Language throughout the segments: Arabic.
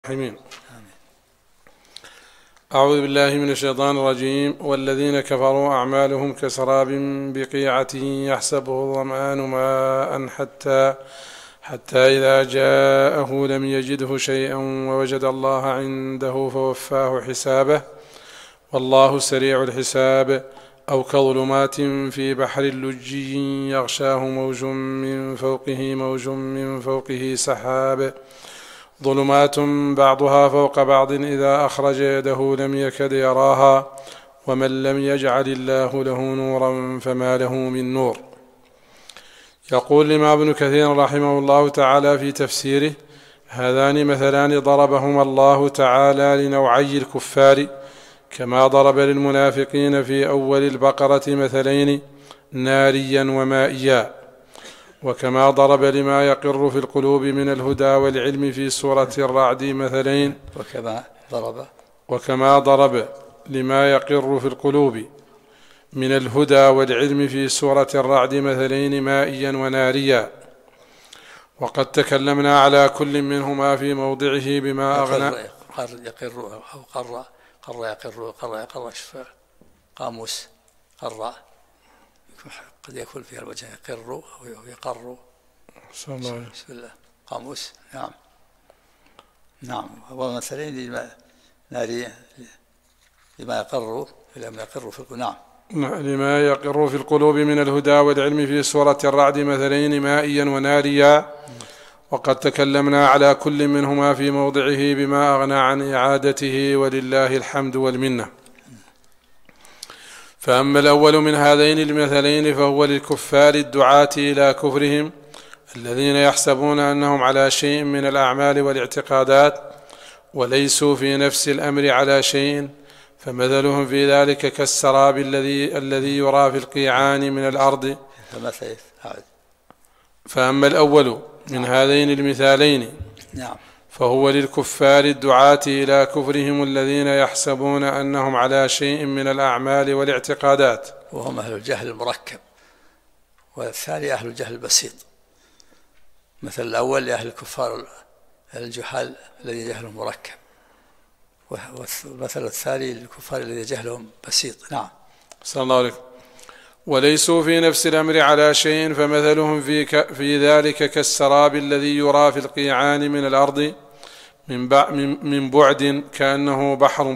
الراحمين. أعوذ بالله من الشيطان الرجيم. والذين كفروا أعمالهم كسراب بقيعة يحسبه الظمآن ماء حتى إذا جاءه لم يجده شيئا ووجد الله عنده فوفاه حسابه والله سريع الحساب. أو كظلمات في بحر لجي يغشاه موج من فوقه سحاب ظلمات بعضها فوق بعض إذا أخرج يده لم يكد يراها ومن لم يجعل الله له نورا فما له من نور. يقول الإمام ابن كثير رحمه الله تعالى في تفسيره: هذان مثلان ضربهما الله تعالى لنوعي الكفار كما ضرب للمنافقين في أول البقرة مثلين ناريا ومائيا، وكما ضرب لما يقر في القلوب من الهدى والعلم في سورة الرعد مثلين وكما ضرب لما يقر في القلوب من الهدى والعلم في سورة الرعد مثلين مائيا وناريا. وقد تكلمنا على كل منهما في موضعه بما أغنى. قر قاموس قر قد يكون فيها الوجه يقر أو يقر. بسم الله. قاموس. نعم. ومثلين نارية لما يقر في القلوب. نعم. لما يقر في القلوب من الهدى والعلم في سورة الرعد مثلين مائيا وناريا. وقد تكلمنا على كل منهما في موضعه بما أغنى عن إعادته ولله الحمد والمنة. فأما الأول من هذين المثلين فهو للكفار الدعاة إلى كفرهم الذين يحسبون أنهم على شيء من الأعمال والاعتقادات وليسوا في نفس الأمر على شيء، فمثلهم في ذلك كالسراب الذي يرى في القيعان من الأرض. فأما الأول من هذين المثالين فهو للكفار الدعاة إلى كفرهم الذين يحسبون أنهم على شيء من الأعمال والاعتقادات، وهم أهل الجهل المركب، والثاني أهل الجهل البسيط. مثل الأول لأهل الكفار الجهال الذي جهلهم مركب، والمثل الثاني للكفار الذي جهلهم بسيط. نعم. صلى الله عليه. وليسوا في نفس الأمر على شيء، فمثلهم في ذلك كالسراب الذي يرى في القيعان من الأرض من بعد كأنه بحر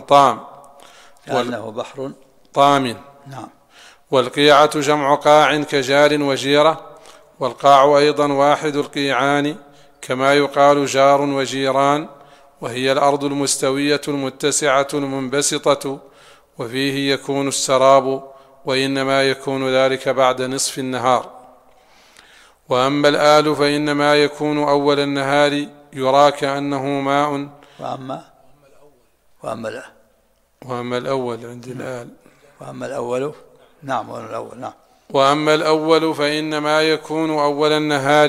طام. نعم. والقيعة جمع قاع كجار وجيرة، والقاع أيضا واحد القيعان كما يقال جار وجيران، وهي الأرض المستوية المتسعة المنبسطة، وفيه يكون السراب، وإنما يكون ذلك بعد نصف النهار. وأما الآل فإنما يكون أول النهار يرى كأنه ماء. وأما الأول عند الآل. وأما الأول. نعم. نعم. وأما الأول فإنما يكون أول النهار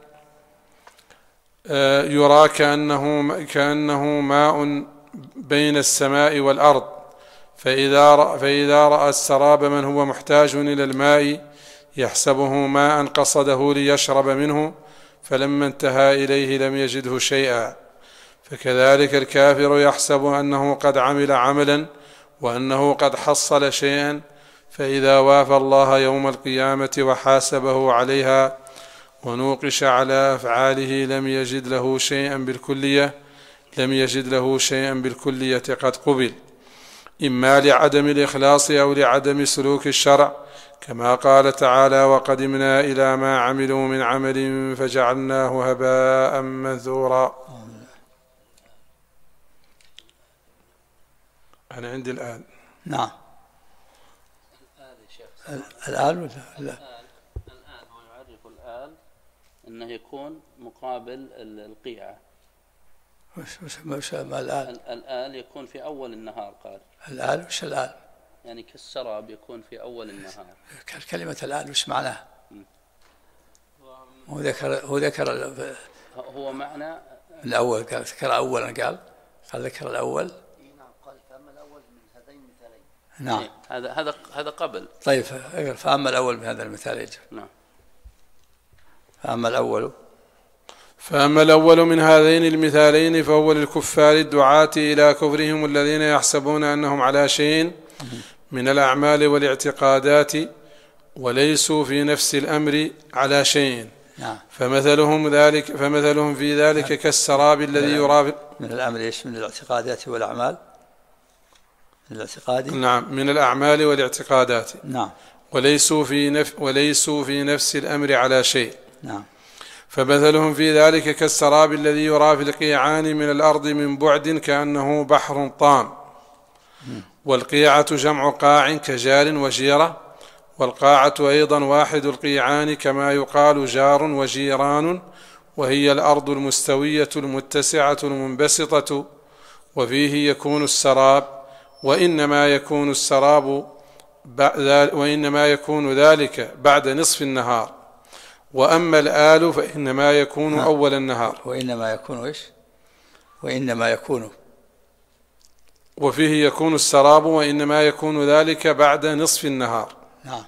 يرى كأنه ماء بين السماء والأرض، فإذا رأى السراب من هو محتاج إلى الماء يحسبه ماء قصده ليشرب منه، فلما انتهى إليه لم يجده شيئا. فكذلك الكافر يحسب أنه قد عمل عملا وأنه قد حصل شيئا، فإذا وافى الله يوم القيامة وحاسبه عليها ونوقش على أفعاله لم يجد له شيئا بالكلية قد قبل، إما لعدم الإخلاص أو لعدم سلوك الشرع، كما قال تعالى: وقدمنا إلى ما عملوا من عمل فجعلناه هباء منثورا. أنا عندي الآن. نعم. الآن هو يعرف الآن أنه يكون مقابل القيعة. وش الآن؟ الآن يكون في أول النهار. قال الآن. وش الآن؟ يعني كالسراب يكون في أول النهار. كلمة الآن وش معناها؟ هو ذكر هو معنى الأول. قال ذكر أولا. قال ذكر الأول. نعم. قال فأما الأول من هذين المثالين. نعم. هذا قبل. طيب. فأما الأول من هذا المثال. نعم. فأما الأول فأما الأول من هذين المثالين فهو للكفار الدعاة إلى كفرهم الذين يحسبون أنهم على شيء من الأعمال والاعتقادات وليسوا في نفس الأمر على شيء. فمثلهم في ذلك كالسراب الذي يرى من الأمر إيش؟ من الاعتقادات والأعمال. من الاعتقاد. نعم، من الأعمال والاعتقادات. نعم. وليسوا في نفس الأمر على شيء. نعم. فمثلهم في ذلك كالسراب الذي يرى في القيعان من الأرض من بعد كأنه بحر طام. والقيعة جمع قاع كجار وجيرة، والقاعة أيضا واحد القيعان كما يقال جار وجيران، وهي الأرض المستوية المتسعة المنبسطة، وفيه يكون السراب، وإنما يكون ذلك بعد نصف النهار. وأما الآل فإنما يكون أول النهار. وإنما يكون إيش؟ وإنما يكون، وفيه يكون السراب، وإنما يكون ذلك بعد نصف النهار. نعم.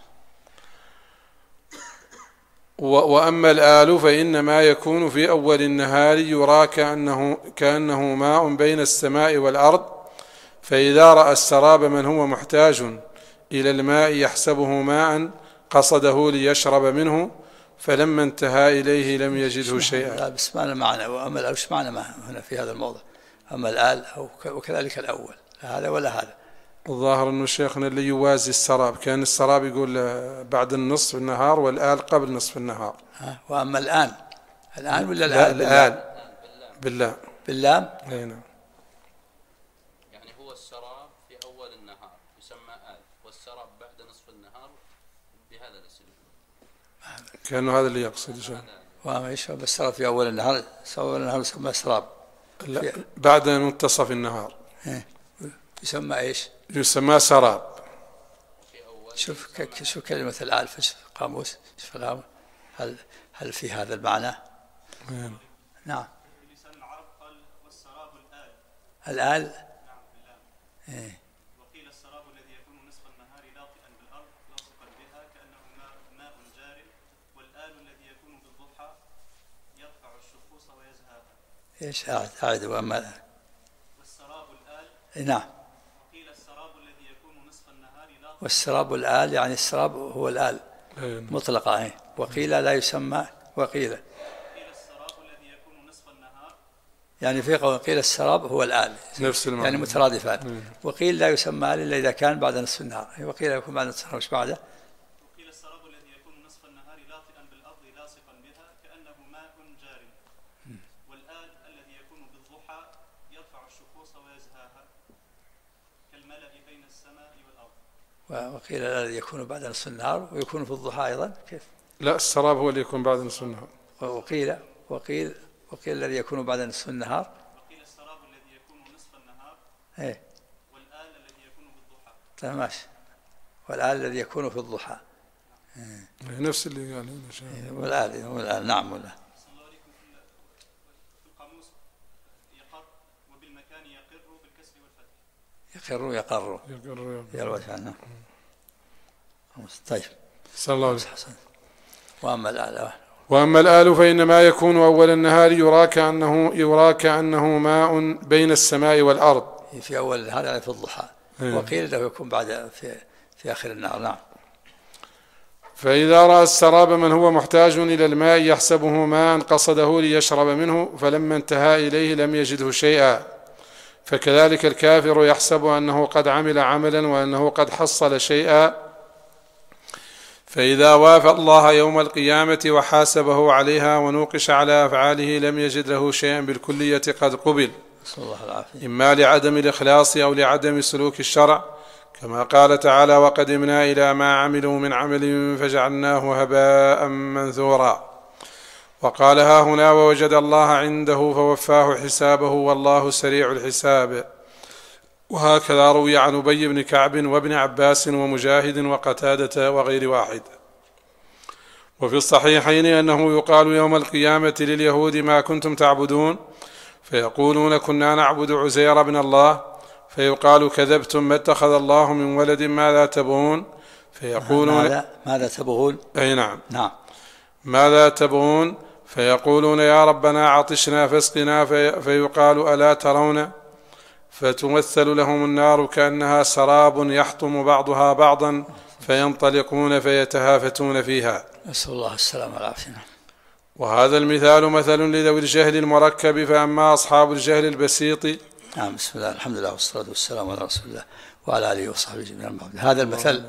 وأما الآل فإنما يكون في أول النهار يرى كأنه ماء بين السماء والأرض، فإذا رأى السراب من هو محتاج إلى الماء يحسبه ماء قصده ليشرب منه، فلما انتهى إليه لم يجده شيئا. لا بس ما معنى. وأما الآل إيش معنى هنا في هذا الموضع؟ أما الآل وكذلك الأول، لا هذا ولا هذا. الظاهر أنه شيخنا اللي يوازي السراب، كان السراب يقول بعد النصف النهار، والآل قبل نصف النهار. وأما الآن ولا الآل باللام. أي نعم. يعني هو السراب في أول النهار يسمى آل، والسراب بعد نصف النهار بهذا الاسم. كأنه هذا اللي يقصد شيء. وأما إيش السراب في أول النهار؟ أول النهار يسمى سراب. لا، بعد منتصف النهار يسمى إيش؟ يسمى سراب. شوف كلمة الآل في القاموس، هل في هذا المعنى؟ نعم. لسان العرب قال والسراب الآل. الآل. نعم بالله. وقيل السراب الذي يكون نصف النهار لاطئا بالأرض لاصقا بها كأنه ماء جار، والآل الذي يكون بالضحى يرفع الشخوص ويزهاها. ايش أعد وأما والسراب الآل. نعم. وقيل السراب الذي يكون نصف النهار لاطئا. والسراب الآل يعني السراب هو الآل مطلقة. وقيل لا يسمى. وقيل السراب الذي يكون نصف النهار، يعني في قول قيل السراب هو الآل نفس المعنى، يعني مترادفان. وقيل لا يسمى آل إلا إذا كان بعد نصف النهار. وقيل يكون بعد نصف النهار. وش بعده؟ وقيل السراب الذي يكون نصف النهار لاطئا بالأرض لاصقا بها كأنه ماء جار، والآل الذي يكون بالضحى يرفع الشخوص ويزهاها كالملأ بين السماء والأرض. وقيل الذي يكون بعد نصف النهار ويكون في الضحى أيضا. كيف؟ لا، السراب هو اللي يكون بعد نصف النهار. وقيل الذي يكون بعد نصف النهار. وقيل السراب الذي يكون نصف النهار. والآل الذي يكون بالضحى. طيب ماشي. والآل الذي يكون في الضحى. نفس اللي قال والآل نعم. ولا صلى الله عليكم. في القاموس يقر وبالمكان يقر بالكسر والفتح. يقر يروي عنه. طيب. صلى الله عليه وسلم. وأما الآل فإنما يكون أول النهار يرى كأنه ماء بين السماء والأرض في أول النهار يعني في الضحى. وقيل له يكون بعد في آخر النهار. نعم. فإذا رأى السراب من هو محتاج إلى الماء يحسبه ماء قصده ليشرب منه، فلما انتهى إليه لم يجده شيئا. فكذلك الكافر يحسب أنه قد عمل عملا وأنه قد حصل شيئا، فإذا وافى الله يوم القيامة وحاسبه عليها ونوقش على أفعاله لم يجد له شيئا بالكلية قد قبل، إما لعدم الإخلاص أو لعدم سلوك الشرع، كما قال تعالى: وقدمنا إلى ما عملوا من عمل فجعلناه هباء منثورا. وقال: ها هنا ووجد الله عنده فوفاه حسابه والله سريع الحساب. وهكذا روي عن أبي بن كعب وابن عباس ومجاهد وقتادة وغير واحد. وفي الصحيحين أنه يقال يوم القيامة لليهود: ما كنتم تعبدون؟ فيقولون: كنا نعبد عزير بن الله. فيقال: كذبتم، ما اتخذ الله من ولد، ماذا تبغون؟ فيقولون: ماذا تبغون؟ أي نعم. نعم. ماذا تبغون؟ فيقولون يا ربنا عطشنا فاسقنا، فيقال ألا ترون؟ فتمثل لهم النار كأنها سراب يحطم بعضها بعضا، فينطلقون فيتهافتون فيها. نسأل الله السلامة والعافية. وهذا المثال مثل لذوي الجهل المركب، فأما أصحاب الجهل البسيط. نعم. بسم الله، الحمد لله والصلاة والسلام على رسول الله وعلى آله وصحبه أجمعين. هذا المثل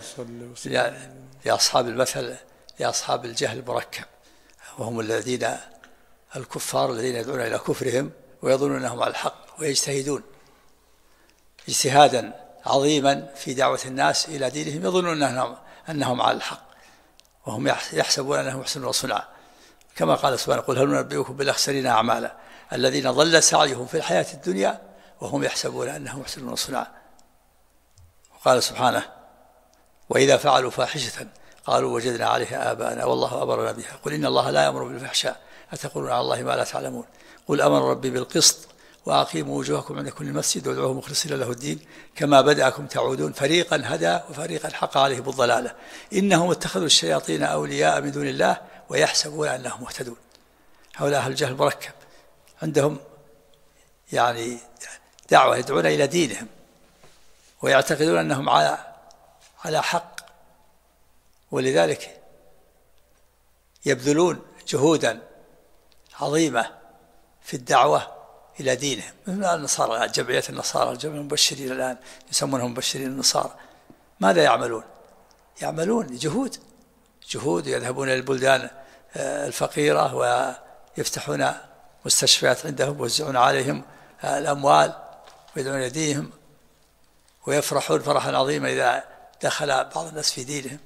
لأصحاب الجهل المركب، وهم الذين الكفار الذين يدعون إلى كفرهم ويظنون أنهم على الحق، ويجتهدون اجتهادا عظيما في دعوة الناس إلى دينهم، يظنون أنهم على الحق، وهم يحسبون أنهم يحسنون صنعا، كما قال سبحانه: قل هل ننبئكم بالأخسرين أعمالا الذين ضل سعيهم في الحياة الدنيا وهم يحسبون أنهم يحسنون صنعا. وقال سبحانه: وإذا فعلوا فاحشة قالوا وجدنا عليها آباءنا والله أمرنا بها قل إن الله لا يأمر بالفحشاء أتقولون على الله ما لا تعلمون قل أمر ربي بالقسط وأقيموا وجوهكم عند كل مسجد وادعوه مخلصين له الدين كما بدأكم تعودون فريقا هدى وفريقا حق عليهم الضلالة إنهم اتخذوا الشياطين أولياء من دون الله ويحسبون أنهم مهتدون. هؤلاء أهل الجهل المركب، عندهم يعني دعوة يدعون إلى دينهم ويعتقدون أنهم على حق، ولذلك يبذلون جهودا عظيمة في الدعوة إلى دينهم، مثل النصارى، جمعية النصارى، الجمع المبشرين الآن يسمونهم مبشرين النصارى. ماذا يعملون؟ يعملون جهود يذهبون إلى البلدان الفقيرة ويفتحون مستشفيات عندهم ويوزعون عليهم الأموال ويدعون إلى دينهم، ويفرحون فرحا عظيما إذا دخل بعض الناس في دينهم.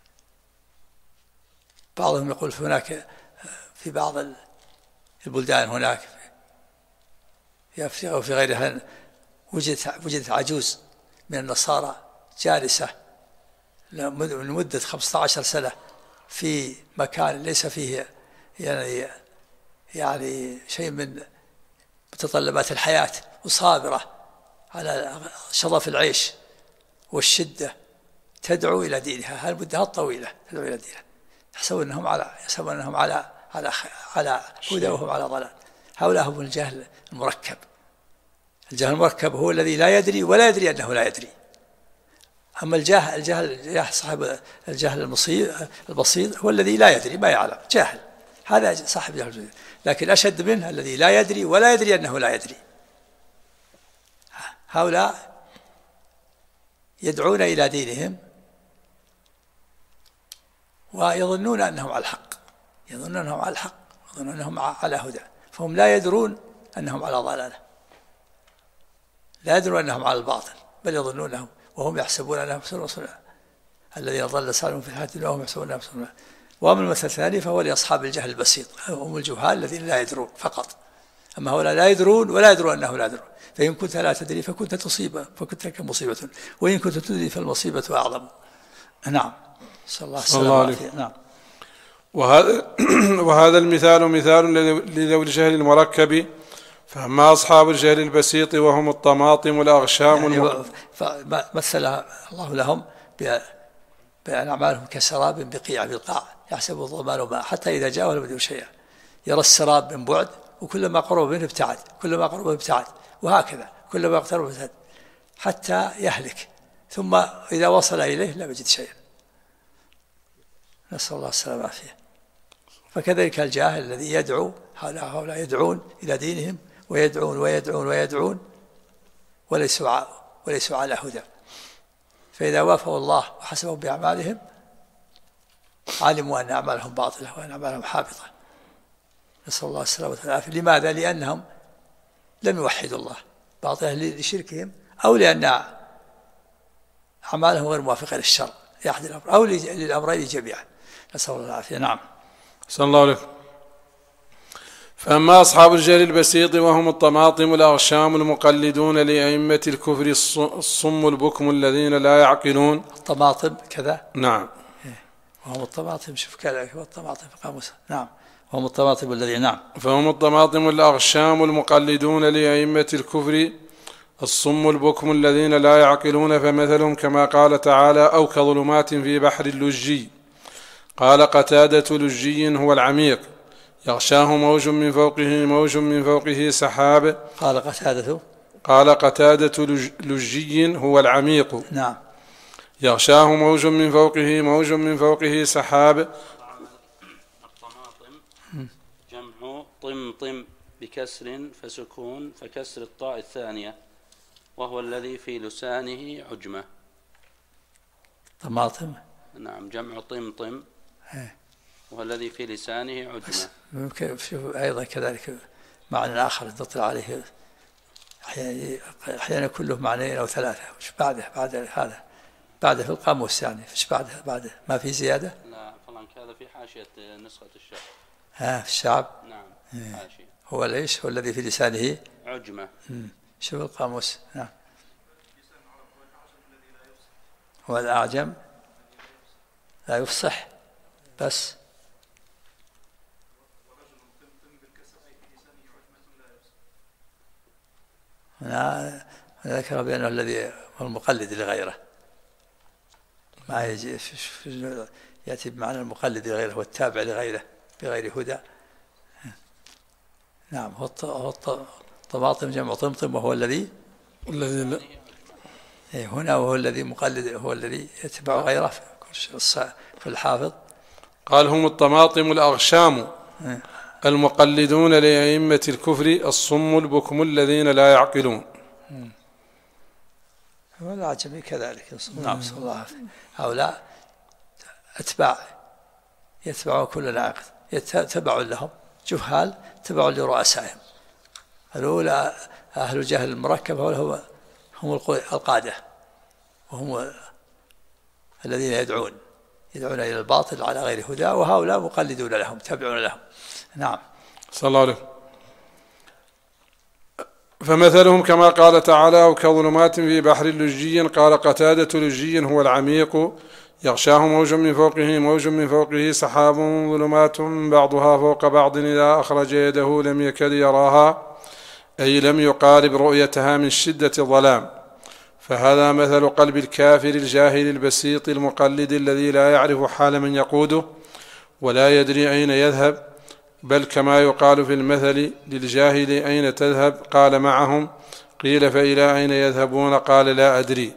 بعضهم يقول هناك في بعض البلدان هناك في غيرها وجدت عجوز من النصارى جالسة لمدة 15 سنة في مكان ليس فيه يعني شيء من متطلبات الحياة، وصابرة على شظف العيش والشدة، تدعو إلى دينها المدة الطويلة، تدعو إلى دينها، يحسبون أنهم على هدى وهم على ضلال. هؤلاء هم الجهل المركب. الجهل المركب هو الذي لا يدري ولا يدري أنه لا يدري. أما الجهل صاحب الجهل البسيط هو الذي لا يدري، ما يعلم، جاهل، هذا صاحب جهل. لكن أشد منه الذي لا يدري ولا يدري أنه لا يدري. هؤلاء يدعون إلى دينهم ويظنون أنهم على الحق، يظنون أنهم على هدى، فهم لا يدرون أنهم على ضلالة، لا يدرون أنهم على الباطل، بل يظنونهم وهم يحسبون أنهم يحسنون صنعا الذين ضل سعيهم في الحياة الدنيا وهم يحسبون أنهم يحسنون صنعا. وأما المثل الثاني فهو لأصحاب الجهل البسيط، هم الجهال الذين لا يدرون فقط. أما هؤلاء لا يدرون ولا يدرون أنه لا يدرون. فإن كنت لا تدري فكنت تصيب فكنت لك مصيبة، وإن كنت تدري فالمصيبة أعظم. نعم. صلى الله عليه وسلم. نعم. وهذا المثال مثال لذوي الجهل المركب. فأما أصحاب الجهل البسيط وهم الطماطم والأغشام يعني مثل الله لهم بأن أعمالهم كسراب بقيع بالقاع يحسبه الظمآن ماء حتى إذا جاءه لم يجد شيئا. يرى السراب من بعد وكلما قرب منه ابتعد، كلما قرب ابتعد، وهكذا كلما اقترب ابتعد حتى يهلك، ثم إذا وصل إليه لم يجد شيئا. نسأل الله السلامة والعافية. فكذلك الجاهل الذي يدعو، هؤلاء يدعون إلى دينهم ويدعون وليسوا على هدى. فإذا وافوا الله وحسبوا بأعمالهم علموا أن أعمالهم باطلة وأن أعمالهم حابطة. نسأل الله السلامة والعافية. لماذا؟ لأنهم لم يوحدوا الله، باطلة لشركهم أو لأن أعمالهم غير موافقة للشرع لأحد الأمر أو للأمرين جميعا. نسأل الله العافية. نعم. صلى الله عليه. فأما أصحاب الجهل البسيط وهم الطماطم الأغشام المقلدون لأئمة الكفر الصم البكم الذين لا يعقلون. الطماطم كذا. نعم. وهم الطماطم، شوف كذا الطماطم في قاموس. نعم. وهم الطماطم الذين. نعم. فهم الطماطم الأغشام المقلدون لأئمة الكفر الصم البكم الذين لا يعقلون. فمثلهم كما قال تعالى: أو كظلمات في بحر اللجي. قال قتادة: لجي هو العميق، يغشاه موج من فوقه موج من فوقه سحاب. قال قتادة لجي هو العميق. نعم. يغشاه موج من فوقه موج من فوقه سحاب. الطماطم جمع طمطم بكسر فسكون فكسر الطاء الثانية، وهو الذي في لسانه عجمة. طماطم نعم جمع طمطم وهو الذي في لسانه عجمة. ممكن أيضا كذلك معنى آخر تطلع عليه أحيانا كله معنيين أو ثلاثة. وش بعده هذا بعده في القاموس يعني فش بعده ما في زيادة؟ لا فلان هذا في حاشية نسخة الشعب. في الشعب. نعم حاشية. هو ليش هو الذي في لسانه عجمة. شوف القاموس. نعم. هو الأعجم لا يفصح بس. ذكر بأنه الذي هو المقلد لغيره، ما يجي يأتي بمعنى المقلد لغيره والتابع لغيره بغير هدى. نعم. هو الطماطم جمع طمطم وهو الذي هنا وهو الذي مقلد هو الذي يتبع غيره في الحافظ. قال هم الطماطم الأغشام المقلدون لأئمة الكفر الصم البكم الذين لا يعقلون. والعجمي كذلك. نعم صلى الله عليه وسلم. هؤلاء أتباع يتبعون كل ناقض، يتبع لهم جهال تبع لرؤسائهم. الأولى أهل الجهل المركب هم القادة، وهم الذين يدعون إلى الباطل على غير هدى، وهؤلاء مقلدون لهم تبعون لهم. نعم. صلى الله عليه. فمثلهم كما قال تعالى وكظلمات في بحر لجي. قال قتادة لجي هو العميق. يغشاه موج من فوقه موج من فوقه سحاب ظلمات بعضها فوق بعض إذا أخرج يده لم يكد يراها، أي لم يقارب رؤيتها من شدة الظلام. فهذا مثل قلب الكافر الجاهل البسيط المقلد الذي لا يعرف حال من يقوده ولا يدري أين يذهب، بل كما يقال في المثل للجاهل أين تذهب؟ قال معهم. قيل فإلى أين يذهبون؟ قال لا أدري.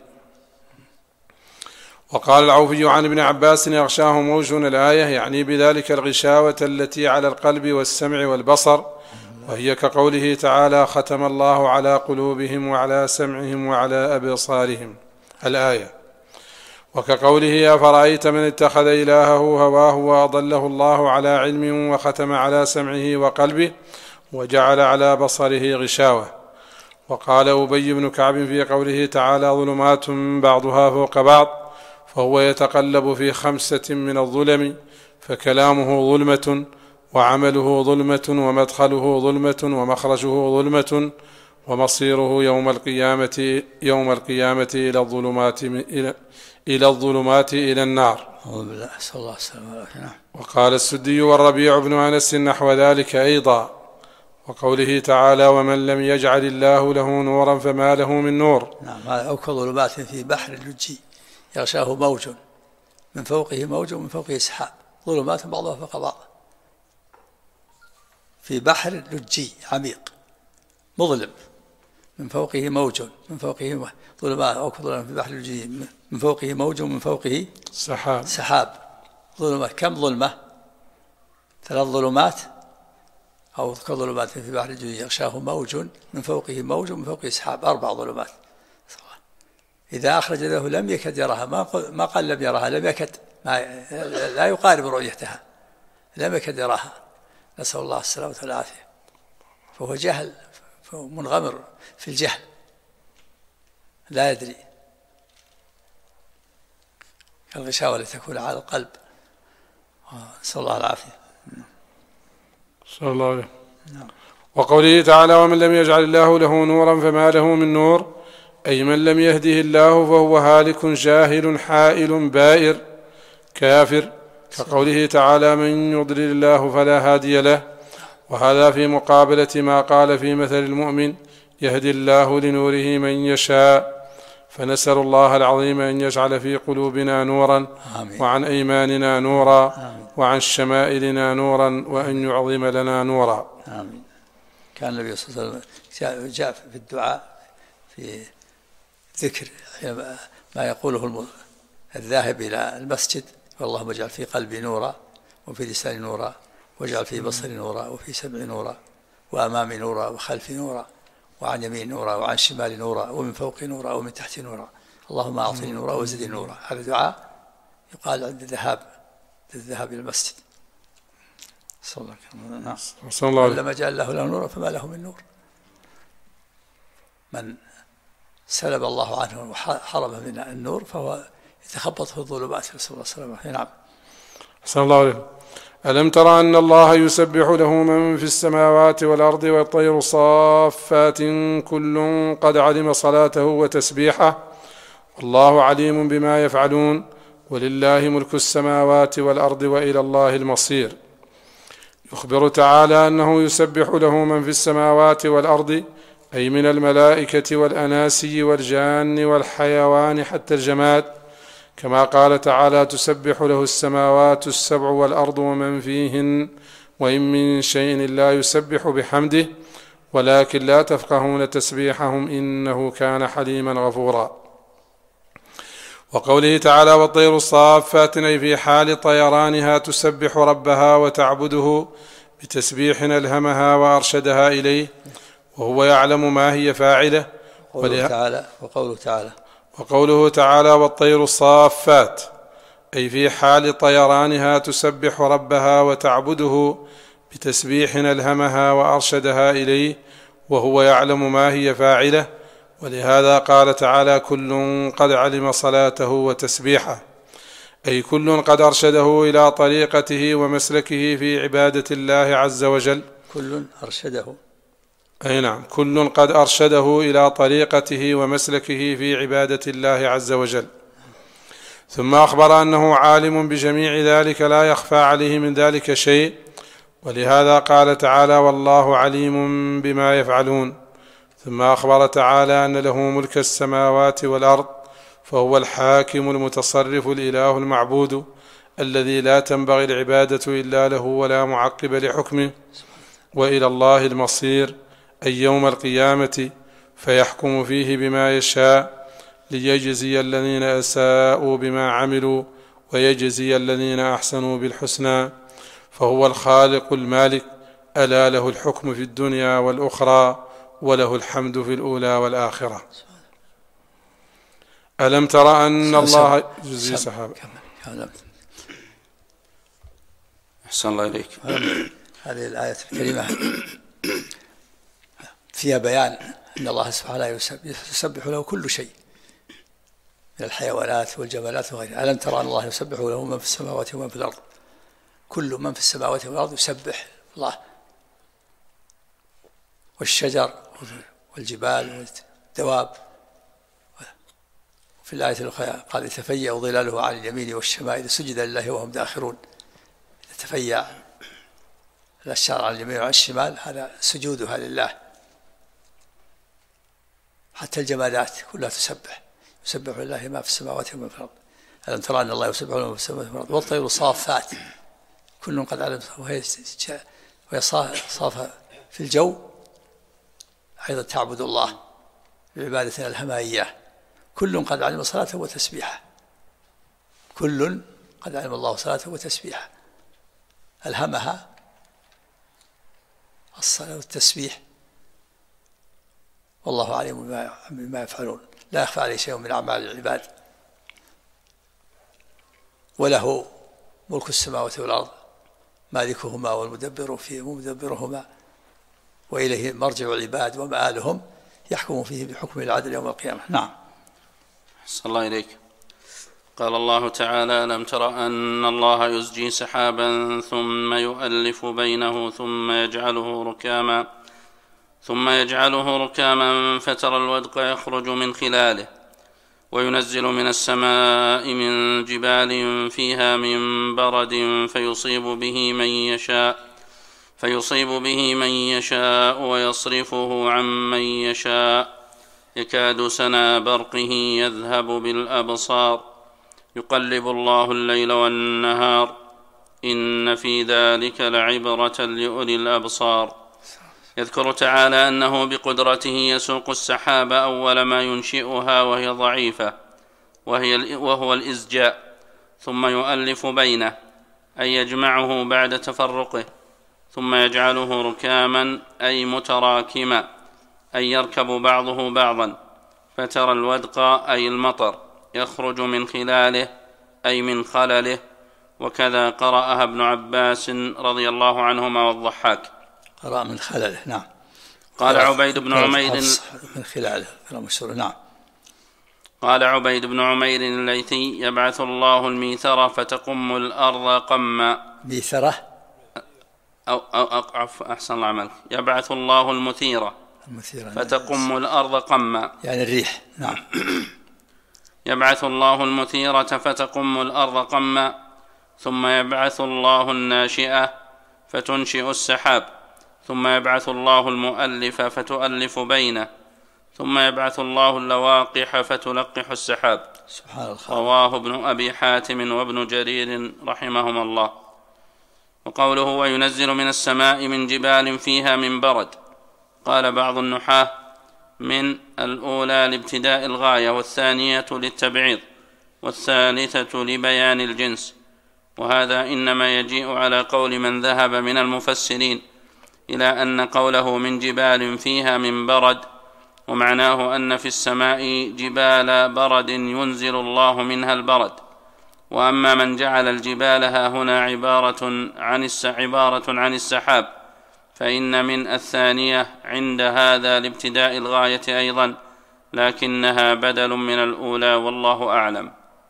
وقال العوفي عن ابن عباس يغشاه موج الآية يعني بذلك الغشاوة التي على القلب والسمع والبصر، وهي كقوله تعالى ختم الله على قلوبهم وعلى سمعهم وعلى أبصارهم الآية، وكقوله أفرأيت من اتخذ إلهه هواه وأضله الله على علم وختم على سمعه وقلبه وجعل على بصره غشاوة. وقال أبي بن كعب في قوله تعالى ظلمات بعضها فوق بعض فهو يتقلب في 5 من الظلم، فكلامه ظلمة وعمله ظلمة ومدخله ظلمة ومخرجه ظلمة ومصيره يوم القيامة إلى الظلمات إلى النار. وقال السدي والربيع بن أنس نحو ذلك أيضا، وقوله تعالى ومن لم يجعل الله له نورا فما له من نور. نعم. أو كظلمات في بحر اللجي يغشاه موج من فوقه موج ومن فوقه سحاب ظلمات بعضها فوق بعض. في بحر اللجي عميق مظلم من فوقه موج من فوقه ظلمات، أو كظلمات في بحر اللجي من فوقه موج ومن فوقه سحاب ظلمات. كم ظلمة؟ 3 ظلمات. أو كظلمات في بحر اللجي يغشاه موج من فوقه موج ومن فوقه سحاب 4 ظلمات. إذا أخرج يده لم يكد يراها، ما قال لم يراها، لم يكد، لا يقارب رؤيتها، لم يكد يراها، نسأل الله السلامة والعافية. فهو جهل، فهو منغمر في الجهل لا يدري، كالغشاوة التي تكون على القلب، نسأل الله العافية. صلى الله عليه. وقوله تعالى ومن لم يجعل الله له نورا فما له من نور، أي من لم يهده الله فهو هالك جاهل حائل بائر كافر، كقوله تعالى من يضلل الله فلا هادي له. وهذا في مقابلة ما قال في مثل المؤمن يهدي الله لنوره من يشاء. فنسأل الله العظيم أن يجعل في قلوبنا نورا وعن أيماننا نورا وعن شمائلنا نورا وأن يعظم لنا نورا. آمين. كان النبي صلى الله عليه وسلم جاء في الدعاء في ذكر ما يقوله الذاهب إلى المسجد: اللهم اجعل في قلبي نورا، وفي لساني نورا، واجعل في بصري نورا، وفي سمعي نورا، وأمامي نورا، وخلفي نورا، وعن يمين نورا، وعن شمال نورا، ومن فوق نورا، ومن تحت نورا، اللهم أعطني نورا وزدني نورا. هذا دعاء يقال عند الذهاب إلى المسجد. صلى الله عليه وسلم. لما جعل الله له نورا فما له من نور. من سلب الله عنه وحرمه من النور فهو يتخبط في الظلمات. نسأل الله السلامة. نعم. صلى الله عليه وسلم. ألم تر أن الله يسبح له من في السماوات والأرض والطير صافات كل قد علم صلاته وتسبيحه والله عليم بما يفعلون ولله ملك السماوات والأرض وإلى الله المصير. يخبر تعالى أنه يسبح له من في السماوات والأرض، أي من الملائكة والأناسي والجان والحيوان حتى الجماد، كما قال تعالى: تسبح له السماوات السبع والأرض ومن فيهن وإن من شيء لا يسبح بحمده ولكن لا تفقهون تسبيحهم إنه كان حليما غفورا. وقوله تعالى: والطير الصافات، أي في حال طيرانها تسبح ربها وتعبده بتسبيح ألهمها وأرشدها إليه وهو يعلم ما هي فاعله. وقوله تعالى: والطير الصافات، أي في حال طيرانها تسبح ربها وتعبده بتسبيح ألهمها وأرشدها إليه وهو يعلم ما هي فاعله. ولهذا قال تعالى: كل قد علم صلاته وتسبيحه، أي كل قد أرشده إلى طريقته ومسلكه في عبادة الله عز وجل. كل أرشده، أي نعم، كل قد أرشده إلى طريقته ومسلكه في عبادة الله عز وجل. ثم أخبر أنه عالم بجميع ذلك لا يخفى عليه من ذلك شيء، ولهذا قال تعالى: والله عليم بما يفعلون. ثم أخبر تعالى أن له ملك السماوات والأرض، فهو الحاكم المتصرف الإله المعبود الذي لا تنبغي العبادة إلا له ولا معقب لحكمه، وإلى الله المصير، أي يوم القيامة، فيحكم فيه بما يشاء ليجزي الذين أساءوا بما عملوا ويجزي الذين أحسنوا بالحسنى، فهو الخالق المالك، ألا له الحكم في الدنيا والأخرى وله الحمد في الأولى والآخرة. ألم تر أن الله يجزي سحابا. أحسن الله إليك. هذه الآية الكريمة فيها بيان أن الله سبحانه يسبح له كل شيء من الحيوانات والجمالات وغيرها. ألم ترى أن الله يسبح له من في السماوات ومن في الأرض، كل من في السماوات والأرض يسبح الله، والشجر والجبال والدواب. في الآية الأخرى قال: يتفيأ ظلاله عن اليمين والشمائل سجدا لله وهم داخرون. يتفيأ الأشجار عن اليمين وعن الشمال، هذا سجودها لله. حتى الجمادات كلها يسبح لله ما في السماوات وما في الأرض. ألم ترى أن الله يسبح له ما في السماوات والأرض. والطير صافات، كل قد علم، وهي صافة في الجو، أيضا تعبد الله بعبادة ألهمها إياه. كل قد علم صلاته وتسبيحه، كل قد علم الله صلاته وتسبيحه، ألهمها الصلاة والتسبيح، والله عليم بما يفعلون، لا يخفى عليه شيء من أعمال العباد. وله ملك السماوات والأرض، مالكهما والمدبر فيه ومدبرهما، وإليه مرجع العباد ومآلهم، يحكم فيه بحكم العدل يوم القيامة. نعم. أحسن الله إليك. قال الله تعالى: ألم تر أن الله يزجي سحابا ثم يؤلف بينه ثم يجعله ركاما فترى الودق يخرج من خلاله وينزل من السماء من جبال فيها من برد فيصيب به من يشاء ويصرفه عن من يشاء يكاد سنا برقه يذهب بالأبصار يقلب الله الليل والنهار إن في ذلك لعبرة لأولي الأبصار. يذكر تعالى أنه بقدرته يسوق السحاب أول ما ينشئها وهي ضعيفة وهو الإزجاء، ثم يؤلف بينه أي يجمعه بعد تفرقه، ثم يجعله ركاما أي متراكما أي يركب بعضه بعضا، فترى الودق أي المطر يخرج من خلاله أي من خلله. وكذا قرأها ابن عباس رضي الله عنهما والضحاك. قرأ من خلاله. نعم. قال عبيد بن عمير من خلاله. نعم. قال عبيد بن عمير الليثي: يبعث الله الميثرة فتقم الأرض قما. ميثرة أو أحسن الله عملك. يبعث الله المثيرة فتقم الأرض قما، يعني الريح. نعم. يبعث الله المثيرة فتقم الأرض قما، ثم يبعث الله الناشئة فتنشئ السحاب، ثم يبعث الله المؤلف فتؤلف بينه، ثم يبعث الله اللواقح فتلقح السحاب. سبحان الله. رواه ابن أبي حاتم وابن جرير رحمهما الله. وقوله: وينزل من السماء من جبال فيها من برد، قال بعض النحاة: من الأولى لابتداء الغاية، والثانية للتبعيض، والثالثة لبيان الجنس. وهذا إنما يجيء على قول من ذهب من المفسرين إلى أن قوله من جبال فيها من برد ومعناه أن في السماء جبال برد ينزل الله منها البرد. وأما من جعل الجبال ها هنا عبارة عن السحاب، فإن من الثانية عند هذا لابتداء الغاية أيضا، لكنها بدل من الأولى، والله أعلم.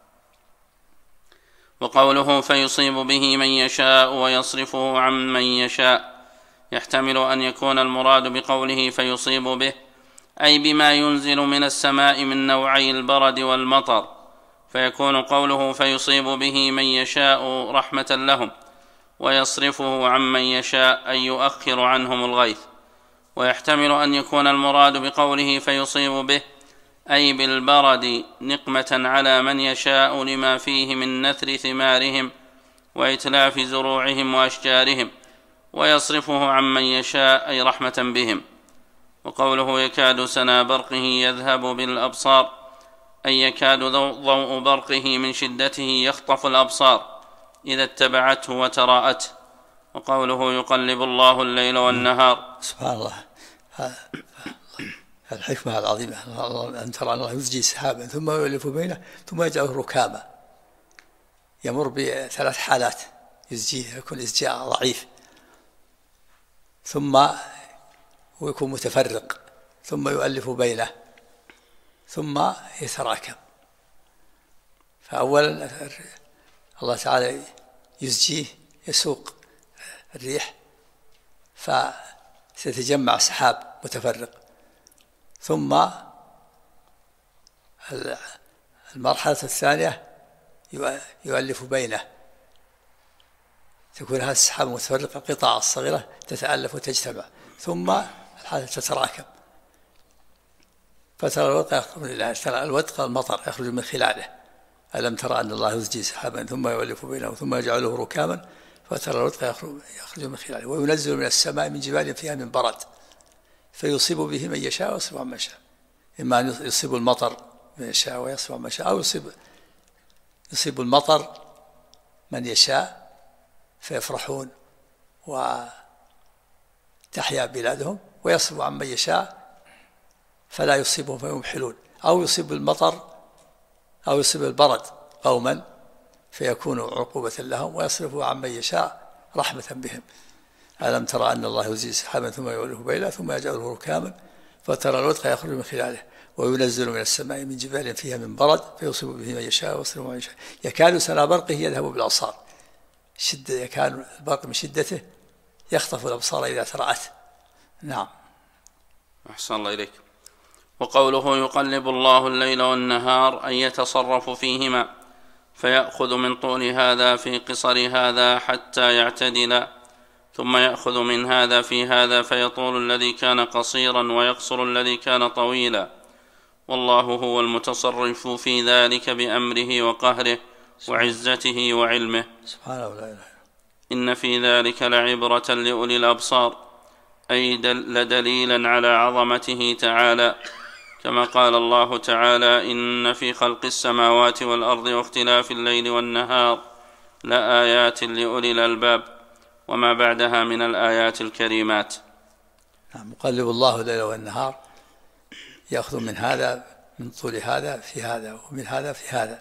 وقوله: فيصيب به من يشاء ويصرفه عن من يشاء، يحتمل أن يكون المراد بقوله فيصيب به أي بما ينزل من السماء من نوعي البرد والمطر، فيكون قوله فيصيب به من يشاء رحمة لهم، ويصرفه عن من يشاء أي يؤخر عنهم الغيث. ويحتمل أن يكون المراد بقوله فيصيب به أي بالبرد نقمة على من يشاء لما فيه من نثر ثمارهم وإتلاف زروعهم وأشجارهم، ويصرفه عن من يشاء أي رحمة بهم. وقوله يكاد سنا برقه يذهب بالأبصار أي يكاد ضوء برقه من شدته يخطف الأبصار إذا اتبعته وتراءته. وقوله يقلب الله الليل والنهار. سبحان الله. الحكمة العظيمة أن ترى الله يزجي سحابا ثم يؤلف بينه ثم يجعله ركاما. يمر بثلاث حالات: يزجيه، يكون إزجاء ضعيف، ثم ويكون متفرق، ثم يؤلف بينه، ثم يتراكم. فأولا الله تعالى يزجيه، يسوق الريح فستتجمع سحاب متفرق، ثم المرحلة الثانية يؤلف بينه، تكون هذه السحاب المتفرقة قطع الصغيرة تتألف وتجتمع، ثم الحالة تتراكم. فترى الودق المطر يخرج من خلاله. ألم ترى أن الله يزجي سحابا ثم يؤلف بينه ثم يجعله ركاما، فترى الودق يخرج من خلاله. وينزل من السماء من جبال فيها من برد فيصيب به من يشاء ويصرف عن من يشاء. إما أن يصيب المطر من يشاء ويصرف عن من يشاء، أو يصيب المطر من يشاء فيفرحون وتحيا بلادهم، ويصرف عن من يشاء فلا يصيبهم فيمحلون. أو يصيب المطر أو يصيب البرد قوما فيكون عقوبة لهم، ويصرفه عن من يشاء رحمة بهم. ألم ترى أن الله يزجي سحابا ثم يؤلف بينه ثم يجعله ركاما فترى الودق يخرج من خلاله. وينزل من السماء من جبال فيها من برد فيصيب به من يشاء ويصرفه عن يشاء. يكاد سنا برقه يذهب بالأبصار. يكاد البرق من شدته يخطف الأبصار إذا ترأته. نعم. أحسن الله إليك. وقوله يقلب الله الليل والنهار أي يتصرف فيهما، فيأخذ من طول هذا في قصر هذا حتى يعتدل، ثم يأخذ من هذا في هذا فيطول الذي كان قصيرا ويقصر الذي كان طويلا، والله هو المتصرف في ذلك بأمره وقهره وعزته وعلمه. سبحانه لا إله. إن في ذلك لعبرة لأولي الأبصار، أي لدليلا على عظمته تعالى، كما قال الله تعالى: إن في خلق السماوات والأرض واختلاف الليل والنهار لآيات لأولي الألباب، وما بعدها من الآيات الكريمات. يقلب الله الليل والنهار، يأخذ من هذا، من طول هذا في هذا، ومن هذا في هذا.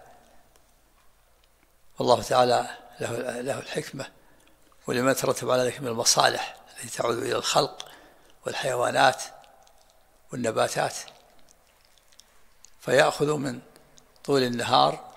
والله تعالى له الحكمة ولما يترتب على ذلك من المصالح التي تعود إلى الخلق والحيوانات والنباتات، فيأخذ من طول النهار،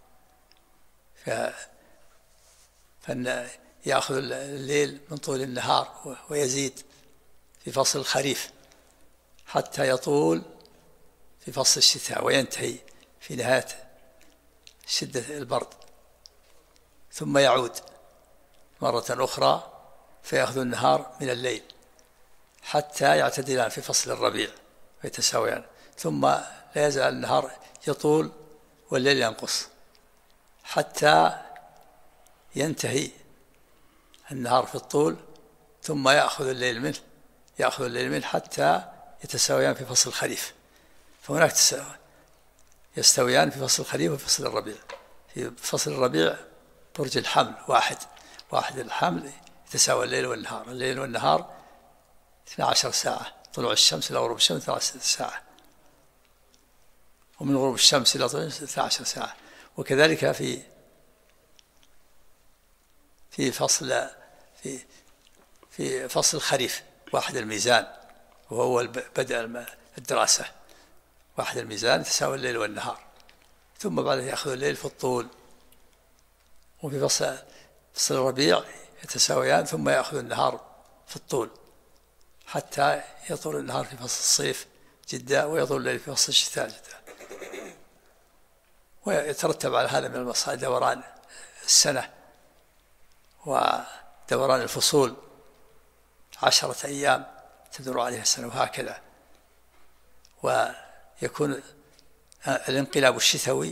يأخذ الليل من طول النهار ويزيد في فصل الخريف حتى يطول في فصل الشتاء وينتهي في نهاية شدة البرد، ثم يعود مرة أخرى فيأخذ النهار من الليل حتى يعتدلان في فصل الربيع ويتساويان، ثم لا يزال النهار يطول والليل ينقص حتى ينتهي النهار في الطول، ثم يأخذ الليل منه حتى يتساويان في فصل الخريف. فهناك يستويان في فصل الخريف وفي فصل الربيع. في فصل الربيع برج الحمل واحد الحمل يتساوى الليل والنهار 12 ساعة، طلوع الشمس إلى غروب الشمس 12 ساعة، ومن غروب الشمس إلى طلوع الشمس 12 ساعة. وكذلك في فصل الخريف واحد الميزان، وهو بدء الدراسة، واحد الميزان تساوي الليل والنهار، ثم بعد يأخذ الليل في الطول. وفي فصل الربيع يتساويان، ثم يأخذ النهار في الطول حتى يطول النهار في فصل الصيف جدا، ويطول الليل في فصل الشتاء جدا. ويترتب على هذا من المصائب دوران السنة ودوران الفصول 10 أيام تدور عليها السنة، وهكذا. ويكون الانقلاب الشتوي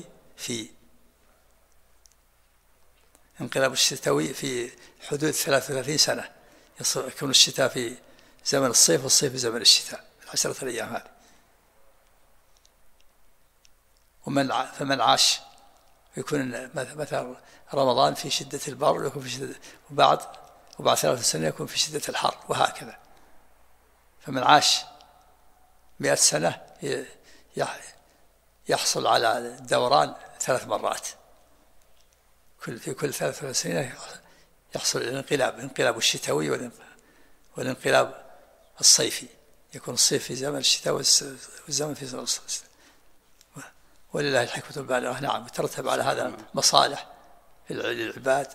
في حدود 33 سنة، يكون الشتاء في زمن الصيف والصيف في زمن الشتاء 10 أيام هذه. فمن عاش يكون مثلا رمضان في شدة البر، ويكون في شدة، وبعد 3 سنين يكون في شدة الحر، وهكذا. فمن عاش 100 سنة يحصل على الدوران 3 مرات، في كل 3 سنين يحصل الانقلاب الشتوي والانقلاب الصيفي، يكون الصيف في زمن الشتاء والزمن في زمن الصيف. ولله الحكمة البالغة. نعم، يترتب على هذا مصالح للعباد،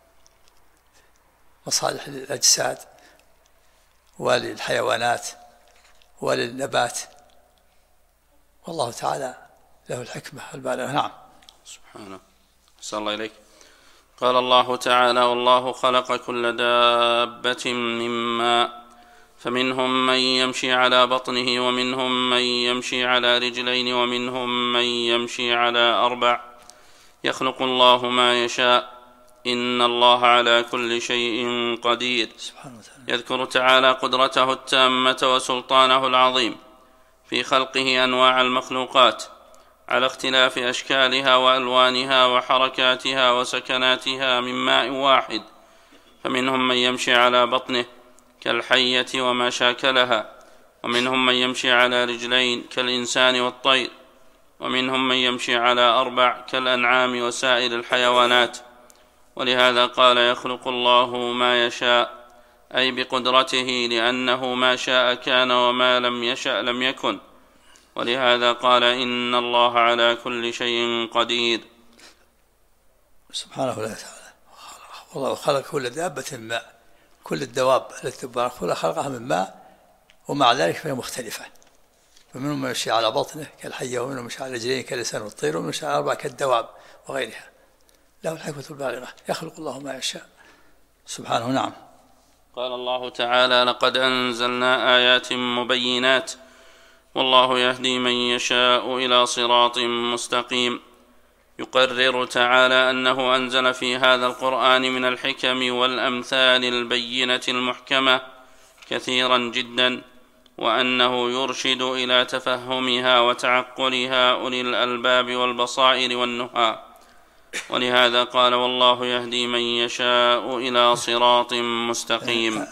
مصالح للأجساد وللحيوانات وللنبات، والله تعالى له الحكمة البالغة. نعم. سبحانه. أحسن الله إليك. قال الله تعالى: والله خلق كل دابة من ماء، فمنهم من يمشي على بطنه، ومنهم من يمشي على رجلين، ومنهم من يمشي على 4، يخلق الله ما يشاء، إن الله على كل شيء قدير. يذكر تعالى قدرته التامة وسلطانه العظيم في خلقه أنواع المخلوقات على اختلاف أشكالها وألوانها وحركاتها وسكناتها من ماء واحد، فمنهم من يمشي على بطنه كالحية وما شاكلها، ومنهم من يمشي على رجلين كالإنسان والطير، ومنهم من يمشي على 4 كالأنعام وسائر الحيوانات. ولهذا قال: يخلق الله ما يشاء، أي بقدرته، لأنه ما شاء كان وما لم يشأ لم يكن. ولهذا قال: إن الله على كل شيء قدير. سبحانه وتعالى. والله خلق كل دابة من ماء، كل الدواب التي خلقها من ماء، ومع ذلك فهي مختلفة. فمنهم من يمشي على بطنه كالحية، ومنهم من يمشي على رجلين كالإنسان والطير، ومنهم يمشي على 4 كالدواب وغيرها. له الحكمة البالغة. يخلق الله ما يشاء سبحانه. نعم. قال الله تعالى: لقد أنزلنا آيات مبينات والله يهدي من يشاء إلى صراط مستقيم. يقرر تعالى أنه أنزل في هذا القرآن من الحكم والأمثال البينة المحكمة كثيرا جدا، وأنه يرشد إلى تفهمها وتعقلها أولي الألباب والبصائر والنهى. ولهذا قال: والله يهدي من يشاء إلى صراط مستقيم.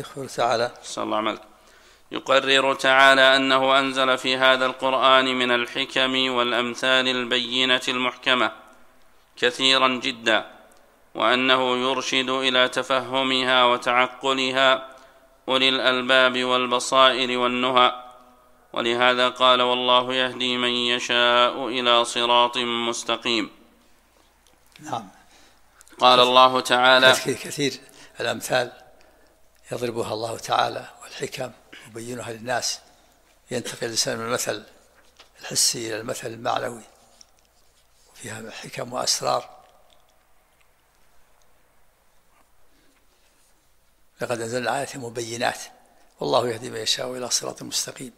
يقرر تعالى أنه أنزل في هذا القرآن من الحكم والأمثال البينة المحكمة كثيرا جدا، وأنه يرشد إلى تفهمها وتعقلها أولي الألباب والبصائر والنهى. ولهذا قال: والله يهدي من يشاء إلى صراط مستقيم. نعم. قال الله تعالى: كثير الأمثال يضربها الله تعالى والحكم يبينها للناس، ينتقل الإنسان من المثل الحسي إلى المثل المعنوي، وفيها حكم وأسرار. لقد أنزلنا آيات مبينات والله يهدي من يشاء إلى صراط مستقيم.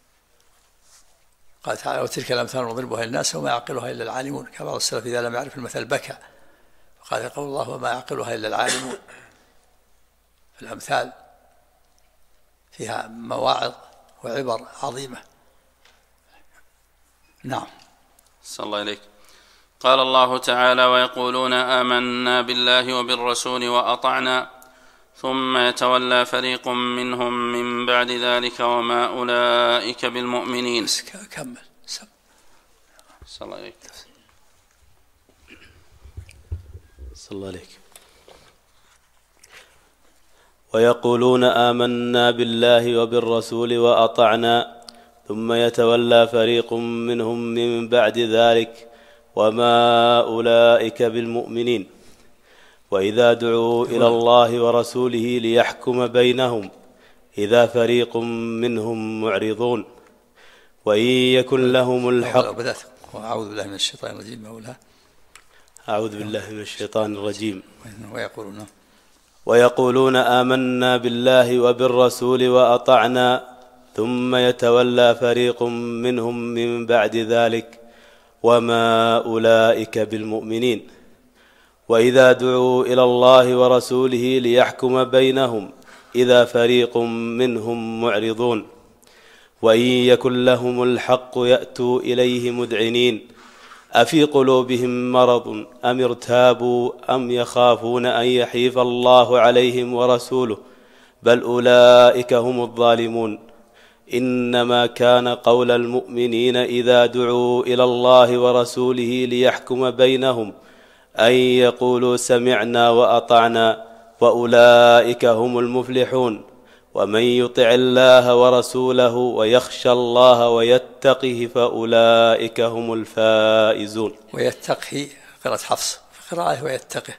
قال تعالى: وتلك الأمثال نضربها للناس وما يعقلها إلا العالمون. كما بعض السلف إذا لم يعرف المثل بكى، وقال قول الله: وما يعقلها إلا العالمون. الأمثال فيها مواعظ وعبر عظيمة. نعم. صلى الله عليك. قال الله تعالى: ويقولون آمنا بالله وبالرسول وأطعنا ثم يتولى فريق منهم من بعد ذلك وما أولئك بالمؤمنين. كمل. صلى الله عليك. صلى الله عليك. ويقولون آمنا بالله وبالرسول وأطعنا ثم يتولى فريق منهم من بعد ذلك وما أولئك بالمؤمنين. وإذا دعوا إلى الله ورسوله ليحكم بينهم إذا فريق منهم معرضون وإن يكن لهم الحق. أعوذ بالله من الشيطان الرجيم. أعوذ بالله من الشيطان الرجيم. ويقولون آمنا بالله وبالرسول وأطعنا ثم يتولى فريق منهم من بعد ذلك وما أولئك بالمؤمنين. وإذا دعوا إلى الله ورسوله ليحكم بينهم إذا فريق منهم معرضون وإن يكن لهم الحق يأتوا إليه مذعنين أفي قلوبهم مرض أم ارتابوا أم يخافون أن يحيف الله عليهم ورسوله بل أولئك هم الظالمون. إنما كان قول المؤمنين إذا دعوا إلى الله ورسوله ليحكم بينهم أن يقولوا سمعنا وأطعنا وأولئك هم المفلحون. ومن يطع الله ورسوله ويخشى الله ويتقه فأولئك هم الفائزون. ويتقه قراءة حفص، قراءة ويتقه.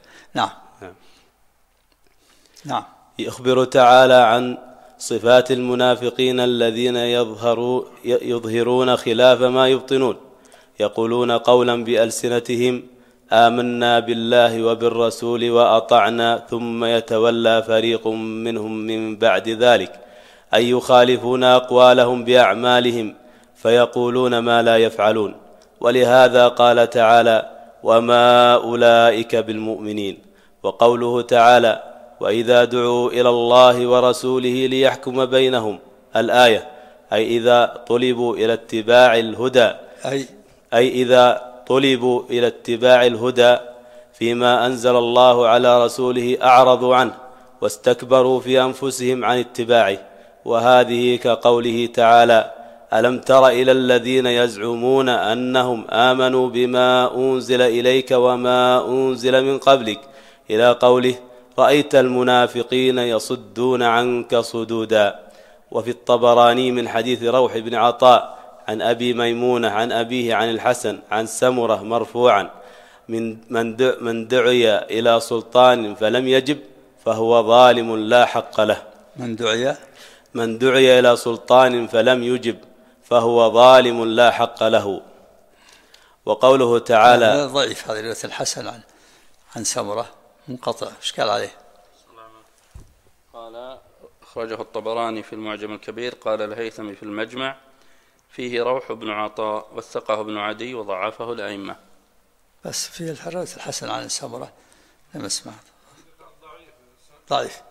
نعم. يخبر تعالى عن صفات المنافقين الذين يظهرون خلاف ما يبطنون، يقولون قولا بألسنتهم آمنا بالله وبالرسول وأطعنا ثم يتولى فريق منهم من بعد ذلك أي يخالفون أقوالهم بأعمالهم فيقولون ما لا يفعلون. ولهذا قال تعالى وما أولئك بالمؤمنين. وقوله تعالى وإذا دعوا إلى الله ورسوله ليحكم بينهم الآية أي إذا طلبوا إلى اتباع الهدى أي إذا طلبوا إلى اتباع الهدى فيما أنزل الله على رسوله أعرضوا عنه واستكبروا في أنفسهم عن اتباعه. وهذه كقوله تعالى ألم تر إلى الذين يزعمون أنهم آمنوا بما أنزل إليك وما أنزل من قبلك إلى قوله رأيت المنافقين يصدون عنك صدودا. وفي الطبراني من حديث روح بن عطاء عن أبي ميمونة عن أبيه عن الحسن عن سمرة مرفوعا من دعي إلى سلطان فلم يجب فهو ظالم لا حق له. من دعي إلى سلطان فلم يجب فهو ظالم لا حق له. وقوله تعالى ضعيف هذا رواية الحسن عن سمرة منقطع، إشكال عليه. قال أخرجه الطبراني في المعجم الكبير، قال الهيثمي في المجمع فيه روح بن عطاء وثقه ابن عدي وضعفه الأئمة. بس في الرواية الحسن عن سمرة لم أسمع. ضعيف.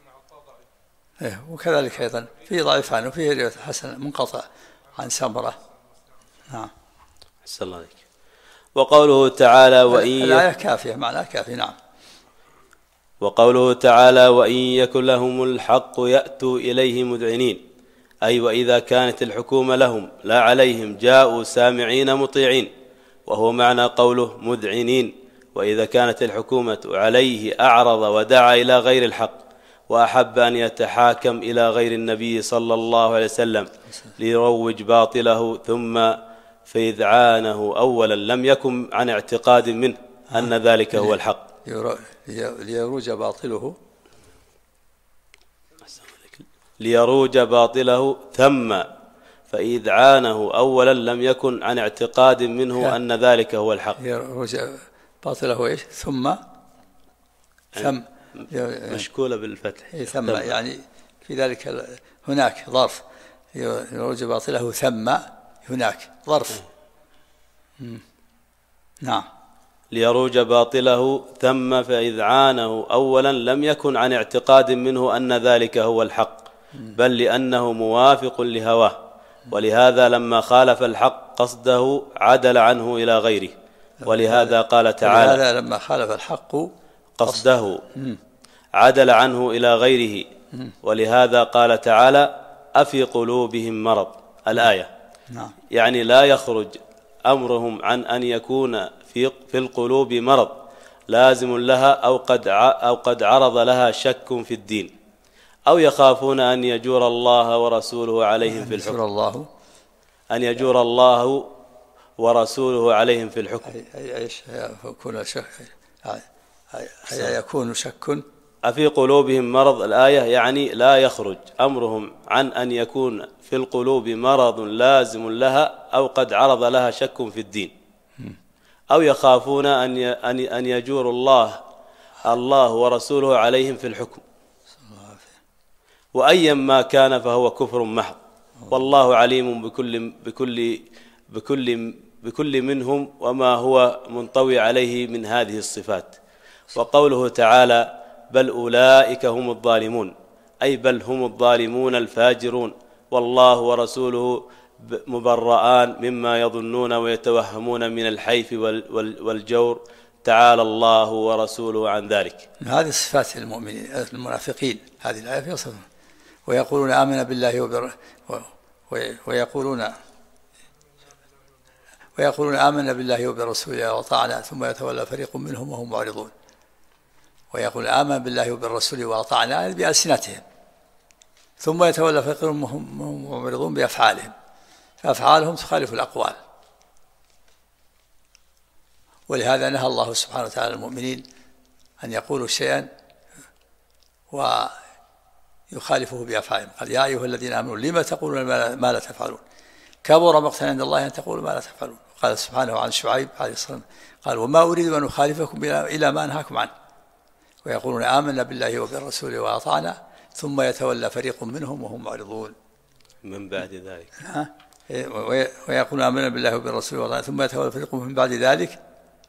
وكذلك أيضا في ضعيف عنه وفي رواية الحسن منقطع عن سمرة. نعم. أحسن الله عليك. وقوله تعالى الآية كافية، معناها كافي. نعم. وقوله تعالى وإن يكن لهم الحق يأتوا إليه مذعنين، أي وإذا كانت الحكومة لهم لا عليهم جاءوا سامعين مطيعين، وهو معنى قوله مذعنين. وإذا كانت الحكومة عليه أعرض ودعا إلى غير الحق وأحب أن يتحاكم إلى غير النبي صلى الله عليه وسلم ليروج باطله، ثم فإذعانه أولا لم يكن عن اعتقاد منه أن ذلك هو الحق. ليروج باطله ثم فإذعانه أولا لم يكن عن اعتقاد منه أن ذلك هو الحق. يروج باطله إيش؟ ثم مشكولة بالفتح. ثم يعني في ذلك هناك ظرف. يروج باطله ثم هناك ظرف. نعم. ليروج باطله ثم فإذعانه أولا لم يكن عن اعتقاد منه أن ذلك هو الحق، بل لأنه موافق لهواه، ولهذا لما خالف الحق قصده عدل عنه إلى غيره. ولهذا قال تعالى لما خالف الحق قصده عدل عنه إلى غيره. ولهذا قال تعالى أفي قلوبهم مرض، الآية. يعني لا يخرج أمرهم عن أن يكون في القلوب مرض لازم لها أو قد عرض لها شك في الدين، أو يخافون أن يجور الله ورسوله عليهم في الحكم. أن يجور الله ورسوله عليهم في الحكم. يكون شك أفي قلوبهم مرض، الآية يعني لا يخرج أمرهم عن أن يكون في القلوب مرض لازم لها أو قد عرض لها شك في الدين، أو يخافون أن يجور الله ورسوله عليهم في الحكم. وأيا ما كان فهو كفر محض، والله عليم بكل منهم وما هو منطوي عليه من هذه الصفات. وقوله تعالى بل أولئك هم الظالمون، أي بل هم الظالمون الفاجرون، والله ورسوله مبرآن مما يظنون ويتوهمون من الحيف والجور، تعالى الله ورسوله عن ذلك. هذه صفات المؤمنين المنافقين، هذه الآية يصفون ويقولون آمنا بالله ويقولون آمنا بالله وبرسوله وأطعنا، ثم يتولى فريق منهم وهم معرضون. ويقول آمنا بالله وبالرسول وأطعنا بألسنتهم، ثم يتولى فريق منهم وهم معرضون بأفعالهم، فأفعالهم تخالف الأقوال. ولهذا نهى الله سبحانه وتعالى المؤمنين أن يقولوا شيئا ويخالفه بأفعالهم. قال يا أيها الذين آمنوا لما تقولون ما لا تفعلون، كبر مقتا عند الله أن تقولوا ما لا تفعلون. قال سبحانه عن شعيب عليه السلام قال وما أريد أن أخالفكم إلى ما أنهاكم عنه. ويقولون آمنا بالله وبالرسول وأطعنا، ثم يتولى فريق منهم وهم معرضون من بعد ذلك. ويقولون آمنا بالله وبالرسول وأطعنا، ثم يتولى فريق من بعد ذلك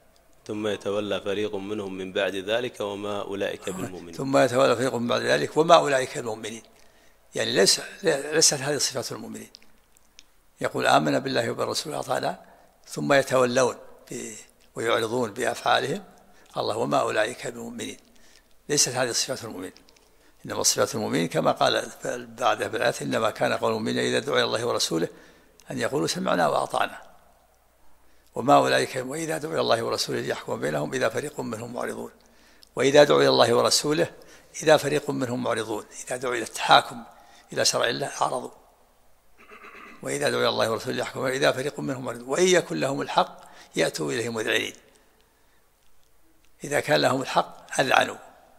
من بعد ذلك وما أولئك بالمؤمنين. ثم يتولى فريق من بعد ذلك وما أولئك بالمؤمنين، يعني ليست هذه صفات المؤمنين. يقول آمنا بالله وبالرسول وأطعنا ثم يتولون ويعرضون بأفعالهم، الله وما أولئك بالمؤمنين، ليست هذه صفات المؤمنين. إنما صفات المؤمنين كما قال بعدها بالآية إنما كان قول المؤمنين إذا دعوا إلى الله ورسوله أن يقولوا سمعنا وأطعنا، وما أولئك وإذا دعوا إلى الله ورسوله ليحكم بينهم إذا فريق منهم معرضون. وإذا دعوا إلى الله ورسوله إذا فريق منهم معرضون، إذا دعوا إلى التحاكم إلى شرع الله أعرضوا. وإذا دعوا إلى الله ورسوله ليحكم إذا فريق منهم معرضون. وإن يكن لهم الحق يأتوا إليه مذعنين، إذا كان لهم الحق أذعنوا.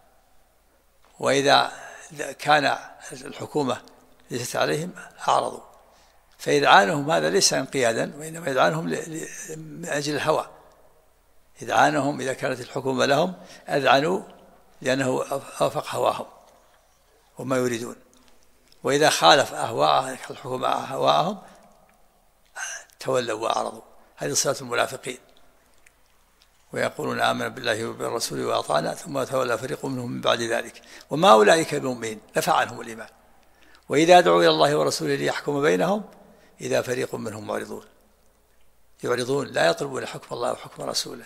وإذا كان الحكومة ليست عليهم أعرضوا. فإذعانهم هذا ليس انقيادا، وإنما إذعانهم من أجل الهوى. إذعانهم إذا كانت الحكومة لهم أذعنوا لأنه أوافق هواهم وما يريدون. وإذا خالف الحكومة هواهم تولوا وأعرضوا. هذه صفات المنافقين. ويقولون آمنا بالله وبالرسول وأطعنا ثم تولى فريق منهم من بعد ذلك وما أولئك بمؤمنين نفع عنهم الإيمان وإذا دعوا إلى الله ورسوله ليحكم بينهم إذا فريق منهم يعرضون لا يطلبون حكم الله وحكم رسوله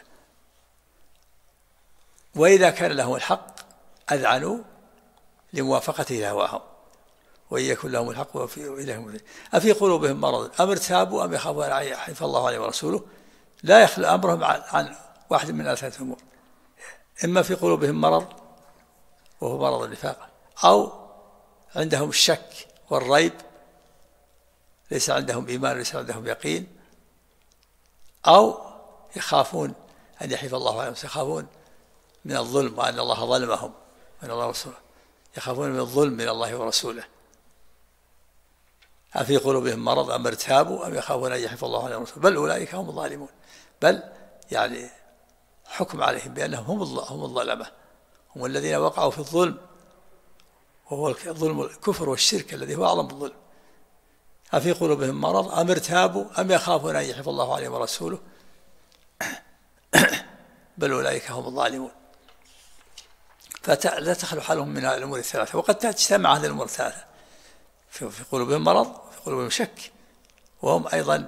وإذا كان لهم الحق أذعنوا لموافقته هواهم وإن يكن لهم الحق وإليهم أفي قلوبهم مرض أم ارتابوا أم يخافون أن يحيف الله عليه ورسوله لا يخلو أمرهم عن واحد من ثلاثة أمور إما في قلوبهم مرض وهو مرض النفاق أو عندهم الشك والريب ليس عندهم إيمان ليس عندهم يقين أو يخافون أن يحيف الله عليهم يخافون من الظلم وأن الله ظلمهم من الله ورسوله يخافون من الظلم من الله ورسوله أفي قلوبهم مرض أم ارتابوا أم يخافون أن يحيف الله عليهم ورسوله بل أولئك هم الظالمون بل يعني حكم عليهم بأنهم هم الظلمة هم الذين وقعوا في الظلم وهو الظلم الكفر والشرك الذي هو أعظم الظلم أفي قلوبهم مرض أم ارتابوا أم يخافون أن يحيف الله عليهم ورسوله بل أولئك هم الظالمون فلا تخلو حالهم من الأمور الثلاثة وقد تجتمع هذه الأمور الثلاثة في قلوبهم مرض في قلوبهم شك وهم أيضا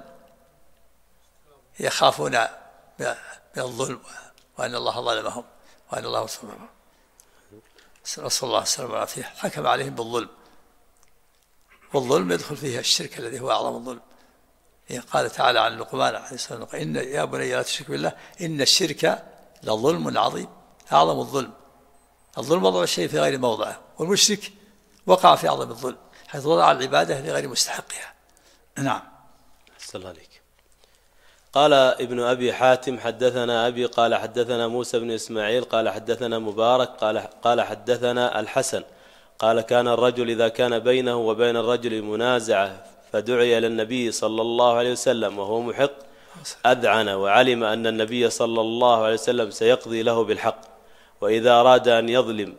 يخافون من الظلم وأن الله ظلمهم وأن الله صبرهم نسأل الله السلامة والعافية حكم عليهم بالظلم والظلم يدخل فيه الشرك الذي هو أعظم الظلم قال تعالى عن لقمان عليه السلام إن يا بني لا تشرك بالله إن الشرك لظلم عظيم أعظم الظلم وضع الشيء في غير موضعه والمشرك وقع في أعظم الظلم حيث وضع العبادة لغير مستحقها نعم صلى الله عليك. قال ابن أبي حاتم حدثنا أبي قال حدثنا موسى بن إسماعيل قال حدثنا مبارك قال حدثنا الحسن قال كان الرجل إذا كان بينه وبين الرجل منازعة فدعي للنبي صلى الله عليه وسلم وهو محق أذعن وعلم أن النبي صلى الله عليه وسلم سيقضي له بالحق وإذا أراد أن يظلم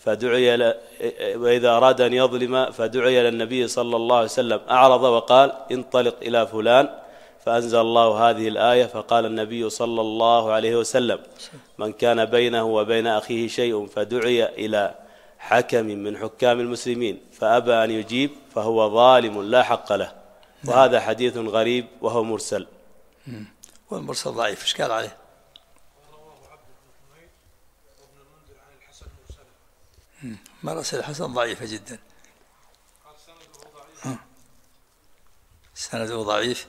فدعي للنبي صلى الله عليه وسلم أعرض وقال انطلق إلى فلان فأنزل الله هذه الآية فقال النبي صلى الله عليه وسلم من كان بينه وبين أخيه شيء فدعي إلى حكم من حكام المسلمين فأبى أن يجيب فهو ظالم لا حق له وهذا حديث غريب وهو مرسل والمرسل ضعيف إيش قال عليه مرسل الحسن ضعيفة جدا سنده ضعيف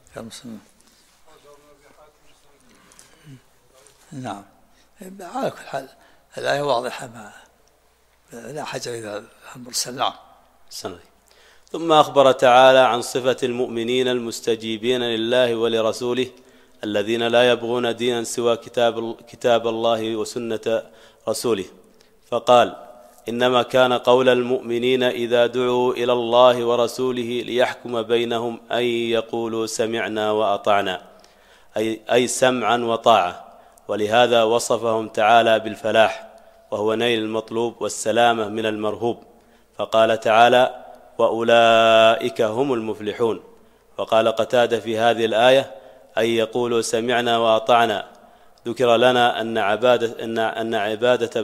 نعم على كل حال الآية واضحة لا حاجة إلى المرسل نعم ثم أخبر تعالى عن صفة المؤمنين المستجيبين لله ولرسوله الذين لا يبغون دينا سوى كتاب الله وسنة رسوله فقال إنما كان قول المؤمنين إذا دعوا إلى الله ورسوله ليحكم بينهم أن يقولوا سمعنا وأطعنا أي سمعا وطاعة ولهذا وصفهم تعالى بالفلاح وهو نيل المطلوب والسلامة من المرهوب فقال تعالى وأولئك هم المفلحون وقال قتادة في هذه الآية أن يقولوا سمعنا وأطعنا ذكر لنا أن عبادة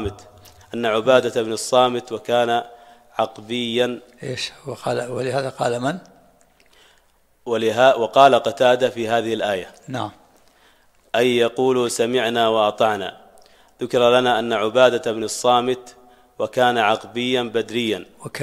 بن الصامت وكان عقبيا إيش وقال ولهذا قال من وقال قتادة في هذه الآية نعم أن يقولوا سمعنا وأطعنا ذكر لنا أن عبادة بن الصامت وكان عقبيا بدريا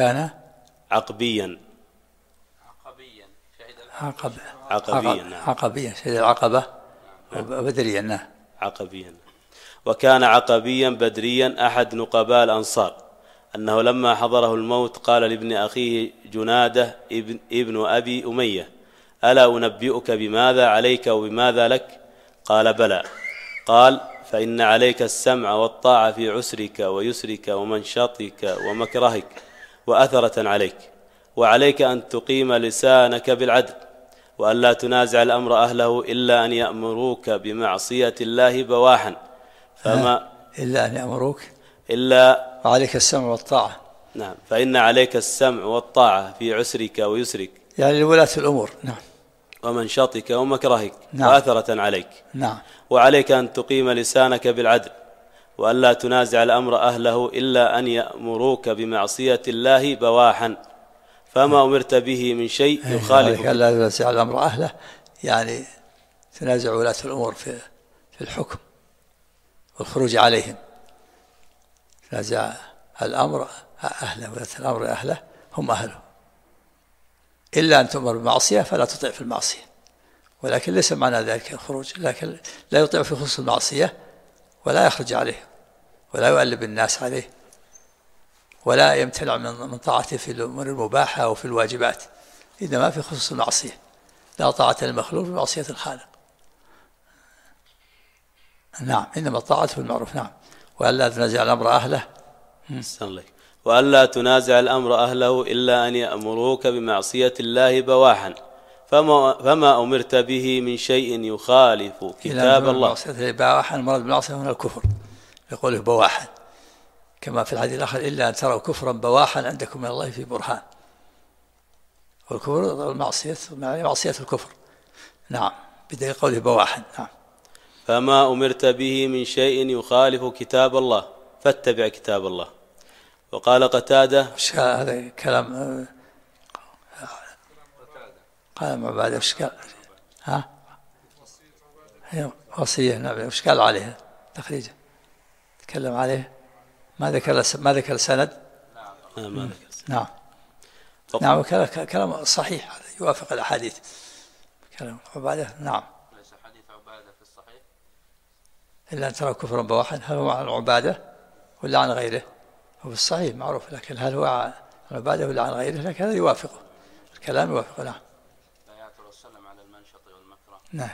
عقبيا شهد العقبة بدريا نعم وكان عقبيا بدريا أحد نقباء الأنصار أنه لما حضره الموت قال لابن أخيه جنادة ابن أبي أمية ألا أنبئك بماذا عليك وبماذا لك قال بلى قال فإن عليك السمع والطاعة في عسرك ويسرك ومنشطك ومكرهك وأثرة عليك وعليك أن تقيم لسانك بالعدل وأن لا تنازع الأمر أهله إلا أن يأمروك بمعصية الله بواحا إلا أن يأمروك إلا وعليك السمع والطاعة نعم فإن عليك السمع والطاعة في عسرك ويسرك يعني لولاة الأمور نعم ومنشطك ومكرهك نعم. وأثرة عليك. نعم. وعليك أن تقيم لسانك بالعدل، وألا تنازع الأمر أهله إلا أن يأمروك بمعصية الله بواحا، فما أمرت به من شيء يخالف. ألا تنازع الأمر أهله يعني تنازع ولاة الأمور في الحكم والخروج عليهم. تنازع الأمر أهله، ولاة الأمر أهله هم أهله، إلا أن تؤمر بمعصية فلا تطيع في المعصية، ولكن ليس معنى ذلك الخروج، لكن لا يطيع في خصوص المعصية ولا يخرج عليه ولا يؤلب الناس عليه ولا يمتنع من طاعته في الأمور المباحة أو في الواجبات، إنما في خصوص المعصية. لا طاعة للمخلوق بمعصية الخالق. نعم، إنما الطاعة في المعروف. نعم. وألا تنازع الأمر أهله. وألا تنازع الأمر أهله إلا أن يأمروك بمعصية الله بواحا، فما أمرت به من شيء يخالف كتاب الله. بواحا المراد بالمعصية هنا الكفر، يقوله بواحا، كما في الحديث الآخر إلا أن تروا كفرا بواحا عندكم من الله في برهان. والكفر المعصية معصية الكفر. نعم، بدليل قوله بواحا. نعم. فما أمرت به من شيء يخالف كتاب الله فاتبع كتاب الله. وقال قتادة، هذا كلام قال عبادة، وش قال؟ ها؟ هي وصية. نعم. وش قال عليها تخريجه؟ تكلم عليه، ما ذكر سند. نعم. نعم. كلام صحيح يوافق الأحاديث. كلام عبادة. نعم. ليس حديث عبادة في الصحيح إلا أن ترى كفرا بواحا، هل هو عن عبادة ولا عن غيره؟ هو في الصحيح معروف، لكن هل هو عن عبادة ولا عن غيره؟ لكن هذا يوافقه، الكلام يوافقه. نعم. لا يتوسلم على المنشط والمكره. نعم.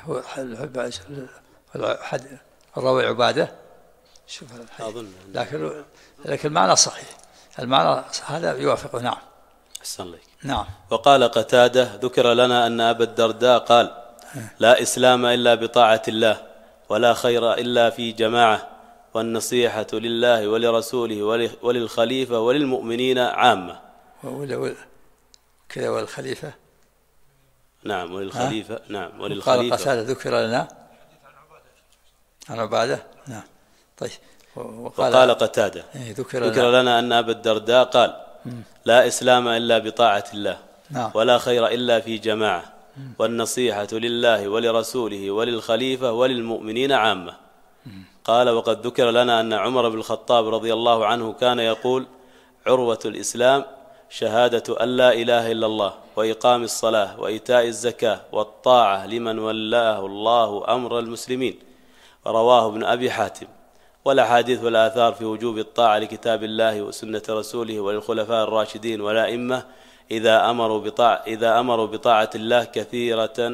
هو الراوي عبادة. شوف أظن، لكن المعنى صحيح، المعنى هذا يوافقه. نعم. أحسن لك. نعم. وقال قتادة، ذكر لنا أن أبا الدرداء قال: لا إسلام إلا بطاعة الله، ولا خير إلا في جماعة، والنصيحة لله ولرسوله وللخليفة وللمؤمنين عامة. كذا والخليفة. نعم، وللخليفة. نعم، وللخليفة. قال قتادة ذكر لنا عن عبادة. نعم. طيب. وقال قتادة ذكر لنا أن أبا الدرداء قال: لا إسلام إلا بطاعة الله. نعم. ولا خير إلا في جماعة، والنصيحة لله ولرسوله وللخليفة وللمؤمنين عامة. قال: وقد ذكر لنا أن عمر بن الخطاب رضي الله عنه كان يقول: عروة الإسلام شهادة أن لا إله إلا الله، وإقام الصلاة، وإيتاء الزكاة، والطاعة لمن ولاه الله أمر المسلمين. رواه ابن أبي حاتم. والأحاديث والآثار في وجوب الطاعة لكتاب الله وسنة رسوله وللخلفاء الراشدين والأئمة إذا أمروا بطاعة الله كثيرة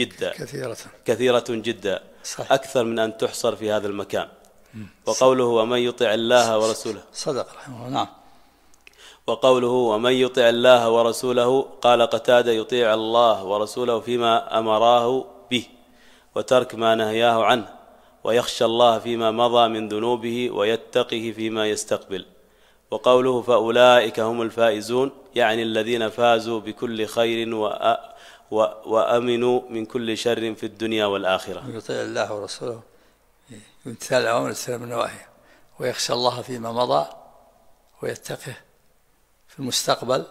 جدا، صحيح. أكثر من أن تحصر في هذا المكان. وقوله: ومن يطع الله ورسوله. صدق رحمه الله. نعم. وقوله: ومن يطع الله ورسوله، قال قتادة: يطيع الله ورسوله فيما أمراه به، وترك ما نهياه عنه، ويخشى الله فيما مضى من ذنوبه، ويتقه فيما يستقبل. وقوله: فأولئك هم الفائزون، يعني الذين فازوا بكل خير وأمنوا من كل شر في الدنيا والآخرة. يطيع الله ورسوله يمتثل الأوامر ويجتنب النواهي، ويخشى الله فيما مضى، ويتقه في المستقبل.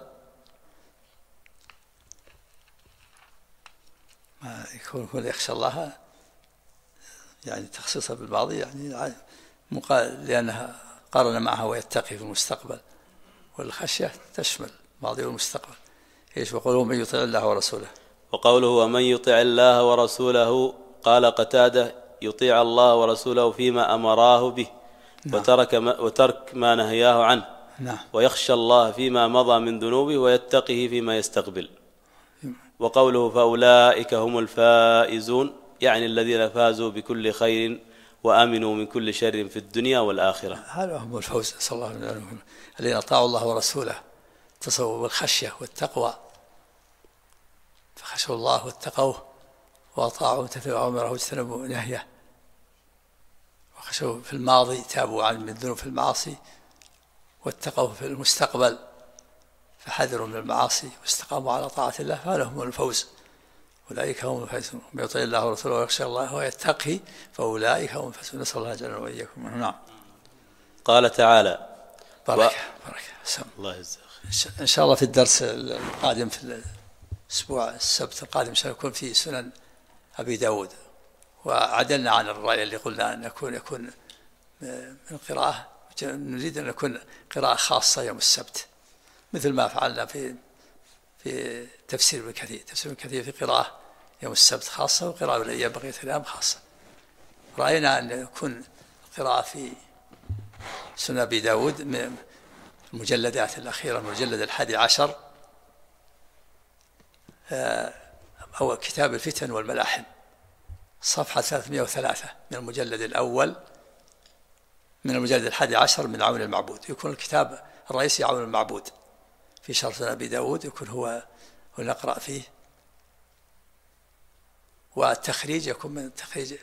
ما يكون يخشى الله يعني تخصيصها بالماضي، يعني لأنها قارن معها ويتقي في المستقبل، والخشية تشمل الماضي والمستقبل. ايش وقوله: من يطيع الله ورسوله. وقوله: ومن يطيع الله ورسوله، قال قتادة: يطيع الله ورسوله فيما أمراه به. نعم. وترك ما نهياه عنه. نعم. ويخشى الله فيما مضى من ذنوبه، ويتقه فيما يستقبل. وقوله: فأولئك هم الفائزون، يعني الذين فازوا بكل خير وأمنوا من كل شر في الدنيا والآخرة. هذا هم الفوز، صلى الله عليه وسلم، الذين أطاعوا الله ورسوله، تصوا بالخشية والتقوى، فخشوا الله واتقوه وأطاعوا وامتثلوا أوامره واجتنبوا نهيه، وخشوا في الماضي، تابوا عن الذنوب في المعاصي، واتقوا في المستقبل فحذروا من المعاصي واستقاموا على طاعة الله، فهذا هم الفوز أولئك هم المفلحون من يطع الله ورسوله ويخشى الله ويتقي فأولئك هم المفلحون. نسأل الله جل وإياكم. نعم. قال تعالى بارك الله يجزاك. إن شاء الله في الدرس القادم في الأسبوع السبت القادم إن شاء الله يكون في سنن أبي داود، وعدلنا عن الرأي اللي قلنا أن يكون من قراءة، نريد أن يكون قراءة خاصة يوم السبت مثل ما فعلنا في تفسير ابن كثير. تفسير ابن كثير في قراءة يوم السبت خاصة وقراءة الأيام بقية الأيام خاصة. رأينا أن يكون قراءة في سنن أبي داود من المجلدات الأخيرة، المجلد 11 أو كتاب الفتن والملاحم صفحة 303 من المجلد الأول من المجلد 11 من عون المعبود. يكون الكتاب الرئيسي عون المعبود في شرح سنن أبي داود، يكون هو نقرأ فيه، والتخريج يكون من تخريج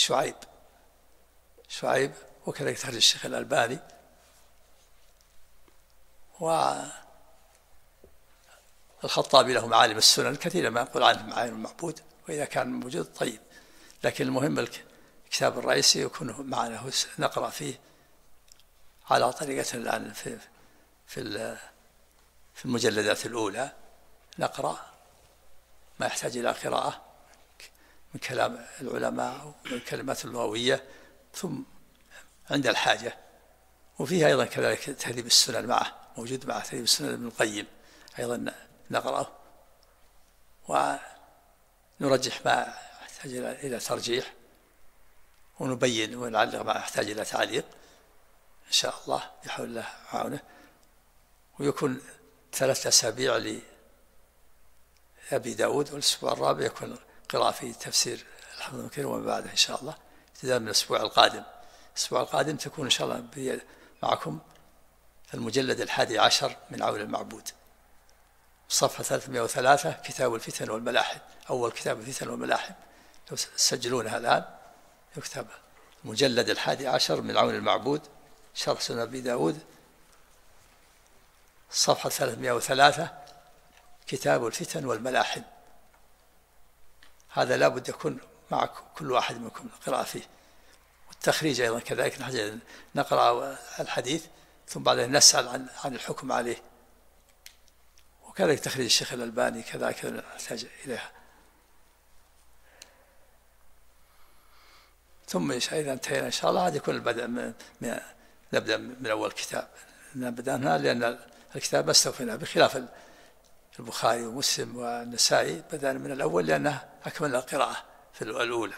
شعيب وكذلك تخريج الشيخ الألباني، والخطابي له معالم السنن كثيرا ما يقول عنه معالم المعبود، وإذا كان موجود طيب، لكن المهم الكتاب الرئيسي يكون معنا نقرأ فيه على طريقة الآن في المجلدات الأولى، نقرأ ما يحتاج إلى قراءة من كلام العلماء ومن الكلمات اللغوية ثم عند الحاجة. وفيها أيضا كذلك تهذيب السنن معه، موجود مع تهذيب السنن ابن القيم أيضا نقرأه ونرجح ما يحتاج إلى ترجيح، ونبين ونعلق ما يحتاج إلى تعليق إن شاء الله بحول الله وعونه. ويكون 3 أسابيع لأبي داود، والأسبوع الرابع يكون قراءة في تفسير الحافظ ابن كثير وما بعده إن شاء الله ابتداء من الأسبوع القادم. الأسبوع القادم تكون إن شاء الله معكم المجلد 11 من عون المعبود صفحة 303 كتاب الفتن والملاحم، أول كتاب الفتن والملاحم لو تسجلونها الآن يكتب المجلد 11 من عون المعبود شرح سنن أبي داود صفحة 303 كتاب الفتن والملاحم. هذا لا بد يكون معك كل واحد منكم قراءة فيه، والتخريج أيضا كذلك نحتاج نقرأ الحديث ثم بعدين نسأل عن الحكم عليه، وكذلك تخريج الشيخ الألباني كذلك نحتاج إليها. ثم إذا انتهينا إن شاء الله هذا يكون نبدأ من أول كتاب، بدأنا لأن الكتاب ما استوفينا، بخلاف البخاري ومسلم والنسائي بدأنا من الأول لأنه أكمل القراءة في الأولى.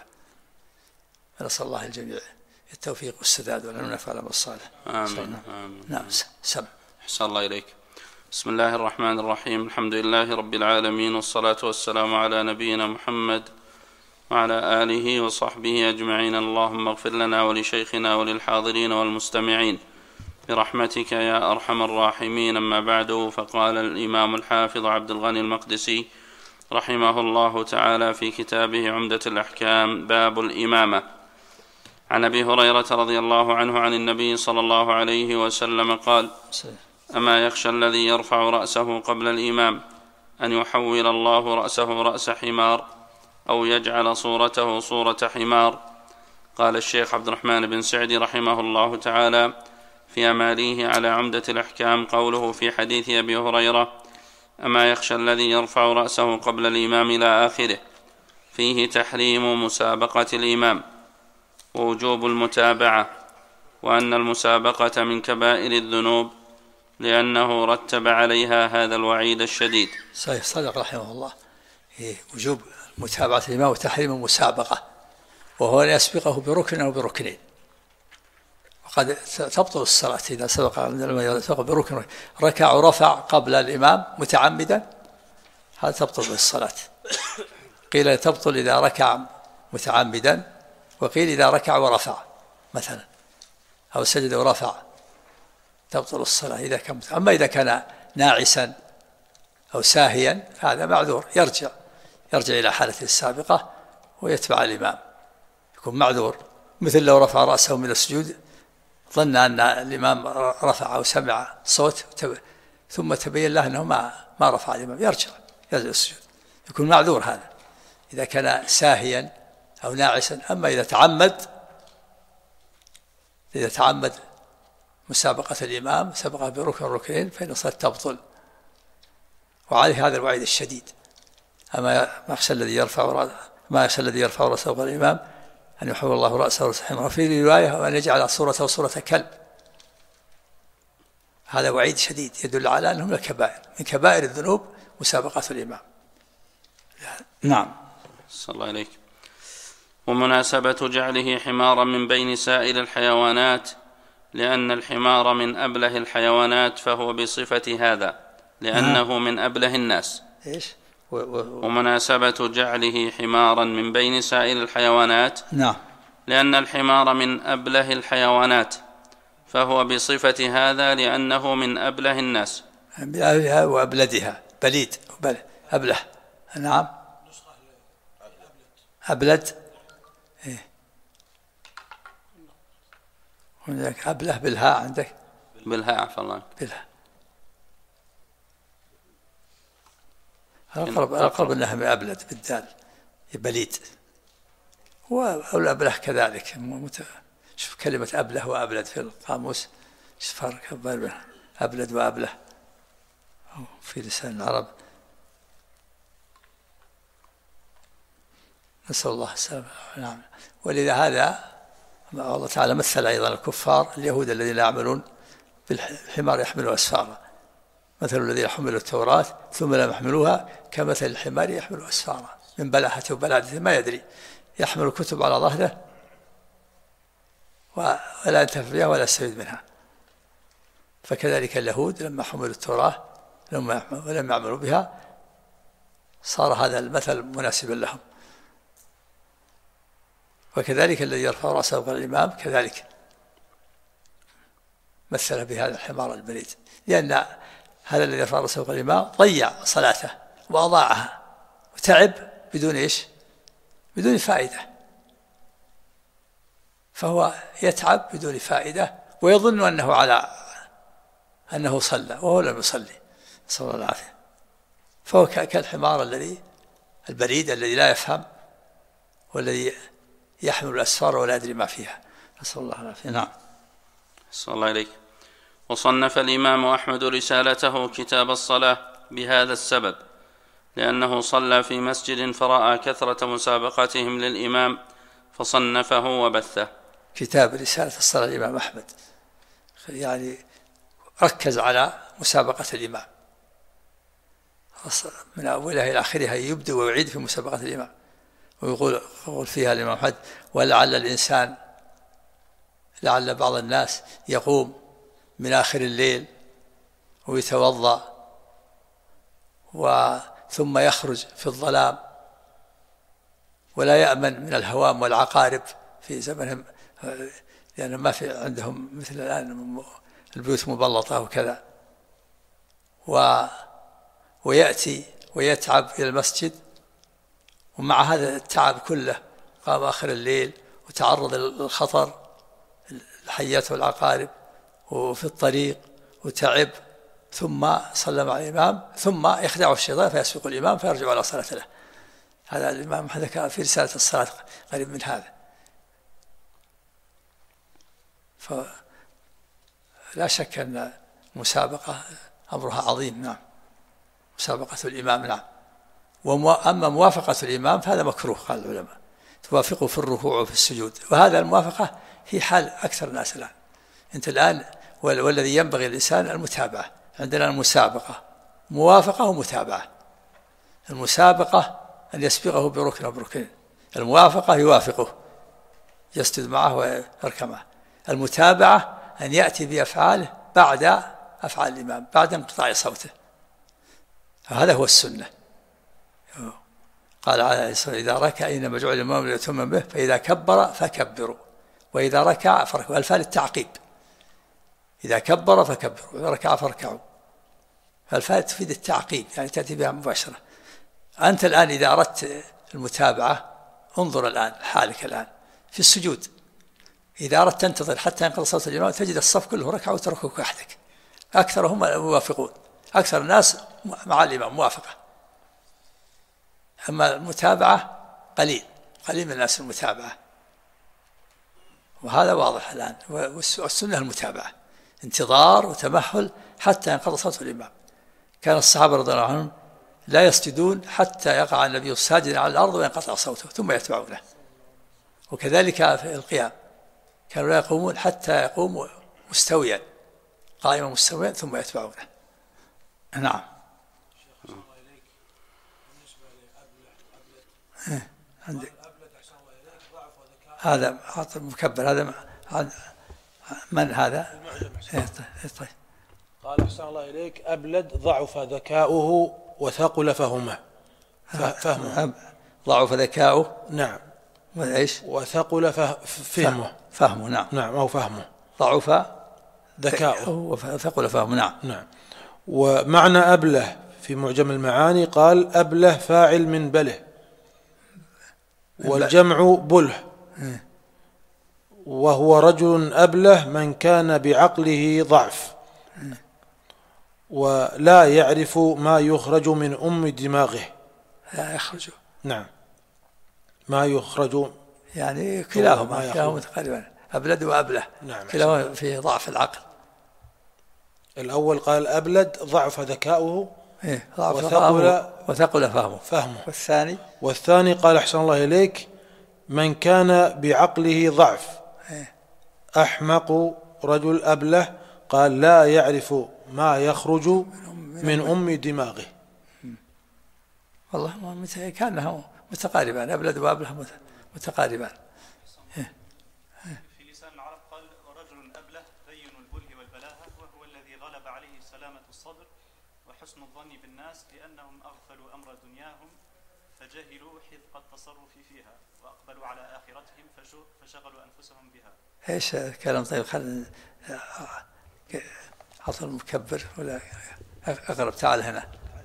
فنسأل الله الجميع التوفيق والسداد ولنا نفعل بالصالح. آمين. نعم. سم. أحسن الله إليك. بسم الله الرحمن الرحيم. الحمد لله رب العالمين، والصلاة والسلام على نبينا محمد وعلى آله وصحبه أجمعين. اللهم اغفر لنا ولشيخنا وللحاضرين والمستمعين برحمتك يا أرحم الراحمين. أما بعد، فقال الإمام الحافظ عبد الغني المقدسي رحمه الله تعالى في كتابه عمدة الأحكام باب الإمامة عن أبي هريرة رضي الله عنه عن النبي صلى الله عليه وسلم قال: أما يخشى الذي يرفع رأسه قبل الإمام أن يحول الله رأسه رأس حمار أو يجعل صورته صورة حمار. قال الشيخ عبد الرحمن بن سعدي رحمه الله تعالى في أماليه على عمدة الأحكام قوله في حديث أبي هريرة: أما يخشى الذي يرفع رأسه قبل الإمام إلى آخره، فيه تحريم مسابقة الإمام ووجوب المتابعة، وأن المسابقة من كبائر الذنوب لأنه رتب عليها هذا الوعيد الشديد. صدق رحمه الله. وجوب متابعة الإمام وتحريم المسابقة، وهو يسبقه بركن أو بركنين، وقد تبطل الصلاة إذا سبق بركن، ركع ورفع قبل الإمام متعمدا، هذا تبطل الصلاة. قيل تبطل إذا ركع متعمدا، وقيل إذا ركع ورفع مثلا أو سجد ورفع تبطل الصلاة إذا كان. أما إذا كان ناعسا أو ساهيا هذا معذور، يرجع إلى حالته السابقة ويتبع الإمام، يكون معذور. مثل لو رفع رأسه من السجود ظن أن الإمام رفع أو سمع صوت ثم تبين له أنه ما رفع الإمام، يرجع السجود، يكون معذور هذا إذا كان ساهيا أو ناعسا. أما إذا تعمد مسابقة الإمام سبقه بركن ركنين فإن الصلاة تبطل، وعليه هذا الوعيد الشديد. أما ما يخشى الذي يرفع رأسه فوق الإمام أن يحول الله رأسه رسحمه، وفي رواية أن يجعل صورته صورة كلب. هذا وعيد شديد يدل على أنهم من كبائر الذنوب مسابقة الإمام. نعم. صلى الله عليك. ومناسبة جعله حمارا من بين سائر الحيوانات لأن الحمار من أبله الحيوانات فهو بصفة هذا لأنه من أبله الناس. إيش؟ ومناسبة جعله حمارا من بين سائر الحيوانات نعم لأن الحمار من أبله الحيوانات فهو بصفة هذا لأنه من أبله الناس. بأبلها وأبلدها، بليد أبله. نعم أبلد. إيه. عندك أبله بالهاء، عندك بالهاء عفوا الله بالهاء. الأقرب أنها من أبلد بالدال بليد، والأبله كذلك. شوف كلمة أبله وأبلد في القاموس ايش فرق بين أبلد وأبله في لسان العرب. نسأل الله السلامة. نعم. ولذا هذا الله تعالى مثل أيضا الكفار اليهود الذين يعملون بالحمار يحملوا أسفارا، مثل الذين حملوا التوراة ثم لم يحملوها كمثل الحمار يحمل أسفارا من بلحته وبلادته ما يدري، يحمل الكتب على ظهره ولا ينتفع بها ولا يستفيد منها. فكذلك اليهود لما حملوا التوراة ولم يعملوا بها صار هذا المثل مناسبا لهم. وكذلك الذي يرفع رأسه فوق الإمام كذلك مثل بهذا الحمار البليد، لأن هذا الذي يرفع رأسه فوق الإمام ضيع صلاته وأضاعها وتعب بدون إيش؟ بدون فائدة. فهو يتعب بدون فائدة ويظن أنه صلى وهو لم يصلي، نسأل الله العافية. فهو كالحمار البليد الذي لا يفهم والذي يحمل الأسفار ولا يدري ما فيها، نسأل الله العافية. نعم. صلى الله عليك. وصنف الإمام أحمد رسالته كتاب الصلاة بهذا السبب، لأنه صلى في مسجد فرأى كثرة مسابقتهم للإمام فصنفه وبثه. كتاب رسالة الصلاة الإمام أحمد يعني ركز على مسابقة الإمام من أولها إلى آخرها، يبدأ ويعيد في مسابقة الإمام، ويقول فيها الإمام أحمد: لعل بعض الناس يقوم من آخر الليل ويتوضأ ثم يخرج في الظلام ولا يأمن من الهوام والعقارب في زمنهم، لأن ما في عندهم مثل الآن البيوت مبلطة وكذا، ويأتي ويتعب إلى المسجد، ومع هذا التعب كله قام آخر الليل وتعرض للخطر الحيات والعقارب وفي الطريق وتعب، ثم صلى مع الإمام ثم يخدعه الشيطان فيسبق الإمام فيرجع على صلاة له. هذا الإمام ذكر في رسالة الصلاة قريب من هذا. فلا شك أن المسابقة أمرها عظيم. نعم، مسابقة الإمام. نعم. أما موافقة الإمام فهذا مكروه، قال العلماء توافقه في الركوع وفي السجود، وهذا الموافقة في حال أكثر الناس الآن. أنت الآن والذي ينبغي الإنسان المتابعة. عندنا المسابقة موافقة ومتابعة. المسابقة أن يسبقه بركن أو بركن، الموافقة يوافقه يسجد معه ويركع معه. المتابعة أن يأتي بأفعاله بعد أفعال الإمام بعد انقطاع صوته، هذا هو السنة. قال عليه الصلاة والسلام: إذا ركع إنما جعل الإمام ليؤتم به، فإذا كبر فكبروا وإذا ركع فركعوا. الفاء للتعقيب، إذا كبر فكبروا وإذا ركع فاركعوا. فالفاء تفيد التعقيب، يعني تأتي بها مباشرة. أنت الآن إذا أردت المتابعة انظر الآن حالك الآن في السجود، إذا أردت تنتظر حتى ينقضي صلاة الإمام تجد الصف كله ركع وتركك وحدك، أكثرهم موافقون، أكثر الناس مع الإمام موافقة. أما المتابعة قليل من الناس المتابعة، وهذا واضح الآن. والسنة المتابعة، انتظار وتمهل حتى ينقضي صوت الإمام. كان الصحابة رضي الله عنهم لا يسجدون حتى يقع النبي ساجدا على الأرض وينقطع صوته ثم يتبعونه. وكذلك في القيام كانوا لا يقومون حتى يقوموا مستويا، قائما مستويا ثم يتبعونه. نعم. عندك هذا مكبر، هذا من هذا؟ طيب. قال أحسن الله إليك: أبلد ضعف ذكاؤه وثقل فهمه. ضعف ذكاؤه، نعم، وإيش؟ وثقل فهمه. نعم. نعم، أو فهمه. ضعف ذكاؤه وثقل فهمه. نعم. نعم. ومعنى أبله في معجم المعاني قال: أبله فاعل من بله، والجمع بله، وهو رجل أبله من كان بعقله ضعف ولا يعرف ما يخرج من أم دماغه. لا يخرج. نعم، ما يخرج يعني كلاهما تقريبا، أبلد وأبله. نعم، كلاهما في ضعف العقل. الأول قال أبلد ضعف ذكاؤه وثقل فهمه. والثاني قال أحسن الله إليك: من كان بعقله ضعف. أحمق رجل أبله قال لا يعرف ما يخرج من أم دماغه. والله كانه متقاربان، أبلد وأبله متقاربان. في لسان العرب قال: ورجل أبله بين البله والبلاهة، وهو الذي غلب عليه سلامة الصدر وحسن الظن بالناس لأنهم أغفلوا أمر دنياهم فجهلوا حذق التصرف فيها وأقبلوا على آخرتهم فشغلوا أنفسهم بها. ايش كلام طيب؟ خل حط المكبر ولا اقرب. تعال هنا.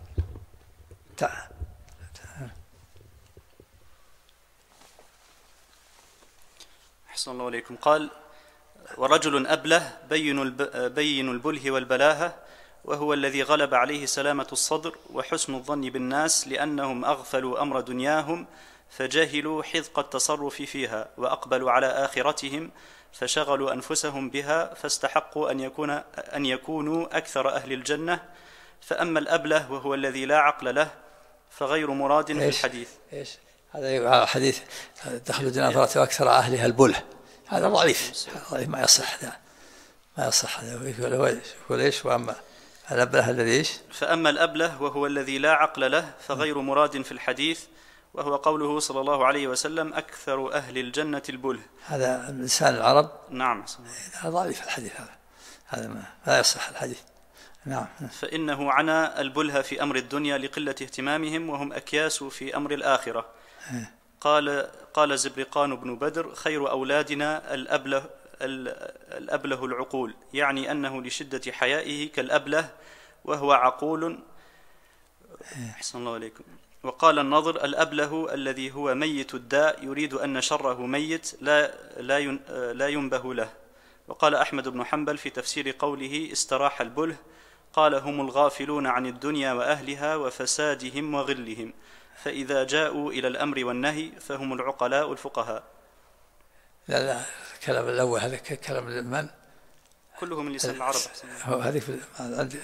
أحسن الله عليكم. قال: ورجل أبله بين البله والبلاهة، وهو الذي غلب عليه سلامة الصدر وحسن الظن بالناس لأنهم أغفلوا أمر دنياهم فجهلوا حذق التصرف فيها وأقبلوا على آخرتهم فشغلوا أنفسهم بها فاستحقوا أن يكونوا أكثر أهل الجنة. فأما الأبله وهو الذي لا عقل له فغير مراد في الحديث. إيش هذا حديث دخلوا جنازة أكثر أهلها البله، هذا ضعيف، ما يصح. ما يصح. يقول إيش؟ وأما الأبله الذي إيش؟ فأما الأبله وهو الذي لا عقل له فغير مراد في الحديث، وهو قوله صلى الله عليه وسلم: أكثر أهل الجنة البله. هذا لسان العرب. نعم. هذا ضعيف الحديث، هذا لا يصح الحديث. نعم. فإنه عنى البله في أمر الدنيا لقلة اهتمامهم وهم أكياس في أمر الآخرة. قال زبرقان بن بدر: خير أولادنا الأبله العقول، يعني أنه لشدة حيائه كالأبله وهو عقول. أحسن الله عليكم. وقال النضر: الأبله الذي هو ميت الداء يريد أن شره ميت لا ينبه له. وقال أحمد بن حنبل في تفسير قوله استراح البله: قال: هم الغافلون عن الدنيا وأهلها وفسادهم وغلهم، فإذا جاءوا إلى الأمر والنهي فهم العقلاء الفقهاء. لا الكلام الأول هذا كلام من؟ كله من لسان العرب. هذه عندي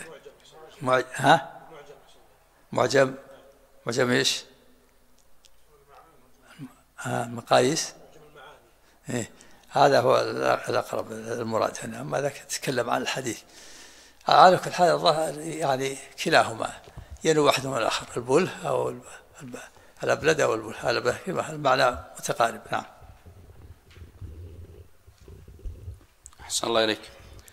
معجم ايش؟ مقاييس. هذا هو الأقرب المراد هنا. أما ذاك تتكلم عن الحديث. على كل حال الظاهر يعني كلاهما ينوي واحدهما الآخر، البله أو الأبلد أو البله، المعنى متقارب. نعم. أحسن الله إليك.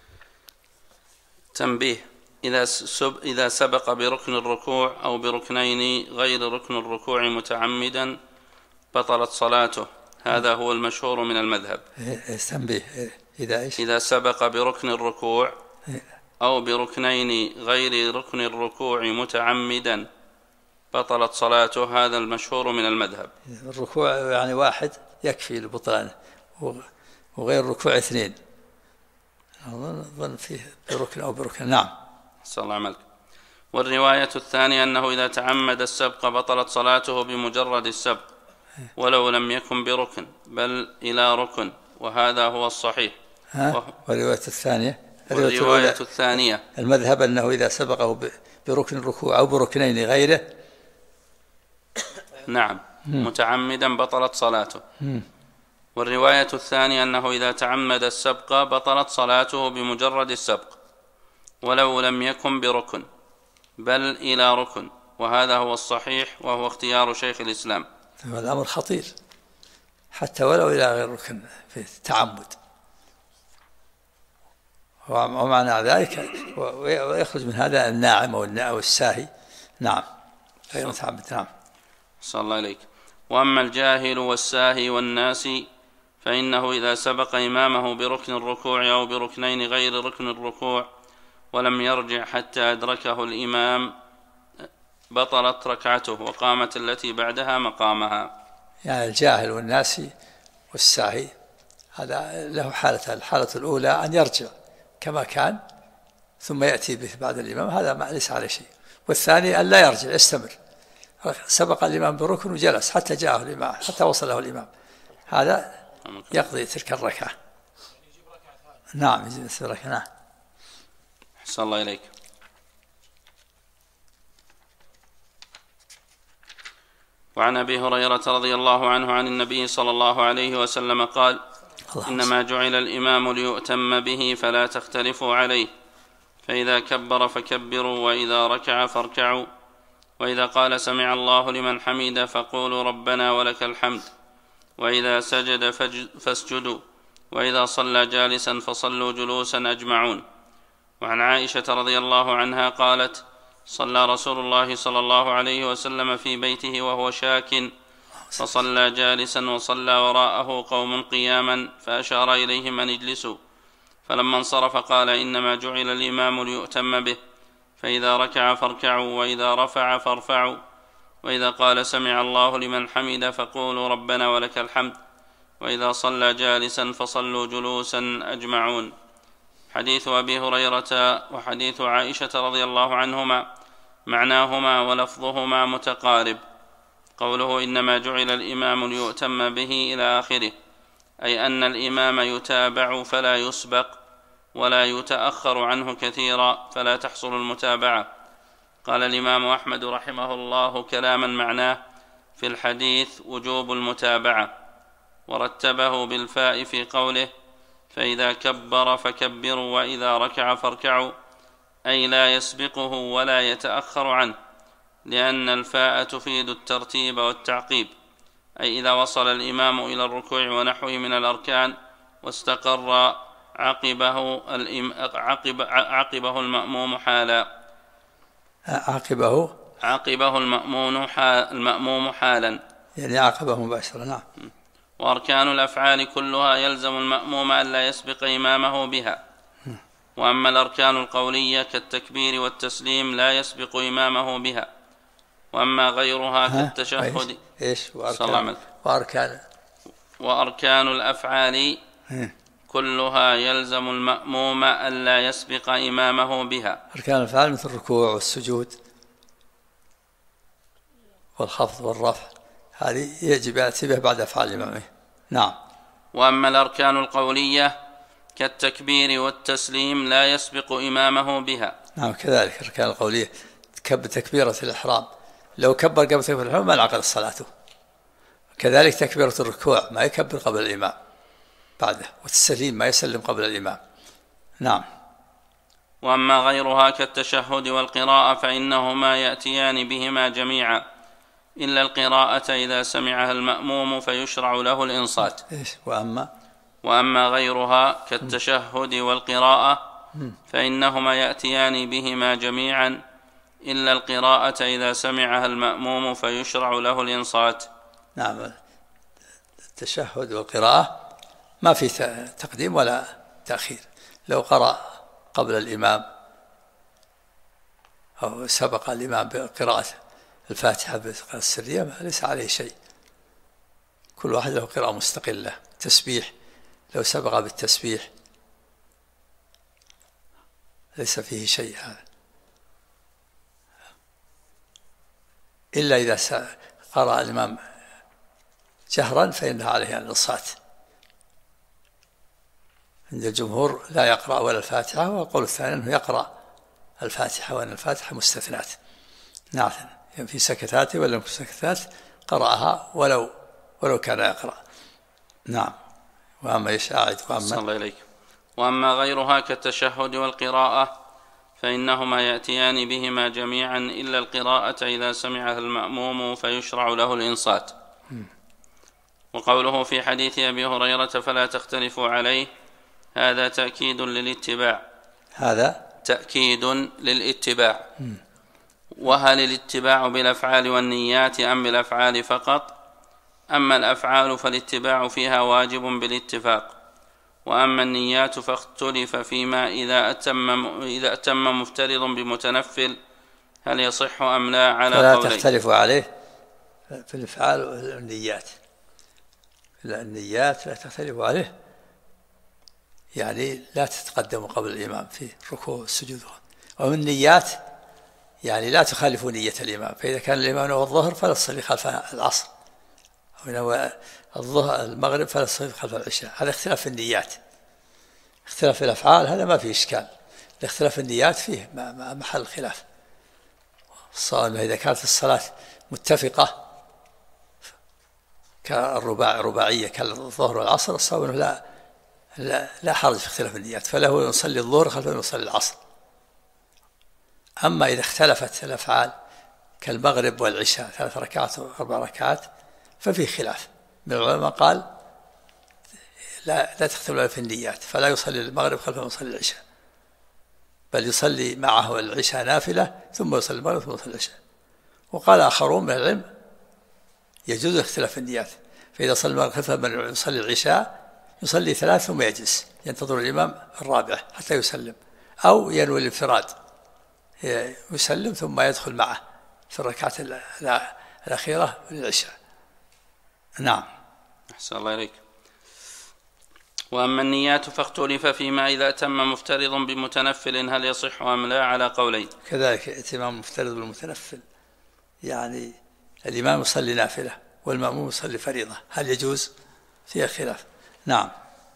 تنبيه: إذا سبق بركن الركوع أو بركنين غير ركن الركوع متعمدا بطلت صلاته، هذا هو المشهور من المذهب. تنبيه: إذا سبق بركن الركوع أو بركنين غير ركن الركوع متعمدا بطلت صلاته، هذا المشهور من المذهب. الركوع يعني واحد يكفي لبطلانه، وغير الركوع اثنين، أظن فيه بركن أو بركن. نعم. صلى الله عليك. والرواية الثانية أنه إذا تعمد السبق بطلت صلاته بمجرد السبق، ولو لم يكن بركن بل إلى ركن، وهذا هو الصحيح. والرواية الثانية المذهب أنه إذا سبقه بركن الركوع أو بركنين غيره نعم متعمدا بطلت صلاته. والرواية الثانية أنه إذا تعمد السبق بطلت صلاته بمجرد السبق ولو لم يكن بركن بل إلى ركن، وهذا هو الصحيح وهو اختيار شيخ الإسلام. الأمر خطير حتى ولو إلى غير ركن في التعمد، ومعنى ذلك ويخرج من هذا الناعم أو الساهي. نعم غير متعمد. نعم صلى الله عليك. وأما الجاهل والساهي والناسي فإنه إذا سبق إمامه بركن الركوع أو بركنين غير ركن الركوع ولم يرجع حتى أدركه الإمام بطلت ركعته وقامت التي بعدها مقامها. يعني الجاهل والناسي والساهي هذا له حالتان: الحالة الأولى أن يرجع كما كان ثم يأتي به بعد الإمام، هذا ما ليس عليه شيء. والثاني أن لا يرجع، يستمر، سبق الإمام بركن وجلس حتى جاءه الإمام حتى وصله الإمام، هذا يقضي تلك الركعة. نعم يجب ركعة. نعم. أحسن الله إليك. وعن أبي هريرة رضي الله عنه عن النبي صلى الله عليه وسلم قال: إنما جعل الإمام ليؤتم به فلا تختلفوا عليه، فإذا كبر فكبروا، وإذا ركع فاركعوا، وإذا قال سمع الله لمن حمده فقولوا ربنا ولك الحمد، وإذا سجد فاسجدوا، وإذا صلى جالسا فصلوا جلوسا أجمعون. وعن عائشة رضي الله عنها قالت: صلى رسول الله صلى الله عليه وسلم في بيته وهو شاك فصلى جالسا وصلى وراءه قوم قياما فأشار إليهم أن اجلسوا، فلما انصرف قال: إنما جعل الإمام ليؤتم به، فإذا ركع فاركعوا، وإذا رفع فارفعوا، وإذا قال سمع الله لمن حمد فقولوا ربنا ولك الحمد، وإذا صلى جالسا فصلوا جلوسا أجمعون. حديث أبي هريرة وحديث عائشة رضي الله عنهما معناهما ولفظهما متقارب. قوله إنما جعل الإمام ليؤتم به إلى آخره، أي أن الإمام يتابع فلا يسبق، ولا يتأخر عنه كثيرا فلا تحصل المتابعة. قال الإمام أحمد رحمه الله كلاما معناه في الحديث وجوب المتابعة، ورتبه بالفاء في قوله فإذا كبر فكبروا وإذا ركع فاركعوا، أي لا يسبقه ولا يتأخر عنه، لأن الفاء تفيد الترتيب والتعقيب، أي إذا وصل الإمام إلى الركوع ونحوه من الأركان واستقر عقبه المأموم حالا. عقبه المأموم حالا، يعني عقبه مباشرة. نعم. وأركان الأفعال كلها يلزم المأموم أن لا يسبق إمامه بها. وأما الأركان القولية كالتكبير والتسليم لا يسبق إمامه بها. وأما غيرها كالتشهد وأركان الأفعال كلها يلزم المأموم أن لا يسبق إمامه بها. أركان الأفعال مثل الركوع والسجود والخفض والرفع، هذه يجب يأتي به بعد أفعال إمامه. نعم. وأما الأركان القولية كالتكبير والتسليم لا يسبق إمامه بها. نعم كذلك الأركان القولية تكبيرة الإحرام، لو كبر قبل تكبيرة الإحرام ما انعقدت صلاته. كذلك تكبيرة الركوع ما يكبر قبل الإمام بعده، والتسليم ما يسلم قبل الإمام. نعم. وأما غيرها كالتشهد والقراءة فإنهما يأتيان بهما جميعا، إلا القراءة إذا سمعها المأموم فيشرع له الإنصات. وأما غيرها كالتشهد والقراءة فإنهما يأتيان بهما جميعا، إلا القراءة إذا سمعها المأموم فيشرع له الإنصات. نعم. التشهد والقراءة ما في تقديم ولا تأخير، لو قرأ قبل الإمام أو سبق الإمام بقراءة الفاتحة بالقراءة السرية ليس عليه شيء، كل واحد له قراءة مستقلة. تسبيح لو سبق بالتسبيح ليس فيه شيء هذا، إلا إذا قرأ الإمام جهرا فإنها عليه الإنصات. عند الجمهور لا يقرأ ولا الفاتحة، والقول الثاني أنه يقرأ الفاتحة وأن الفاتحة مستثنات. نعم، في سكتات ولا في سكتات قرأها ولو كان يقرأ. نعم. وأما يشاعد صلى الله عليك. وأما غيرها كالتشهد والقراءة فإنهما يأتيان بهما جميعا إلا القراءة إذا سمعها المأموم فيشرع له الإنصات. وقوله في حديث أبي هريرة فلا تختلفوا عليه هذا تأكيد للاتباع. هذا تأكيد للاتباع. وهل الاتباع بالأفعال والنيات أم بالأفعال فقط؟ أما الأفعال فالاتباع فيها واجب بالاتفاق، وأما النيات فاختلف فيما إذا أتم مفترض بمتنفل هل يصح أم لا على قولين. فلا تختلفوا عليه في الأفعال والنيات. النيات لا تختلفوا عليه، يعني لا تتقدموا قبل الإمام في الركوع والسجود. ومن النيات يعني لا تخالفوا نية الإمام، فإذا كان الإمام هو الظهر فلا تصلي خلف العصر، أو الظهر المغرب فلا تصلي خلف العشاء. هذا اختلاف في النيات. اختلاف الأفعال هذا ما فيه إشكال، الاختلاف النيات فيه محل خلاف. إذا كانت الصلاة متفقة كالرباعية كالظهر والعصر، الصواب لا حرج في اختلاف النيات، فله يصلي الظهر خلف يصلي العصر. أما إذا اختلفت الأفعال كالمغرب والعشاء 3 ركعات و4 ركعات ففي خلاف من العلماء، قال لا تختلف في النيات، فلا يصلي المغرب خلف يصلي العشاء، بل يصلي معه العشاء نافلة ثم يصلي المغرب ثم يصلي العشاء. وقال آخرون من العلم يجوز اختلاف النيات، فإذا صلى المغرب خلف من يصلي العشاء يصلي 3 ثم يجلس ينتظر الإمام الرابع حتى يسلم، أو ينوي الانفراد يسلم ثم يدخل معه في الركعة الأخيرة للعشاء. نعم. أحسن الله إليك. وأما النيات فاختلف فيما إذا أتم مفترض بمتنفل هل يصح أم لا على قولين. كذلك اتمام المفترض بالمتنفل، يعني الإمام يصلي نافلة والمأموم يصلي فريضة، هل يجوز؟ فيها خلاف. نعم.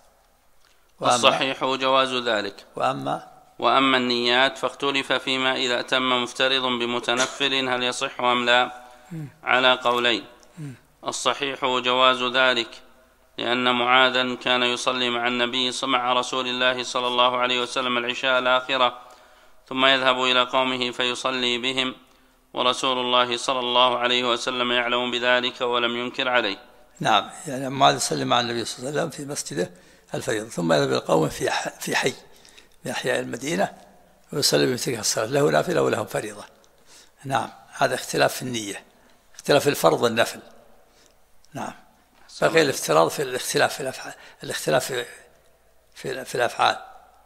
والصحيح جواز ذلك. وأما النيات فاختلف فيما إذا أتم مفترض بمتنفل هل يصح أم لا على قولين. الصحيح جواز ذلك، لأن معاذا كان يصلي مع رسول الله صلى الله عليه وسلم العشاء الآخرة ثم يذهب إلى قومه فيصلي بهم، ورسول الله صلى الله عليه وسلم يعلم بذلك ولم ينكر عليه. نعم، يعني معاذ يصلي مع النبي صلى الله عليه وسلم في مسجده الفريضة ثم يذهب إلى قومه في حي من أحياء المدينة ويصلي بمثلها الصلاة، له نافلة ولهم فريضة. نعم، هذا اختلاف في النية، اختلاف الفرض والنفل. نعم. بقي الافتراض في الاختلاف في الأفعال، الاختلاف في الأفعال،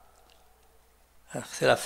الاختلاف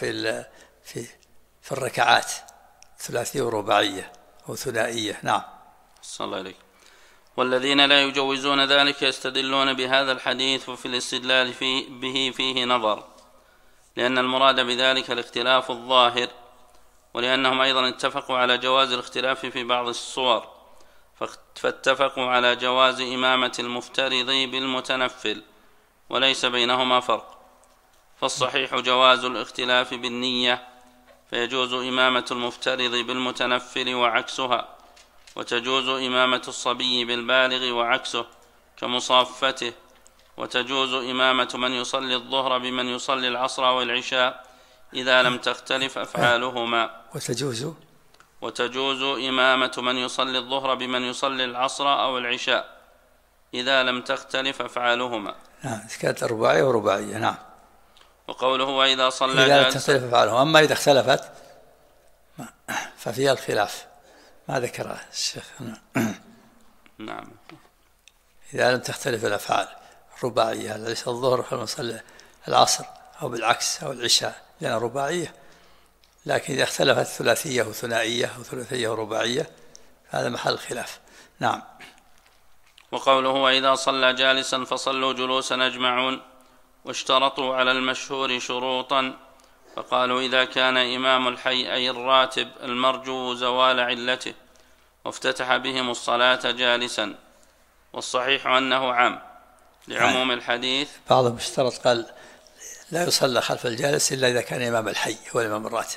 في الركعات ثلاثية ورباعية أو ثنائية. نعم. صلى الله عليه. والذين لا يجوزون ذلك يستدلون بهذا الحديث، وفي الاستدلال به فيه نظر، لأن المراد بذلك الاختلاف الظاهر، ولأنهم أيضا اتفقوا على جواز الاختلاف في بعض الصور، فاتفقوا على جواز إمامة المفترض بالمتنفل وليس بينهما فرق. فالصحيح جواز الاختلاف بالنية، فيجوز إمامة المفترض بالمتنفل وعكسها، وتجوز إمامة الصبي بالبالغ وعكسه كمصافته، وتجوز إمامة من يصلي الظهر بمن يصلي العصر والعشاء إذا لم تختلف أفعالهما، وتجوز إمامة من يصلي الظهر بمن يصلي العصر أو العشاء إذا لم تختلف أفعالهما. نعم، كانت رباعية ورباعية. نعم. وقوله وإذا صلى إذا لم تختلف أفعالهما، أما إذا اختلفت ففيها الخلاف ما ذكره الشيخ. نعم. إذا لم تختلف الأفعال رباعية، الظهر خلف يصلي العصر أو بالعكس أو العشاء لأنها رباعية، لكن إذا اختلفت ثلاثية وثنائية أو ثلاثية ورباعية هذا محل خلاف. نعم. وقوله وإذا صلى جالسا فصلوا جلوسا أجمعون، واشترطوا على المشهور شروطا، فقالوا إذا كان إمام الحي أي الراتب المرجو زوال علته وافتتح بهم الصلاة جالسا، والصحيح أنه عام لعموم الحديث. بعضهم اشترط قال لا يصلى خلف الجالس إلا إذا كان إمام الحي هو الإمام الراتب،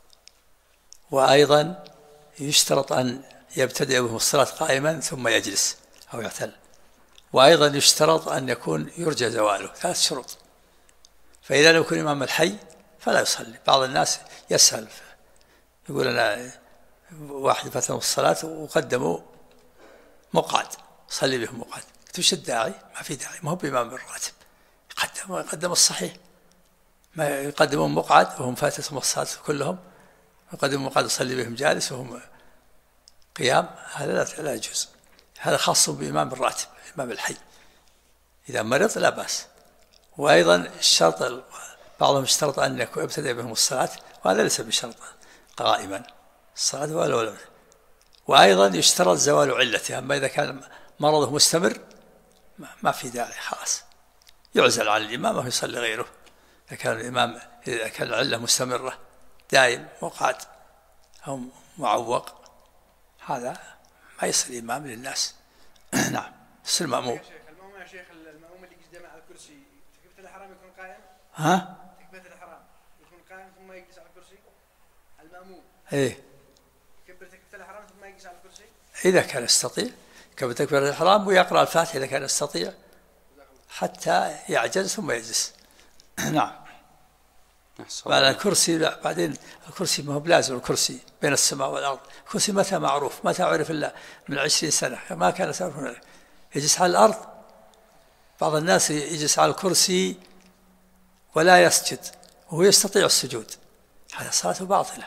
وأيضا يشترط أن يبتدئ بهم الصلاة قائما ثم يجلس أو يعتل، وأيضا يشترط أن يكون يرجى زواله، 3 شروط. فإذا لم يكن إمام الحي فلا يصلي. بعض الناس يسهل يقول أنا واحد فاتهم الصلاة وقدموا مقعد صلي بهم مقعد، وش الداعي؟ ما في داعي، ما هو بإمام الراتب، يقدم الصحيح، ما يقدمون مقعد وهم فاتتهم الصلاة كلهم، يقدمون مقعد يصلي بهم جالس وهم قيام، هذا لا يجوز. هذا خاص بإمام الراتب إمام الحي، إذا مرض لا بأس. وأيضا الشرط بعضهم اشترط أن يبتدئ بهم الصلاة، وهذا ليس بشرط قائما الصلاة ولا. وأيضا يشترط زوال علته، أما إذا كان مرضه مستمر ما في داعي، خلاص يعزل عن الإمام ويصلي غيره. إذا كان الإمام إذا كان العلة مستمرة دائم مقعد أو معوق، هذا ما يصير إمام للناس. نعم. يصير مأموم. المأموم يا شيخ، المأموم اللي يجلس على الكرسي تكبيرة الإحرام يكون قائم؟ ها؟ تكبيرة الإحرام يكون قائم ثم يجلس على الكرسي؟ المأموم إيه يكبر تكبيرة الإحرام ثم يجلس على الكرسي؟ إذا كان يستطيع يكبر تكبيرة الإحرام ويقرأ الفاتحة إذا كان يستطيع حتى يعجز ثم يجلس. نعم. بعد الكرسي لا، بعدين الكرسي ما هو بلازم، الكرسي بين السماء والأرض، الكرسي متى معروف؟ متى عرف إلا من 20 سنة، ما كان يعرفون. يجلس على الأرض، بعض الناس يجلس على الكرسي ولا يسجد وهو يستطيع السجود، هذا صلاته باطلة.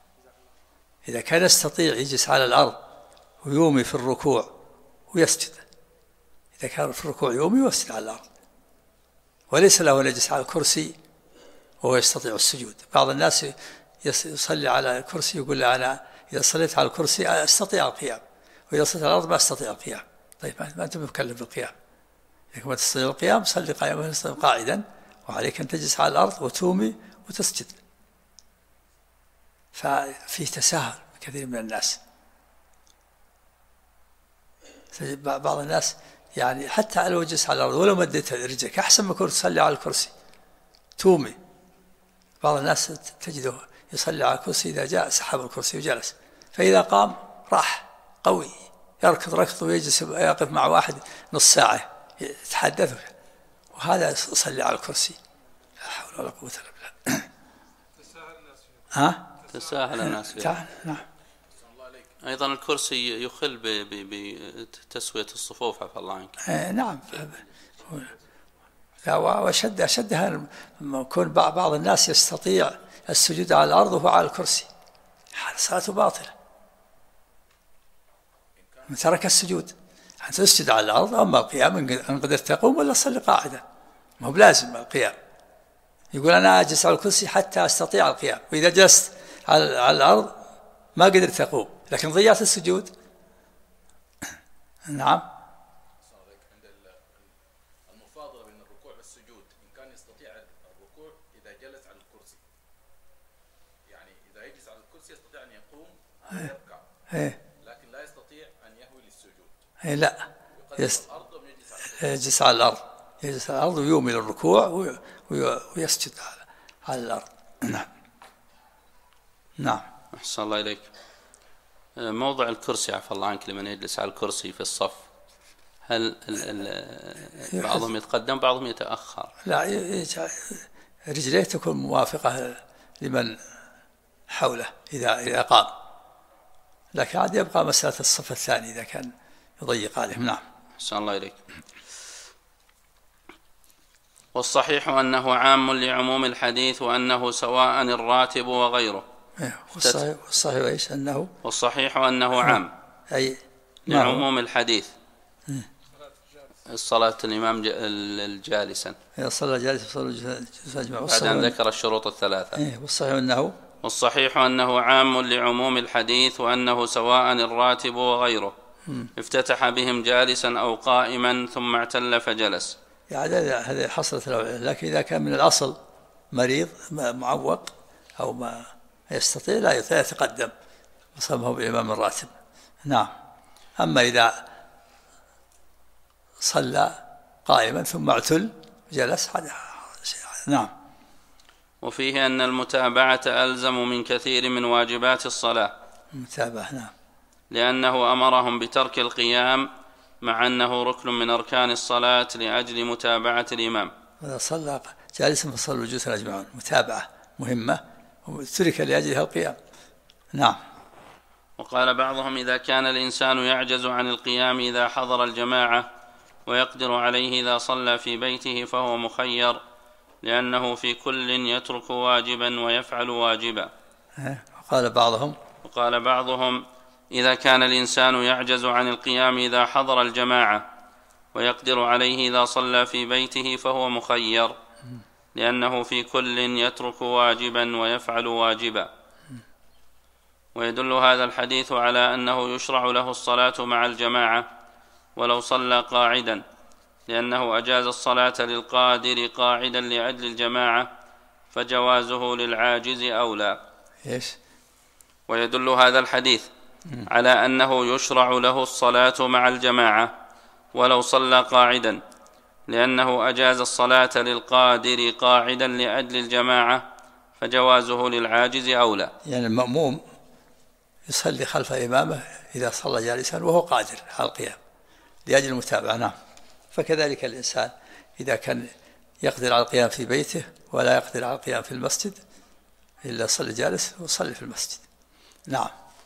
إذا كان يستطيع يجلس على الأرض ويومي في الركوع ويسجد، إذا كان في الركوع يومي ويسجد على الأرض، وليس له أن يجلس على الكرسي وهو يستطيع السجود. بعض الناس يصلي على الكرسي يقول له أنا إذا صليت على الكرسي أستطيع القيام، وإذا صليت على الأرض ما أستطيع القيام. طيب ما أنت متكلم بالقيام، إذا ما تستطيع القيام صلي قاعدا، وعليك أن تجلس على الأرض وتومي وتسجد. ففي تساهل كثير من الناس. بعض الناس يعني حتى لو جلس على الأرض ولو مديت رجلك أحسن ما كنت تصلي على الكرسي تومي. بعض الناس تجده يصلي على الكرسي، إذا جاء سحب الكرسي وجلس، فإذا قام راح قوي يركض ركض ويجلس يقف مع واحد نص ساعة يتحدث، وهذا يصلي على الكرسي. لا حول ولا قوة إلا بالله. تساهل الناس فيه. نعم. أيضا الكرسي يخل بتسوية الصفوف عفى الله عنك. نعم. وأشدها يكون بعض الناس يستطيع السجود على الأرض وهو على الكرسي، هذا صلاته باطلة. من ترك السجود أن تسجد على الأرض، أما القيام إن قدرت تقوم ولا صلي قاعدة، ما هو بلازم القيام. يقول أنا أجلس على الكرسي حتى أستطيع القيام، وإذا جلست على الأرض ما قدرت تقوم لكن ضيعت السجود. نعم. المفاضلة بين الركوع والسجود، إن كان يستطيع الركوع إذا جلس على الكرسي، يعني إذا يجلس على الكرسي يستطيع أن يقوم ويركع، لكن لا يستطيع أن يهوي للسجود. لا، يجلس على الأرض، يجلس على الأرض ويومي للركوع ويسجد على الأرض. نعم. نعم. أحسن الله إليك. موضع الكرسي عفى الله عنك لمن يجلس على الكرسي في الصف، هل بعضهم يتقدم بعضهم يتأخر؟ لا، رجليه تكون موافقة لمن حوله إذا قام، لكن عاد يبقى مسألة الصف الثاني إذا كان يضيق عليهم. نعم. أحسن الله إليك. والصحيح أنه عام لعموم الحديث، وأنه سواء الراتب وغيره. والصحيح إيش أنه؟ والصحيح أنه عام أي لعموم الحديث. الصلاة الإمام الجالسا، صلى جالسا صلى بعد أن ذكر الشروط الثلاثة. والصحيح أنه عام لعموم الحديث، وأنه سواء الراتب وغيره افتتح بهم جالسا أو قائما ثم اعتل فجلس. يعني هذه حصلت له، لكن إذا كان من الأصل مريض معوق أو ما يستطيع لا يتقدم وصمه بالإمام الراتب. نعم. أما إذا صلى قائما ثم اعتل جلس. نعم. وفيه أن المتابعة ألزم من كثير من واجبات الصلاة. المتابعة نعم. لأنه أمرهم بترك القيام مع أنه ركن من أركان الصلاة لأجل متابعة الإمام. إذا صلى جالسا فصلوا جلوسا أجمعون. متابعة مهمة وترك لأجلها القيام. نعم. وقال بعضهم: إذا كان الإنسان يعجز عن القيام إذا حضر الجماعة ويقدر عليه إذا صلى في بيته فهو مخير، لأنه في كل يترك واجبا ويفعل واجبا. وقال بعضهم: إذا كان الإنسان يعجز عن القيام إذا حضر الجماعة ويقدر عليه إذا صلى في بيته فهو مخير، لأنه في كل يترك واجبا ويفعل واجبا. ويدل هذا الحديث على أنه يشرع له الصلاة مع الجماعة ولو صلى قاعدا، لأنه أجاز الصلاة للقادر قاعدا لأجل الجماعة، فجوازه للعاجز أولى. ويدل هذا الحديث على أنه يشرع له الصلاة مع الجماعة ولو صلى قاعدا، لأنه أجاز الصلاة للقادر قاعدا لأجل الجماعة، فجوازه للعاجز أولى. يعني المأموم يصلي خلف إمامه إذا صلى جالسا وهو قادر على القيام لأجل المتابعة. نعم. فكذلك الإنسان إذا كان يقدر على القيام في بيته ولا يقدر على القيام في المسجد إلا صلي جالس وصلي في المسجد. نعم.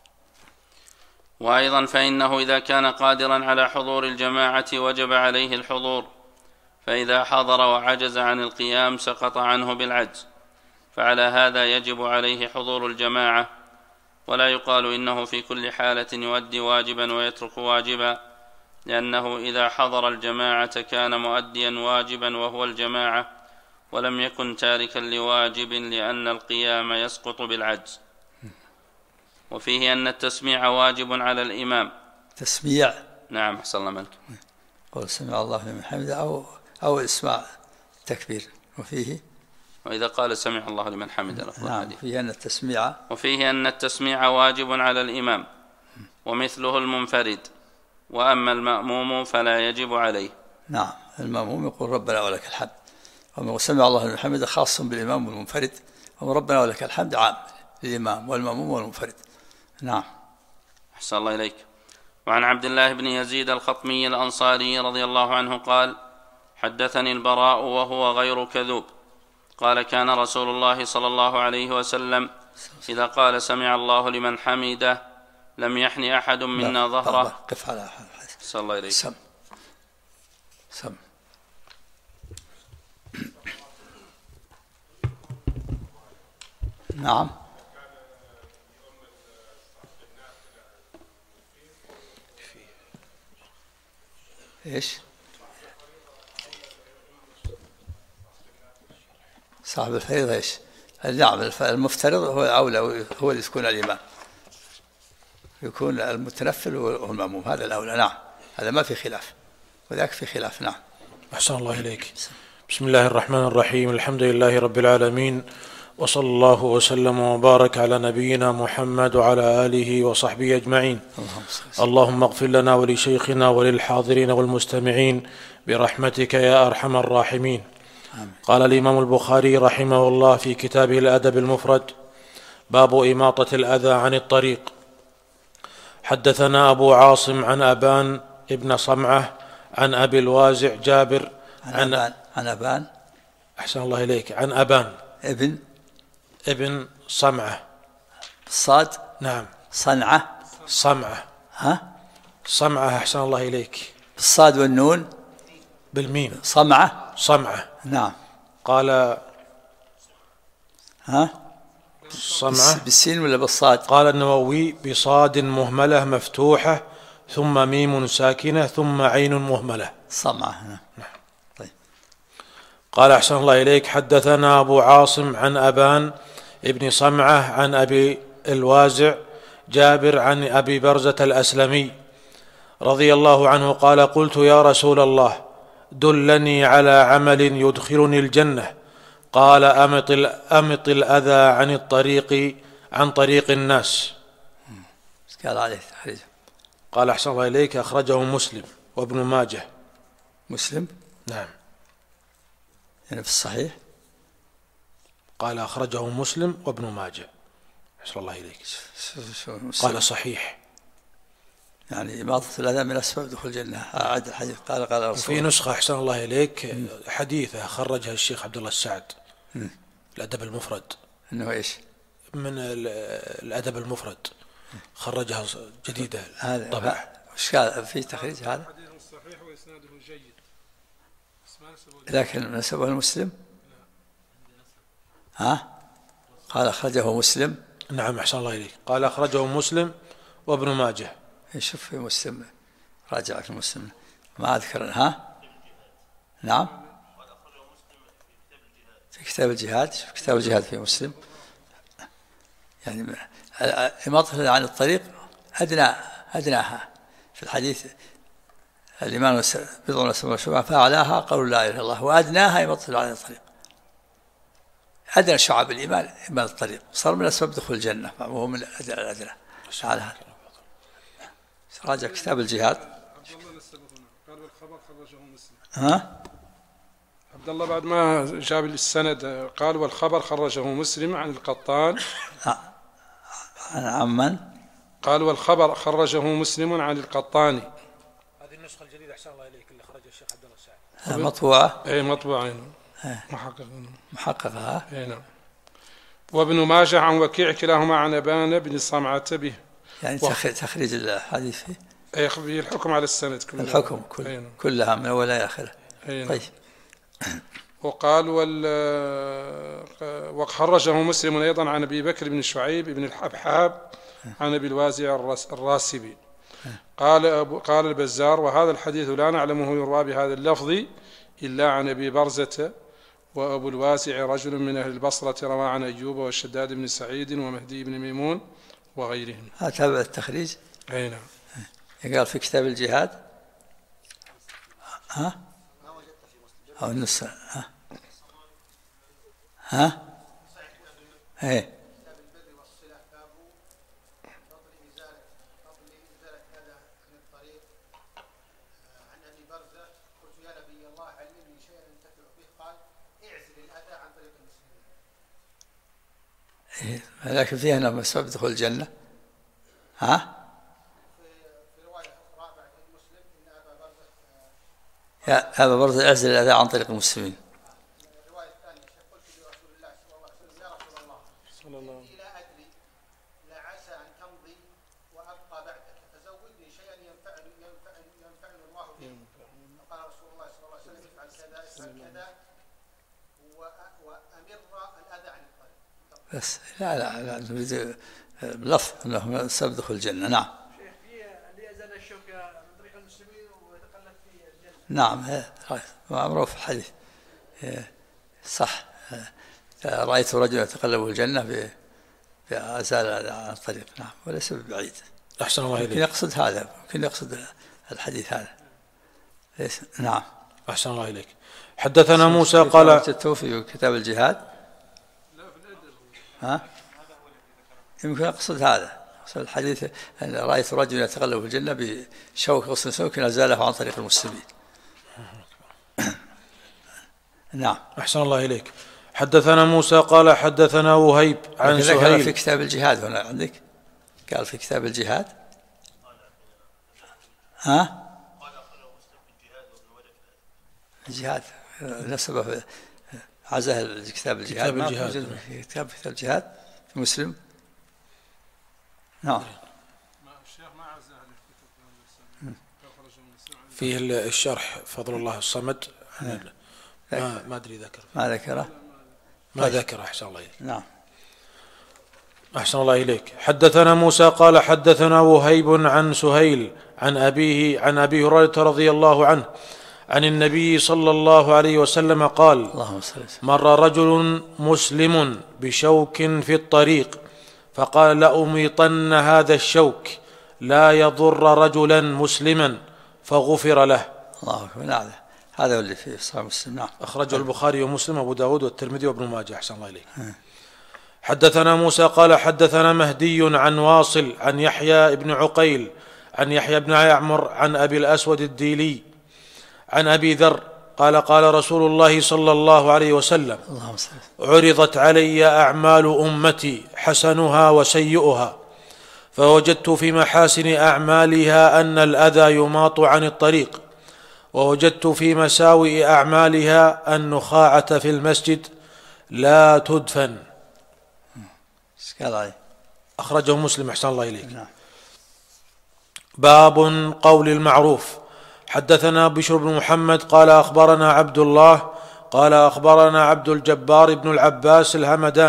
وأيضا فإنه إذا كان قادرا على حضور الجماعة وجب عليه الحضور، فإذا حضر وعجز عن القيام سقط عنه بالعجز، فعلى هذا يجب عليه حضور الجماعة، ولا يقال إنه في كل حالة يؤدي واجبا ويترك واجبا، لأنه إذا حضر الجماعة كان مؤديا واجبا وهو الجماعة، ولم يكن تاركا لواجب، لأن القيام يسقط بالعجز. وفيه أن التسميع واجب على الإمام. تسميع؟ نعم. أحسن الله منك. قول سمع الله لمن حمده أو إسماع التكبير. وإذا قال سمع الله لمن حمده. نعم. وفيه أن التسميع واجب على الإمام ومثله المنفرد، وأما المأموم فلا يجب عليه. نعم. المأموم يقول ربنا ولك الحمد، وسمع الله لمن حمده خاص بالإمام والمنفرد، وربنا ولك الحمد عام للإمام والمأموم والمنفرد. نعم. أحسن الله إليك. وعن عبد الله بن يزيد الخطمي الأنصاري رضي الله عنه قال: حدثني البراء وهو غير كذوب قال: كان رسول الله صلى الله عليه وسلم إذا قال سمع الله لمن حمده لم يحن أحد منا ظهره. قف على أحسن الله إليك. سم. نعم. إيش؟ صاحب الفريضة إيش؟ نعم. المفترض هو الأولى، هو اللي يكون الإمام، يكون المتنفل هو المأموم، هذا الأولى. نعم. هذا ما في خلاف، وذاك في خلاف. نعم. أحسن الله إليك. بسم الله الرحمن الرحيم. الحمد لله رب العالمين، وصلى الله وسلم وبارك على نبينا محمد وعلى آله وصحبه أجمعين. اللهم اغفر لنا ولشيخنا وللحاضرين والمستمعين برحمتك يا أرحم الراحمين. قال الإمام البخاري رحمه الله في كتابه الأدب المفرد: باب إماطة الأذى عن الطريق. حدثنا أبو عاصم عن أبان ابن صمعة عن أبي الوازع جابر عن أبان. أحسن الله إليك. عن أبان ابن صمعة. الصاد. نعم. صنعة. صمعة. أحسن الله إليك. بالصاد والنون. بالميم. صمعة. نعم. قال صمعة بالسين ولا بالصاد؟ قال النووي: بصاد مهملة مفتوحة ثم ميم ساكنة ثم عين مهملة. صمعة. نعم. طيب. قال أحسن الله إليك: حدثنا أبو عاصم عن أبان ابن صمعة عن أبي الوازع جابر عن أبي برزة الأسلمي رضي الله عنه قال: قلت يا رسول الله دلني على عمل يدخلني الجنة. قال: أمط الأذى عن طريق الناس. قال عليه تحريج. قال أحسن الله إليك: أخرجه مسلم وابن ماجه. مسلم نعم يعني في الصحيح. قال أخرجه مسلم وابن ماجه. أحسن الله إليك. قال صحيح يعني إماطة الأذى من أسباب دخول الجنة. أعد الحديث. قال رسول في نسخة أحسن الله إليك حديثة خرجها الشيخ عبد الله السعد الأدب المفرد. إنه إيش؟ من الأدب المفرد خرجها جديدة طبعا. وش قال في تخريج هذا؟ حديث صحيح وإسناده جيد لكن نسبه المسلم. قال أخرجه مسلم. نعم أحسن الله إليك. قال أخرجه مسلم وابن ماجه. شوف في مسلم، راجع في مسلم ما أذكر. نعم في كتاب الجهاد. شوف كتاب الجهاد في مسلم. يعني إماطة عن الطريق أدناها في الحديث. الإيمان بضع وسبعون شعبة فأعلاها قول لا إله إلا الله وأدناها إماطة عن الطريق. أدنى شعب الإيمان إماطة الطريق صار من أسباب دخول الجنة وهو من الأدنى. على هذا راجع كتاب الجهاد. قال والخبر خرجه مسلم. عبد الله بعد ما جاب السند قال والخبر خرجه مسلم عن القطان. عن من؟ قال والخبر خرجه مسلم عن القطاني. هذه النسخة الجديدة أحسن الله إليك اللي خرج الشيخ عبد الله السعد. مطبوعة. أي مطبوعة محققة. أي نعم. وابن ماجه عن وكيع كلاهما عن أبان بن صمعة به. يعني تخريج الحديث فيه. أي الحكم على السند كله. الحكم كلها من أول إلى آخره. طيب. وقال وخرجه مسلم أيضا عن أبي بكر بن شعيب بن الحبحاب عن أبي الوازع الراسبي. قال البزار وهذا الحديث لا نعلمه يروى بهذا اللفظ إلا عن أبي برزة وأبو الوازع رجل من أهل البصرة روى عن أيوب والشداد بن سعيد ومهدي بن ميمون وغيرهم. تابع التخريج. أي نعم. قال في كتاب الجهاد. أو النسخة. إيه. لكن فيها أنه مسبب دخول الجنة. في رواية أخرى بعد مسلم إن أبا برزة أعزل الأذى عن طريق المسلمين. الرواية الثانية قلت لرسول الله صلى الله عليه وسلم يا رسول الله إني لا أدري لعسى أن تمضي وأبقى بعدك فزودني شيئا ينفعني الله به. فقال رسول الله صلى الله عليه وسلم افعل كذا وأمر الأذى عن الطريق. بس لا نريد لفظ انه سبب دخول الجنه. نعم. شيخ اللي ازال الشوك من طريق المسلمين ويتقلب في الجنه. نعم معروف الحديث صح. رايت رجلا يتقلب في الجنه بازال عن الطريق. نعم وليس بعيد. احسن الله اليك. يمكن يقصد هذا، يمكن يقصد الحديث هذا. نعم. احسن الله اليك. حدثنا موسى قال التوفي كتاب الجهاد. يمكن أقصد هذا الحديث أن رأيت رجل يتغلب في الجنة بشوك غصن سوك أزاله عن طريق المسلمين. نعم. أحسن الله إليك. حدثنا موسى قال حدثنا وهيب عن سهيل. في كتاب الجهاد هنا عندك قال في كتاب الجهاد. الجهاد نسبه عزاه كتاب الجهاد. كتاب الجهاد في مسلم. نعم. فيه الشرح فضل الله الصمد. ما أدري ذكر. ما ذكره. أحسن الله إليك. نعم. أحسن الله إليك. حدثنا موسى قال حدثنا وهيب عن سهيل عن أبيه عن أبي هريرة رضي الله عنه عن النبي صلى الله عليه وسلم قال مر رجل مسلم بشوك في الطريق فقال لأميطن هذا الشوك لا يضر رجلا مسلما فغفر له. الله أكبر. هذا اللي في صحيح مسلم. نعم. أخرجه البخاري ومسلم وأبو داود والترمذي وابن ماجه. أحسن الله إليك. حدثنا موسى قال حدثنا مهدي عن واصل عن يحيى بن عقيل عن يحيى بن يعمر عن أبي الأسود الديلي عن أبي ذر قال قال رسول الله صلى الله عليه وسلم: عرضت علي أعمال أمتي حسنها وسيئها، فوجدت في محاسن أعمالها أن الأذى يماط عن الطريق، ووجدت في مساوئ أعمالها النخاعة في المسجد لا تدفن. أخرجه مسلم. أحسن الله إليك. باب قول المعروف. حدثنا بشر بن محمد قال أخبرنا عبد الله قال أخبرنا عبد الجبار بن العباس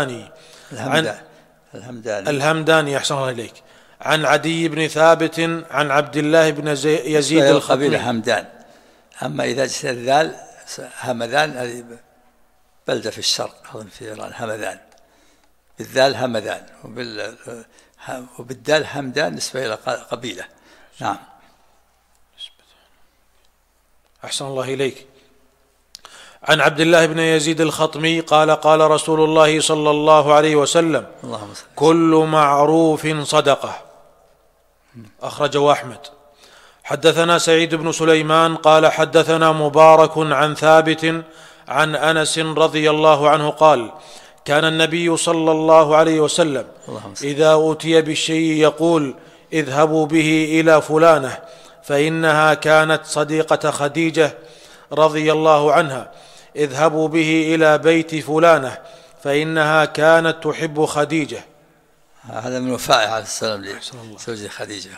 الهمداني أحسن الله إليك، عن عدي بن ثابت عن عبد الله بن يزيد الخطمي. همدان. أما إذا جاءت الذال همدان، هذه بلدة في الشرق أظن في إيران، همدان بالذال همدان، وبالدال همدان نسبة إلى قبيلة. نعم. أحسن الله إليك. عن عبد الله بن يزيد الخطمي قال قال رسول الله صلى الله عليه وسلم: كل معروف صدقة. أخرجه أحمد. حدثنا سعيد بن سليمان قال حدثنا مبارك عن ثابت عن أنس رضي الله عنه قال: كان النبي صلى الله عليه وسلم إذا أتي بالشيء يقول: اذهبوا به إلى فلانة فإنها كانت صديقة خديجة رضي الله عنها، اذهبوا به إلى بيت فلانة فإنها كانت تحب خديجة. هذا من وفائه عليه السلام لزوجة خديجة،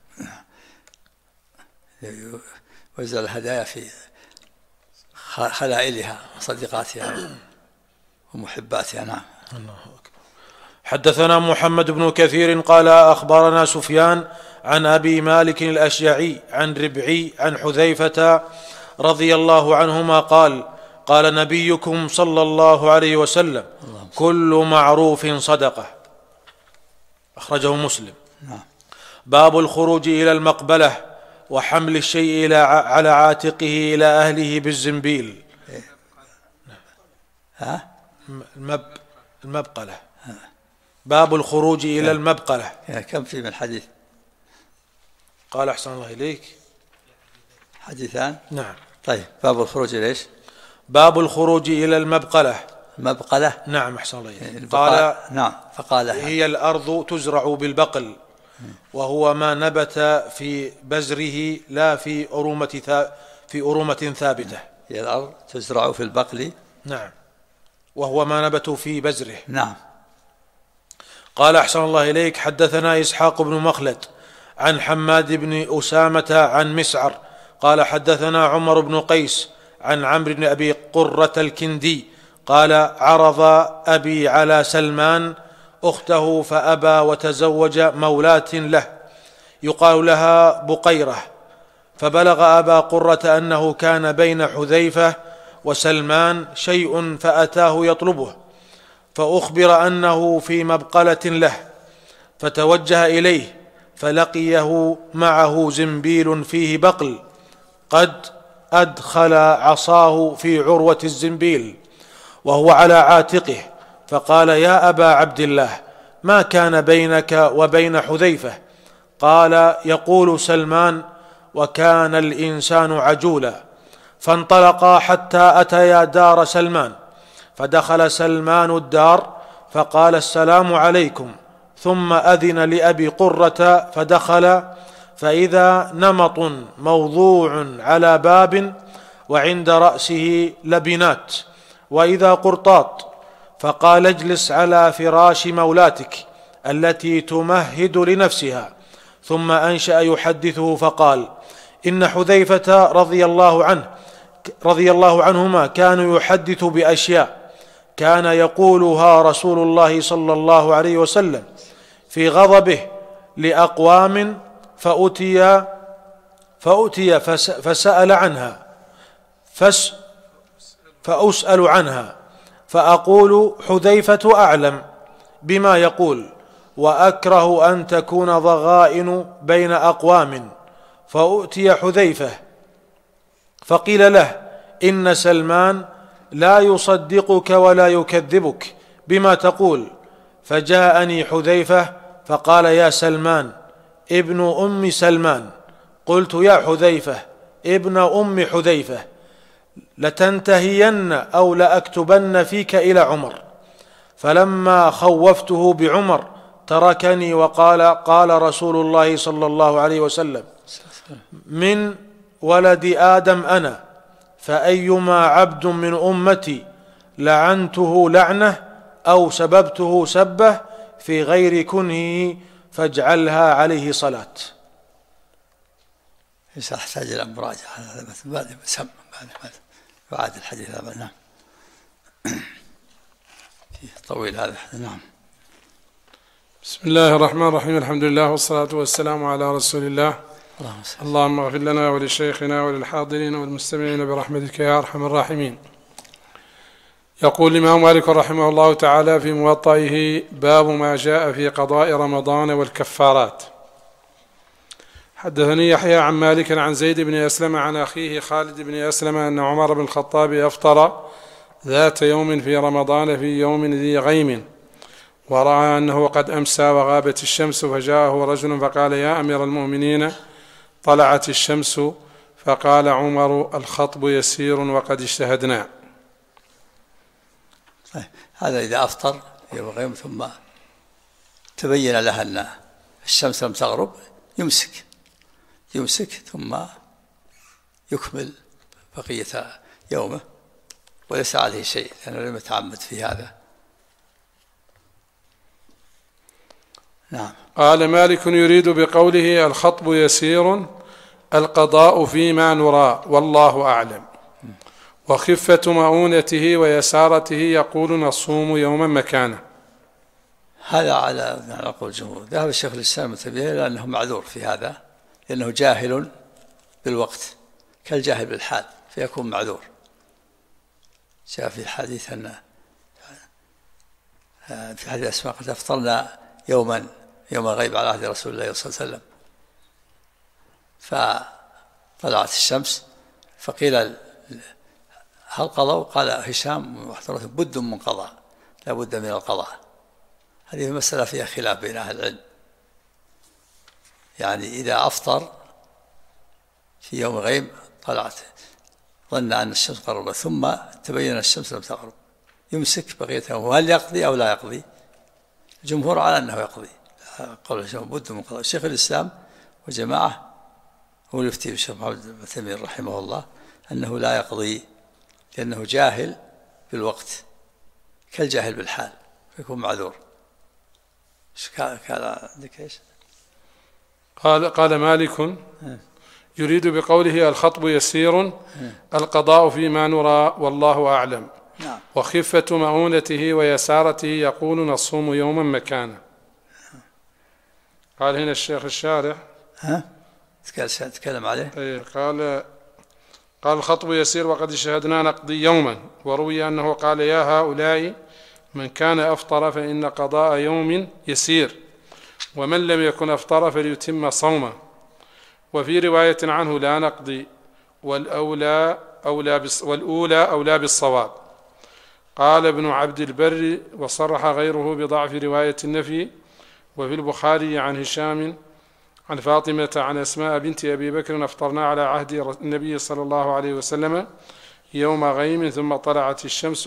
وزع الهدايا في خلائلها وصديقاتها ومحباتها. نعم. حدثنا محمد بن كثير قال أخبرنا سفيان عن أبي مالك الأشجعي عن ربعي عن حذيفة رضي الله عنهما قال: قال نبيكم صلى الله عليه وسلم: كل معروف صدقة. أخرجه مسلم. باب الخروج إلى المقبلة وحمل الشيء على عاتقه إلى أهله بالزنبيل. المبقلة. باب الخروج إلى المبقلة. كم في من الحديث؟ قال أحسن الله إليك حديثان. نعم. طيب، باب الخروج إلى إيش؟ باب الخروج إلى المبقلة. المبقلة. نعم أحسن الله إليك. قال نعم. فقال هي الأرض تزرع بالبقل، وهو ما نبت في بزره لا في أرومة ثابتة. هي الأرض تزرع في البقل. نعم، وهو ما نبت في بزره. نعم. قال أحسن الله إليك حدثنا إسحاق بن مخلد عن حماد بن أسامة عن مسعر قال حدثنا عمر بن قيس عن عمرو بن أبي قرة الكندي قال: عرض أبي على سلمان أخته فأبى وتزوج مولاة له يقال لها بقيرة، فبلغ أبا قرة أنه كان بين حذيفة وسلمان شيء فأتاه يطلبه، فأخبر أنه في مبقلة له، فتوجه إليه فلقيه معه زنبيل فيه بقل قد أدخل عصاه في عروة الزنبيل وهو على عاتقه، فقال: يا أبا عبد الله، ما كان بينك وبين حذيفة؟ قال: يقول سلمان: وكان الإنسان عجولا. فانطلقا حتى أتيا دار سلمان، فدخل سلمان الدار فقال: السلام عليكم، ثم أذن لأبي قرة فدخل، فإذا نمط موضوع على باب وعند رأسه لبنات وإذا قرطاط، فقال: اجلس على فراش مولاتك التي تمهد لنفسها. ثم أنشأ يحدثه فقال: إن حذيفة رضي الله عنهما كان يحدث بأشياء كان يقولها رسول الله صلى الله عليه وسلم في غضبه لأقوام فأتي فسأل عنها فأسأل عنها، فأقول: حذيفة أعلم بما يقول، وأكره أن تكون ضغائن بين أقوام. فأتي حذيفة فقيل له: إن سلمان لا يصدقك ولا يكذبك بما تقول. فجاءني حذيفة فقال: يا سلمان ابن أم سلمان. قلت: يا حذيفة، ابن أم حذيفة لتنتهين أو لأكتبن فيك إلى عمر. فلما خوفته بعمر تركني وقال: قال رسول الله صلى الله عليه وسلم: من ولد آدم أنا، فأيما عبد من أمتي لعنته لعنة أو سببته سبه في غير كنهه فاجعلها عليه صلاة. يحتاج إلى مراجعة هذا بعد سم بعد الحديث هذا. نعم طويل هذا. نعم. بسم الله الرحمن الرحيم. الحمد لله والصلاة والسلام على رسول الله. اللهم اغفر لنا ولشيخنا وللحاضرين والمستمعين برحمتك يا أرحم الراحمين. يقول الإمام مالك رحمه الله تعالى في موطئه: باب ما جاء في قضاء رمضان والكفارات. حدثني يحيى عن مالك عن زيد بن أسلم عن أخيه خالد بن أسلم أن عمر بن الخطاب أفطر ذات يوم في رمضان في يوم ذي غيم، ورأى أنه قد أمسى وغابت الشمس، فجاءه رجل فقال: يا أمير المؤمنين، طلعت الشمس. فقال عمر: الخطب يسير وقد اجتهدنا. هذا إذا أفطر يوم غيم ثم تبين له أن الشمس لم تغرب يمسك ثم يكمل بقية يومه وليس عليه شيء لأنه لم يتعمد في هذا. نعم. قال مالك: يريد بقوله الخطب يسير القضاء فيما نرى والله أعلم، وخفة مؤونته ويسارته يقول نصوم يوما مكانه. هذا على قول الجمهور. ذهب الشيخ الإسلام تبيه لأنه معذور في هذا، لأنه جاهل بالوقت كالجاهل بالحال فيكون معذور. جاء في الحديث أن في حديث أسماء قد أفطرنا يوم غيب على عهد رسول الله صلى الله عليه وسلم، فطلعت الشمس فقيل: هل قضوا؟ قال هشام محترة: بد من قضاء، لا بد من القضاء. هذه مسألة فيها خلاف بين أهل العلم، يعني إذا أفطر في يوم غيم طلعت ظن أن الشمس قربت ثم تبين الشمس لم تغرب يمسك بقية يومه، هل يقضي أو لا يقضي؟ الجمهور على أنه يقضي، قول الشيخ بد من قضاء. شيخ الإسلام وجماعة هو يفتي بالشيخ محمد بن تيمية رحمه الله أنه لا يقضي لأنه جاهل بالوقت كالجاهل بالحال فيكون معذور. قال مالك: يريد بقوله الخطب يسير القضاء فيما نرى والله أعلم، وخفة مؤونته ويسارته يقول نصوم يوما مكانه. قال هنا الشيخ الشارح تكلم عليه. قال الخطب يسير وقد شهدنا نقضي يوما، وروي أنه قال: يا هؤلاء، من كان أفطر فإن قضاء يوم يسير، ومن لم يكن أفطر فليتم صومه. وفي رواية عنه: لا نقضي، والأولى أولى بالصواب. قال ابن عبد البر: وصرح غيره بضعف رواية النفي. وفي البخاري عن هشام عن فاطمة عن أسماء بنت أبي بكر: أفطرنا على عهد النبي صلى الله عليه وسلم يوم غيم ثم طلعت الشمس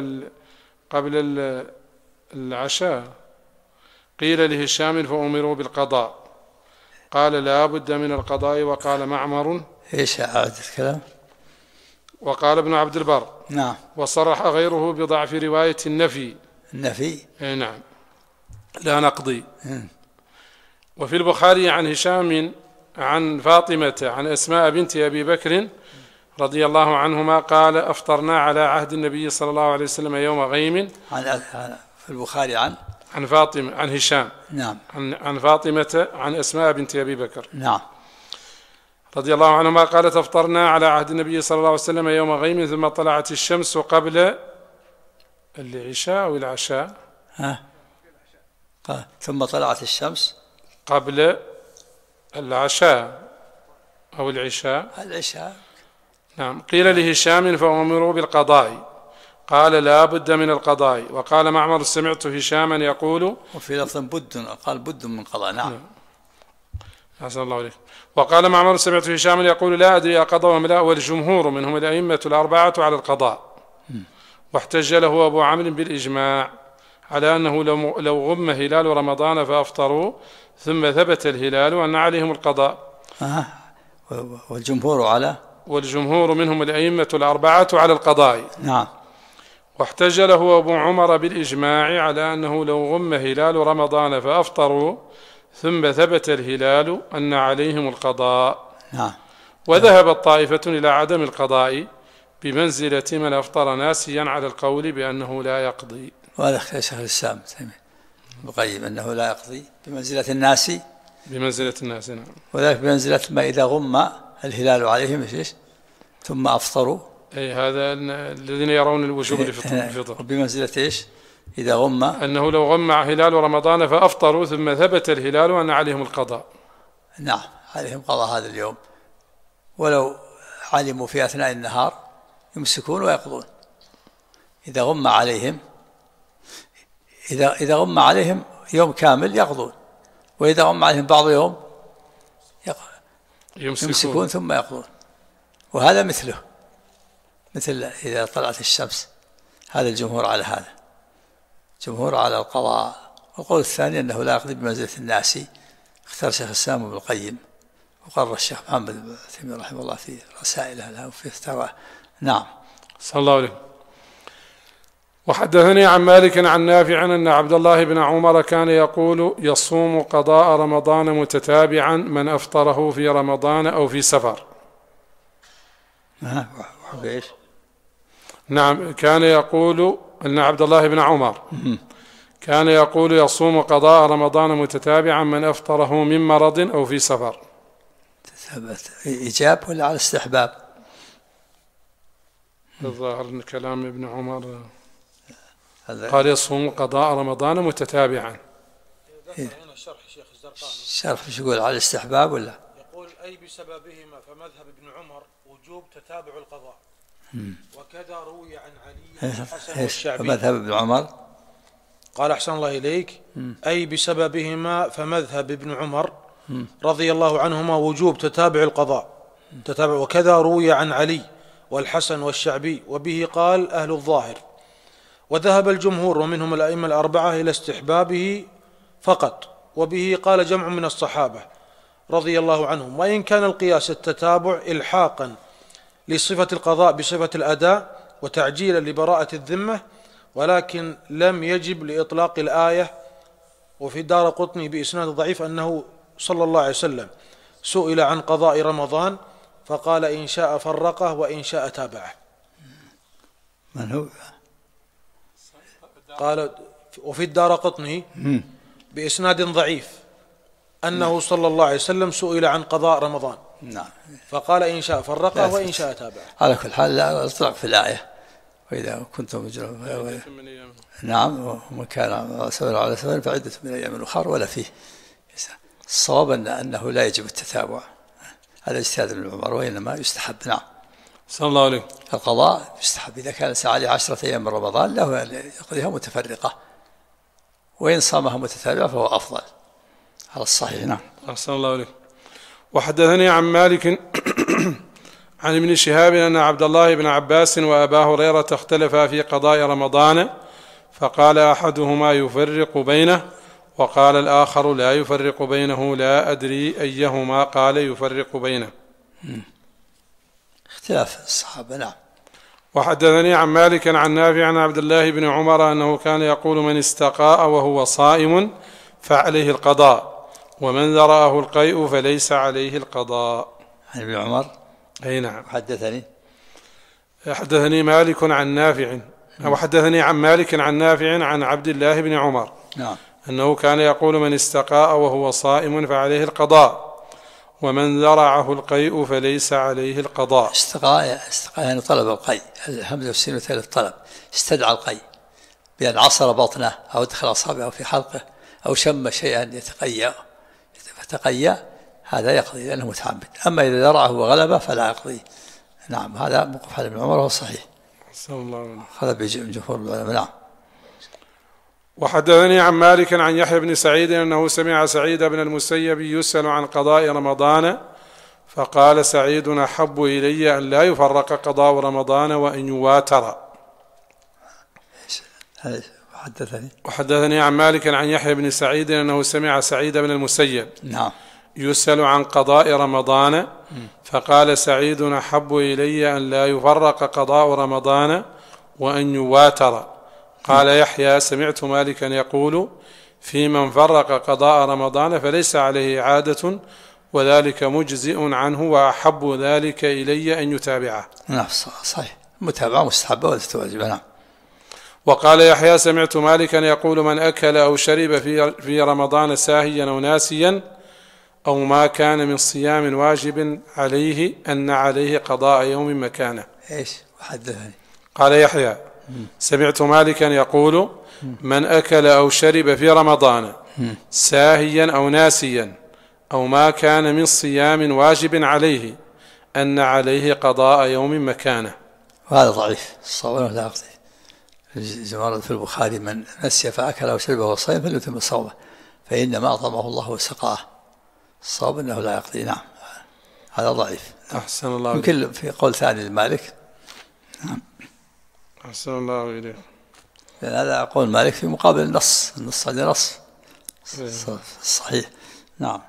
قبل العشاء. قيل لهشام فأمروا بالقضاء، قال: لا بد من القضاء. وقال معمر: ايش أعد الكلام؟ وقال ابن عبد البر: نعم. وصرح غيره بضعف رواية النفي. نعم، لا نقضي. وفي البخاري عن هشام عن فاطمة عن أسماء بنت أبي بكر رضي الله عنهما قال: أفطرنا على عهد النبي صلى الله عليه وسلم يوم غيم. في البخاري عن فاطمة عن هشام. نعم. عن فاطمة عن أسماء بنت أبي بكر. نعم. رضي الله عنهما قالت: أفطرنا على عهد النبي صلى الله عليه وسلم يوم غيم ثم طلعت الشمس قبل العشاء أو العشاء. ثم طلعت الشمس قبل العشاء أو العشاء. نعم. قيل لهشام فأمروا بالقضاء، قال: لا بد من القضاء. وقال معمر: سمعت هشاما يقول. وفي لفظ بد، قال: بد من قضاء. نعم. أحسن الله عليك. وقال معمر سمعت هشام يقول لا أدري أقضى أم لا، والجمهور منهم الأئمة الأربعة على القضاء. واحتج له أبو عمرو بالإجماع على أنه لو غم هلال رمضان فأفطروا ثم ثبت الهلال أن عليهم القضاء. والجمهور منهم الأئمة الأربعة على القضاء. نعم. واحتج له أبو عمر بالإجماع على أنه لو غم هلال رمضان فأفطروا ثم ثبت الهلال أن عليهم القضاء. نعم. وذهبت طائفة إلى عدم القضاء بمنزلة من أفطر ناسيا على القول بأنه لا يقضي. وهذا شيخ الإسلام القيم أنه لا يقضي بمنزلة الناس. نعم. وذلك بمنزلة ما إذا غم الهلال عليهم ثم أفطروا. أي هذا الذين يرون الوجوب للفطر. بمنزلة إيش؟ إذا غم أنه لو غم هلال رمضان فأفطروا ثم ثبت الهلال أن عليهم القضاء. نعم، عليهم قضاء هذا اليوم، ولو علموا في أثناء النهار يمسكون ويقضون. إذا غم عليهم يوم كامل يقضون، وإذا غم عليهم بعض يوم يمسكون ثم يقضون. وهذا مثل إذا طلعت الشمس. هذا الجمهور على هذا، جمهور على القضاء. والقول الثاني أنه لا يقضي بمنزلة الناس، اختار شيخ الإسلام ابن القيم وقرر الشيخ محمد بن تيمية رحمه الله في رسائله له وفي فتاواه. نعم. صلى الله عليه. وحدثني عن مالك عن نافع أن عبد الله بن عمر كان يقول يصوم قضاء رمضان متتابعا من أفطره في رمضان أو في سفر. نعم، كان يقول أن عبد الله بن عمر كان يقول يصوم قضاء رمضان متتابعا من أفطره من مرض أو في سفر. إيجاب ولا على استحباب؟ الظاهر كلام ابن عمر قال يصوم قضاء رمضان متتابعا. الشرح ايش يقول؟ على الاستحباب ولا؟ يقول أي بسببهما، فمذهب ابن عمر وجوب تتابع القضاء. وكذا روي عن علي الحسن والشعبي. فمذهب ابن عمر قال أحسن الله إليك أي بسببهما، فمذهب ابن عمر رضي الله عنهما وجوب تتابع القضاء. وكذا روي عن علي والحسن والشعبي، وبه قال أهل الظاهر. وذهب الجمهور ومنهم الأئمة الأربعة إلى استحبابه فقط، وبه قال جمع من الصحابة رضي الله عنهم. وإن كان القياس التتابع إلحاقا لصفة القضاء بصفة الأداء وتعجيلا لبراءة الذمة، ولكن لم يجب لإطلاق الآية. وفي الدارقطني بإسناد ضعيف أنه صلى الله عليه وسلم سئل عن قضاء رمضان فقال إن شاء فرقه وإن شاء تابعه. من هو؟ قال وفي الدارقطني بإسناد ضعيف أنه صلى الله عليه وسلم سئل عن قضاء رمضان. نعم. فقال إن شاء فرقه وإن شاء تابعه. على كل حال لا إطلاق في الآية. وإذا كنتم نعم، ومن كان على سبيل فعدة من أيام أخرى. ولا فيه الصواب أنه لا يجب التتابع، هذا اجتهاد ابن عمر، وإنما يستحب. نعم. صلى الله عليه. القضاء يستحب إذا كان عليه 10 أيام من رمضان له يقضيها متفرقة، وإن صامها متتابعة فهو أفضل على الصحيح. نعم. صلى الله عليه. وحدثني عن مالك عن ابن شهاب أن عبد الله بن عباس وأبا هريرة اختلفا في قضاء رمضان، فقال أحدهما يفرق بينه وقال الآخر لا يفرق بينه، لا أدري أيهما قال يفرق بينه. اختلاف الصحابة. نعم. وحدثني عن مالك عن نافع عن عبد الله بن عمر أنه كان يقول من استقاء وهو صائم فعليه القضاء، ومن ذرأه القيء فليس عليه القضاء. عن ابن عمر. أي نعم. حدثني مالك عن نافع، وحدثني عن مالك عن نافع عن عبد الله بن عمر. نعم. أنه كان يقول من استقاء وهو صائم فعليه القضاء، ومن ذرعه القيء فليس عليه القضاء. استقاء يعني طلب القيء، الهمزة والسين وثالث طلب، استدعى القيء بأن عصر بطنه أو دخل أصابعه في حلقه أو شم شيئا فتقيأ، هذا يقضي لأنه متعمد. أما إذا ذرعه وغلبه فلا يقضي. نعم. هذا موقف على ابن عمر وهو صحيح. صلى الله عليه وسلم. هذا بجمهور العلماء. نعم. وحدثني عن مالك عن يحيى بن سعيد أنه سمع سعيد بن المسيب يسأل عن قضاء رمضان فقال سعيد أحب إلي أن لا يفرق قضاء رمضان وأن يواتر. وحدثني عن مالك عن يحيى بن سعيد أنه سمع سعيد بن المسيب يسأل عن قضاء رمضان فقال سعيد أحب إلي أن لا يفرق قضاء رمضان وأن يواتر. قال يحيى سمعت مالكا يقول في من فرق قضاء رمضان فليس عليه عادة وذلك مجزئ عنه وأحب ذلك إلي أن يتابعه. نعم صحيح، متابعة مستحبة وليست واجبة. نعم. وقال يحيى سمعت مالكا يقول من أكل أو شرب في رمضان ساهيا أو ناسيا أو ما كان من صيام واجب عليه أن عليه قضاء يوم مكانه. إيش وحدثني. قال يحيى سمعت مالكا يقول من أكل أو شرب في رمضان ساهيا أو ناسيا أو ما كان من صيام واجب عليه أن عليه قضاء يوم مكانه. وهذا ضعيف، الصوم لا يقضي. ورد في البخاري من نسي فأكل أو شرب وهو صائم فليتم صومه فإنما أطعمه الله وسقاه. الصواب أنه لا يقضي. نعم هذا ضعيف. أحسن الله يمكن في قول ثاني لمالك. نعم. أحسن الله إليك. لأن هذا قول مالك في مقابل النص هذا نص صحيح. نعم.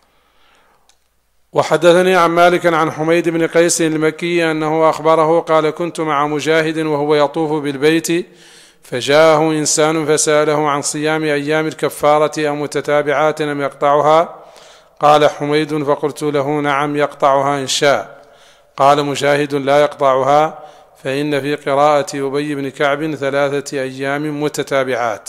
وحدثني عن مالك عن حميد بن قيس المكي أنه أخبره قال كنت مع مجاهد وهو يطوف بالبيت فجاءه إنسان فسأله عن صيام أيام الكفارة أو متتابعات أم يقطعها. قال حميد فقلت له نعم يقطعها إن شاء. قال مجاهد لا يقطعها فإن في قراءة أبي بن كعب 3 أيام متتابعات.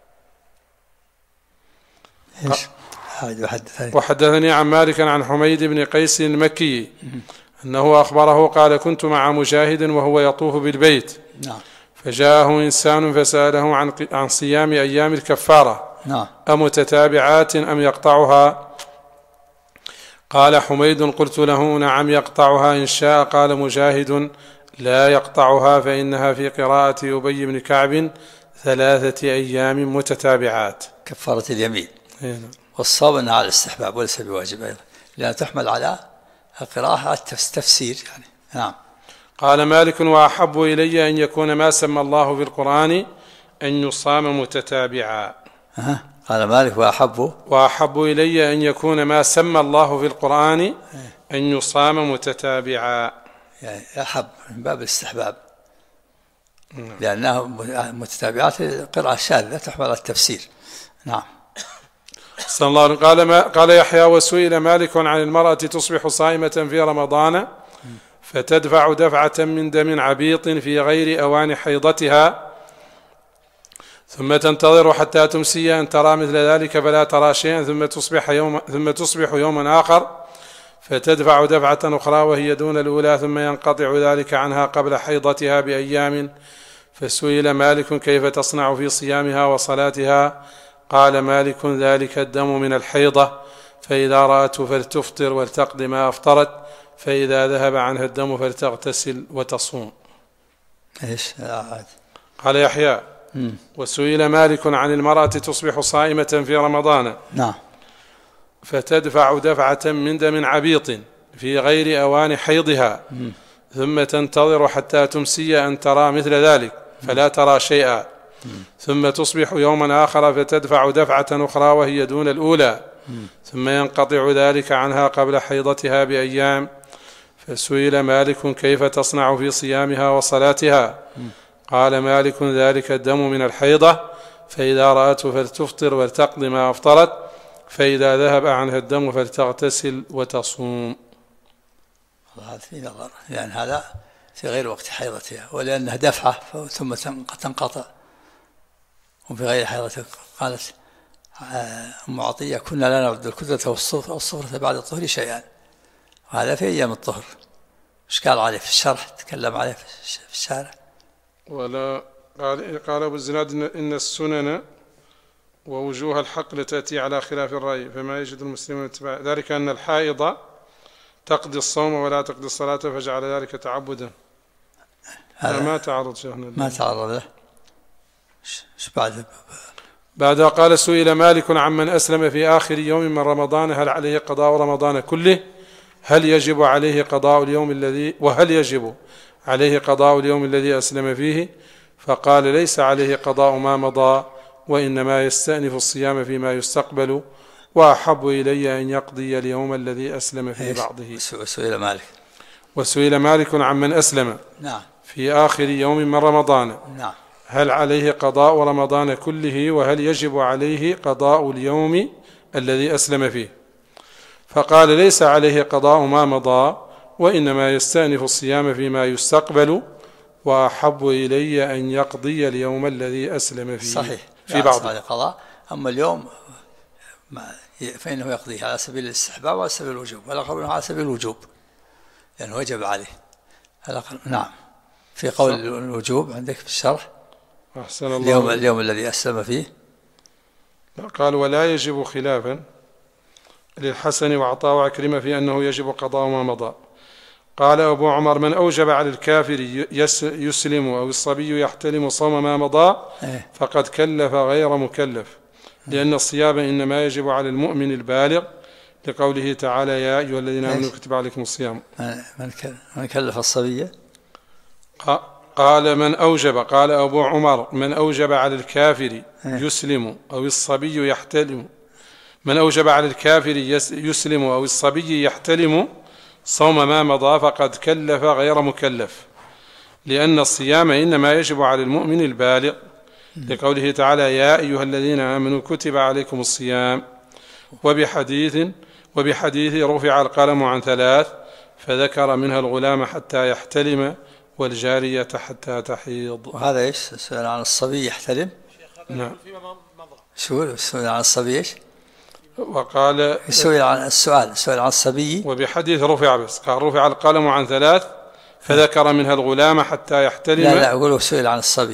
وحدثني عن مالك عن حميد بن قيس المكي أنه أخبره قال كنت مع مجاهد وهو يطوف بالبيت فجاءه إنسان فسأله عن صيام أيام الكفارة أمتتابعات أم يقطعها. قال حميد قلت له نعم يقطعها إن شاء. قال مجاهد لا يقطعها فإنها في قراءة أبي بن كعب 3 أيام متتابعات كفارة اليمين. والصواب أنها على الاستحباب وليس بواجب أيضا لأنها تحمل على القراءة على التفسير يعني. نعم. قال مالك وأحب إلي أن يكون ما سمى الله في القرآن أن يصام متتابعا. قال مالك وأحب إلي أن يكون ما سمى الله في القرآن أن يصام متتابعا، يعني أحب من باب الاستحباب لأنها متتابعات قراءة شاذة تحمل على التفسير. نعم. صلى الله قال يحيى وسئل مالك عن المرأة تصبح صائمة في رمضان فتدفع دفعة من دم عبيط في غير أوان حيضتها ثم تنتظر حتى تمسي أن ترى مثل ذلك فلا ترى شيئا ثم تصبح يوما آخر فتدفع دفعة أخرى وهي دون الأولى ثم ينقطع ذلك عنها قبل حيضتها بأيام. فسئل مالك كيف تصنع في صيامها وصلاتها؟ قال مالك ذلك الدم من الحيضة فإذا رأته فلتفطر ولتقضي ما أفطرت فإذا ذهب عنها الدم فلتغتسل وتصوم. قال يحيى وسئل مالك عن المرأة تصبح صائمة في رمضان فتدفع دفعة من دم عبيط في غير أوان حيضها ثم تنتظر حتى تمسي أن ترى مثل ذلك فلا ترى شيئا ثم تصبح يوما آخر فتدفع دفعة أخرى وهي دون الأولى ثم ينقطع ذلك عنها قبل حيضتها بأيام. فسئل مالك كيف تصنع في صيامها وصلاتها؟ قال مالك ذلك الدم من الحيضة فإذا رأته فلتفطر ولتقضي ما أفطرت فإذا ذهب عنها الدم فلتغتسل وتصوم. هذا في نظر لأن هذا في غير وقت حيضتها ولأنها دفعة ثم تنقطع وفي غير حيضتها. قالت أم عطية كنا لا نعد الكدرة والصفرة بعد الطهر شيئا وهذا في أيام الطهر. إيش قال عليه في الشرح تكلم عليه في الشارع ولا قال أبو الزناد إن السنن ووجوه الحقل تأتي على خلاف الرأي فما يجد المسلمون اتباع ذلك أن الحائضة تقضي الصوم ولا تقضي الصلاة فجعل ذلك تعبدا. ما تعرض شيخنا ما تعرض له. إيش بعد بعدها قال سئل مالك عمن أسلم في آخر يوم من رمضان هل عليه قضاء رمضان كله؟ هل يجب عليه قضاء اليوم الذي أسلم فيه؟ فقال ليس عليه قضاء ما مضى، وإنما يستأنف الصيام فيما يستقبل، وأحب إلي أن يقضي اليوم الذي أسلم في بعضه. وسئل مالك عمن أسلم في آخر يوم من رمضان هل عليه قضاء رمضان كله، وهل يجب عليه قضاء اليوم الذي أسلم فيه؟ فقال ليس عليه قضاء ما مضى، وإنما يستأنف الصيام فيما يستقبل، وأحب إلي أن يقضي اليوم الذي أسلم فيه. صحيح، في بعض قضاء. أما اليوم فإنه يقضيه على سبيل الاستحباب وعلى سبيل الوجوب، والأقرب على سبيل الوجوب لأنه وجب عليه. نعم. في قول الوجوب عندك في الشرح أحسن الله. اليوم الذي أسلم فيه قال ولا يجب خلافا للحسن وعطاء وعكرمة في أنه يجب قضاء ما مضى. قال أبو عمر من أوجب على الكافر يسلم أو الصبي يحتلم صوم ما مضى فقد كلف غير مكلف، لأن الصيام إنما يجب على المؤمن البالغ، لقوله تعالى يا أيها الذين آمنوا كتب عليكم الصيام. من كلف الصبي؟ قال من أوجب، قال أبو عمر من أوجب على الكافر يسلم أو الصبي يحتلم، من أوجب على الكافر يسلم أو الصبي يحتلم صوم ما مضى فقد كلف غير مكلف، لأن الصيام إنما يجب على المؤمن البالغ، لقوله تعالى يا أيها الذين آمنوا كتب عليكم الصيام. وبحديث رفع القلم عن 3 فذكر منها الغلام حتى يحتلم والجارية حتى تحيض. وهذا إيش؟ السؤال عن الصبي يحتلم؟ نعم. شو السؤال عن الصبي إيش؟ وقال السؤال عن الصبي. وبحديث رفع، بس قال رفع القلم عن 3 فذكر منها الغلام حتى يحتلم. لا أقوله سؤال عن الصبي.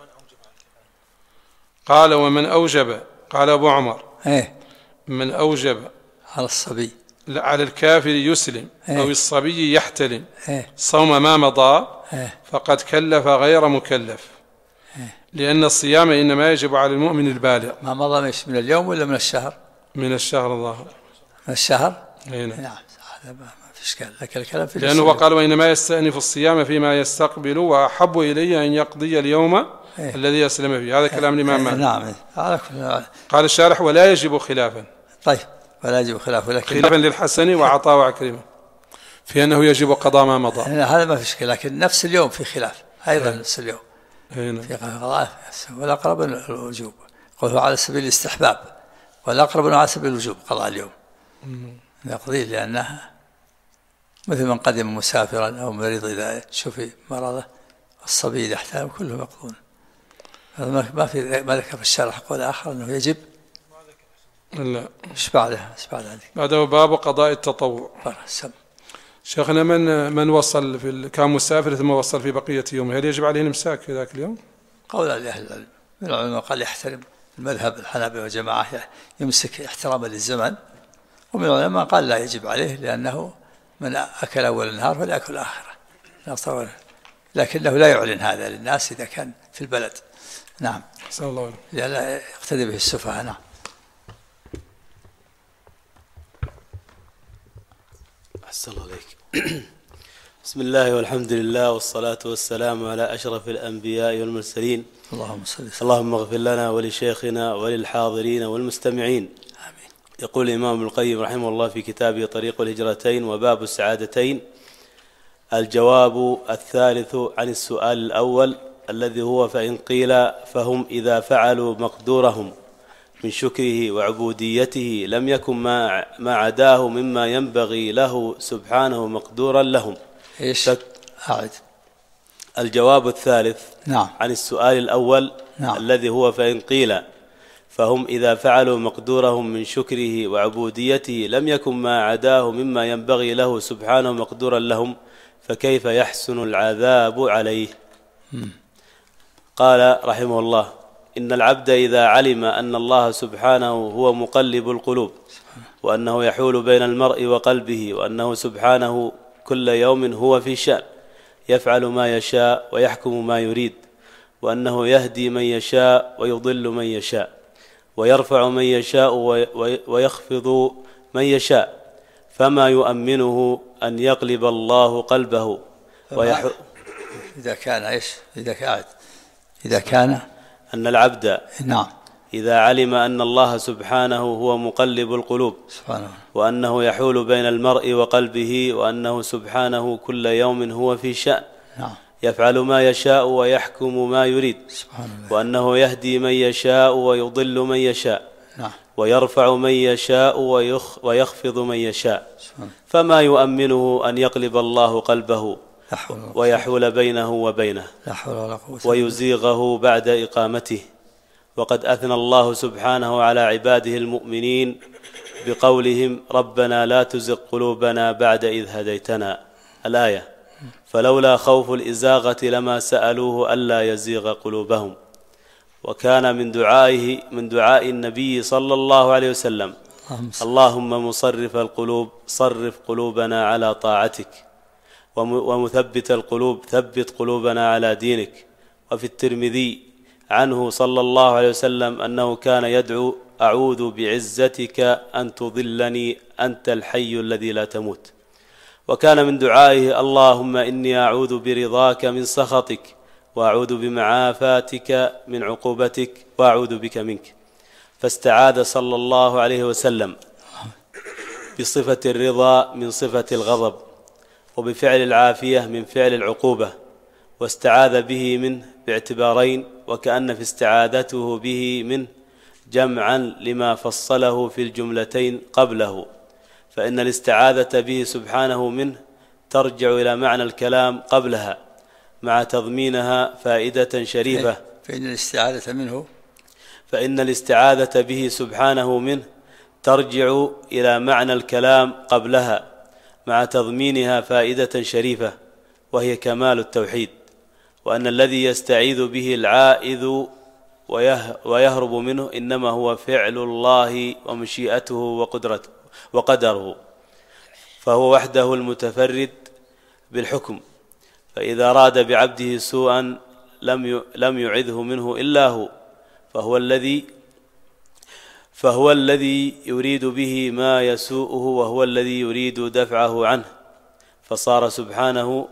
قال ومن أوجب، قال أبو عمر من أوجب على الصبي على الكافر يسلم أو الصبي يحتلم صوم ما مضى فقد كلف غير مكلف، لأن الصيام إنما يجب على المؤمن البالغ. ما مضى مش من اليوم ولا من الشهر؟ من الشهر الظاهر. من الشهر؟ نعم. هذا ما في إشكال، لكن الكلام في لأنه وقال وإنما يستأنف الصيام فيما يستقبل، وأحب إلي أن يقضي اليوم الذي يسلم فيه. هذا كلام الإمام مالك. نعم. قال الشارح ولا يجب خلافا. طيب ولا يجب خلافا، لكن خلافا للحسن وعطاء وعكرمة في أنه يجب قضاء ما مضى. هذا ما في إشكال، لكن نفس اليوم في خلاف أيضا. نفس اليوم في قضاء، والأقرب الوجوب، قوله على سبيل الاستحباب، والأقرب على سبيل الوجوب قضاء اليوم يقضي، لأنها مثل من قدم مسافرا أو مريض إذا شفي مرضه، الصبي إذا احتلم كلهم يقضون. ما ذكر في الشرح قول آخر أنه يجب. لا. ايش بعده؟ بعده باب قضاء التطوع. شيخنا من وصل كان مسافر ثم وصل في بقية يومه، هل يجب عليه الامساك في ذاك اليوم؟ قول أهل العلم، من العلماء قال يحترم المذهب الحنابلة وجماعة يمسك احتراما للزمن، ومن العلماء قال لا يجب عليه، لأنه من أكل أول النهار فليأكل آخره، لكنه لا يعلن هذا للناس إذا كان في البلد. نعم. صلى الله عليه وسلم. لا يقتدي به السفهاء. نعم. أحسن الله عليك. بسم الله والحمد لله والصلاة والسلام على أشرف الأنبياء والمرسلين. اللهم اغفر لنا ولشيخنا وللحاضرين والمستمعين. آمين. يقول الإمام ابن القيم رحمه الله في كتابه طريق الهجرتين وباب السعادتين: الجواب الثالث عن السؤال الأول الذي هو فإن قيل فهم إذا فعلوا مقدورهم من شكره وعبوديته لم يكن ما عداه مما ينبغي له سبحانه مقدورا لهم. إيش؟ أعد. الجواب الثالث عن السؤال الأول الذي هو فإن قيل فهم إذا فعلوا مقدورهم من شكره وعبوديته لم يكن ما عداه مما ينبغي له سبحانه مقدورا لهم فكيف يحسن العذاب عليه؟ قال رحمه الله: إن العبد إذا علم أن الله سبحانه هو مقلب القلوب، وأنه يحول بين المرء وقلبه، وأنه سبحانه كل يوم هو في شأن يفعل ما يشاء ويحكم ما يريد، وأنه يهدي من يشاء ويضل من يشاء، ويرفع من يشاء ويخفض من يشاء، فما يؤمنه أن يقلب الله قلبه إذا كان أن العبد نعم إذا علم أن الله سبحانه هو مقلب القلوب سبحانه، وأنه يحول بين المرء وقلبه، وأنه سبحانه كل يوم هو في شأن نعم يفعل ما يشاء ويحكم ما يريد، وأنه يهدي من يشاء ويضل من يشاء، ويرفع من يشاء ويخفض من يشاء، فما يؤمنه أن يقلب الله قلبه ويحول بينه وبينه ويزيغه بعد إقامته. وقد أثنى الله سبحانه على عباده المؤمنين بقولهم ربنا لا تزغ قلوبنا بعد إذ هديتنا، الآية. فلولا خوف الإزاغة لما سألوه ألا يزيغ قلوبهم. وكان من دعاء النبي صلى الله عليه وسلم اللهم مصرف القلوب صرف قلوبنا على طاعتك، ومثبت القلوب ثبت قلوبنا على دينك. وفي الترمذي عنه صلى الله عليه وسلم أنه كان يدعو أعوذ بعزتك أن تضلني أنت الحي الذي لا تموت. وكان من دعائه اللهم إني أعوذ برضاك من سخطك، وأعوذ بمعافاتك من عقوبتك، وأعوذ بك منك. فاستعاذ صلى الله عليه وسلم بصفة الرضا من صفة الغضب، وبفعل العافية من فعل العقوبة، واستعاذ به منه باعتبارين، وكأن في استعاذته به منه جمعا لما فصله في الجملتين قبله. فإن الاستعاذة به سبحانه منه ترجع إلى معنى الكلام قبلها مع تضمينها فائدة شريفة. فإن الاستعاذة به سبحانه منه ترجع إلى معنى الكلام قبلها مع تضمينها فائدة شريفة، وهي كمال التوحيد. وأن الذي يستعيذ به العائذ ويهرب منه إنما هو فعل الله ومشيئته وقدره، فهو وحده المتفرد بالحكم. فإذا أراد بعبده سوءا لم يعذه منه إلا هو، فهو الذي يريد به ما يسوءه، وهو الذي يريد دفعه عنه. فصار سبحانه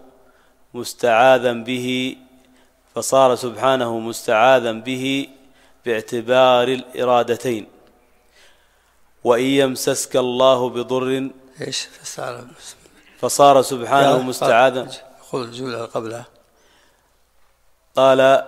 مستعاذا به باعتبار الإرادتين. وإن يمسسك الله بضر فصار سبحانه مستعاذا. خذ الجملة قبلها. قال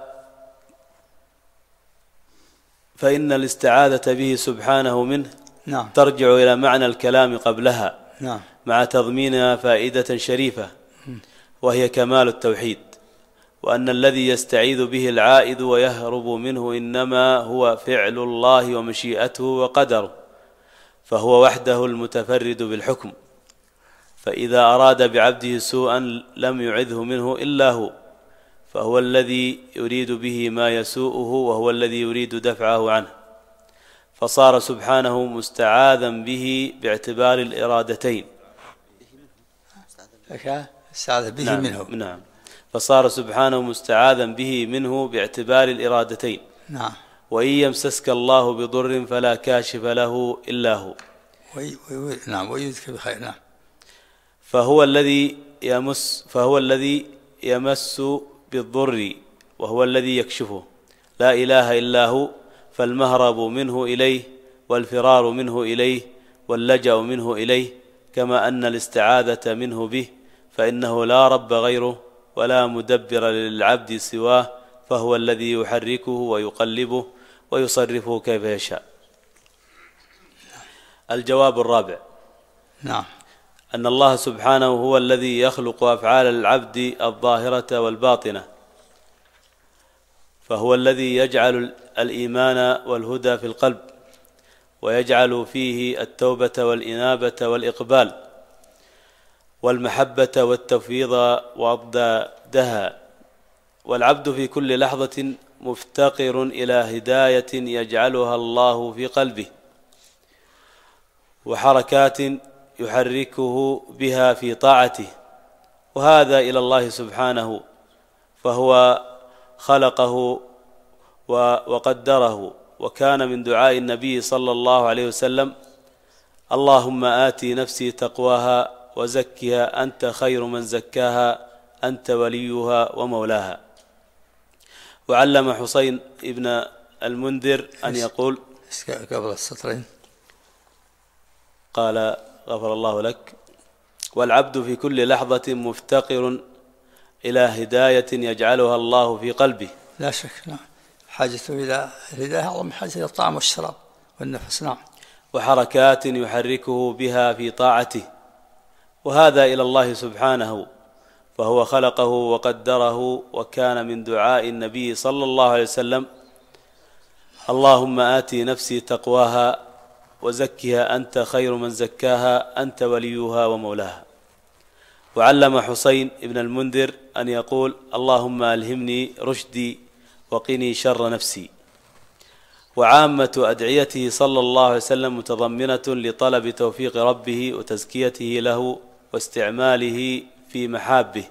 فإن الاستعاذة به سبحانه منه ترجع إلى معنى الكلام قبلها مع تضمينها فائدة شريفة، وهي كمال التوحيد. وأن الذي يستعيذ به العائذ ويهرب منه إنما هو فعل الله ومشيئته وقدره، فهو وحده المتفرد بالحكم. فإذا أراد بعبده سوءا لم يعذه منه إلا هو، فهو الذي يريد به ما يسوءه، وهو الذي يريد دفعه عنه. فصار سبحانه مستعاذا به باعتبار الإرادتين. استعاذ به منه. نعم. فصار سبحانه مستعاذا به منه باعتبار الإرادتين. وإن يمسسك الله بضر فلا كاشف له إلا هو. ويذكر بخير. فهو الذي يمس بالضر، وهو الذي يكشفه، لا إله إلا هو. فالمهرب منه إليه، والفرار منه إليه، واللجأ منه إليه، كما أن الاستعاذة منه به، فإنه لا رب غيره ولا مدبر للعبد سواه، فهو الذي يحركه ويقلبه ويصرفه كيف يشاء. الجواب الرابع: أن الله سبحانه هو الذي يخلق أفعال العبد الظاهرة والباطنة، فهو الذي يجعل الإيمان والهدى في القلب، ويجعل فيه التوبة والإنابة والإقبال والمحبة والتفويض وأضدادها. والعبد في كل لحظة مفتقر إلى هداية يجعلها الله في قلبه، وحركات يحركه بها في طاعته، وهذا إلى الله سبحانه، فهو خلقه وقدره وكان من دعاء النبي صلى الله عليه وسلم: اللهم آتي نفسي تقواها وزكها أنت خير من زكاها أنت وليها ومولاها. وعلم حسين ابن المنذر أن يقول قبل السطرين قال: غفر الله لك: والعبد في كل لحظة مفتقر إلى هداية يجعلها الله في قلبه. لا شك، نعم، حاجته إلى الهداية أعظم حاجة إلى الطعام والشراب والنفس. نعم. وحركات يحركه بها في طاعته، وهذا إلى الله سبحانه، فهو خلقه وقدره. وكان من دعاء النبي صلى الله عليه وسلم: اللهم آتي نفسي تقواها وزكها أنت خير من زكاها أنت وليها ومولاها. وعلم حسين ابن المنذر أن يقول: اللهم ألهمني رشدي وقني شر نفسي. وعامة أدعيته صلى الله عليه وسلم متضمنة لطلب توفيق ربه وتزكيته له واستعماله في محابه.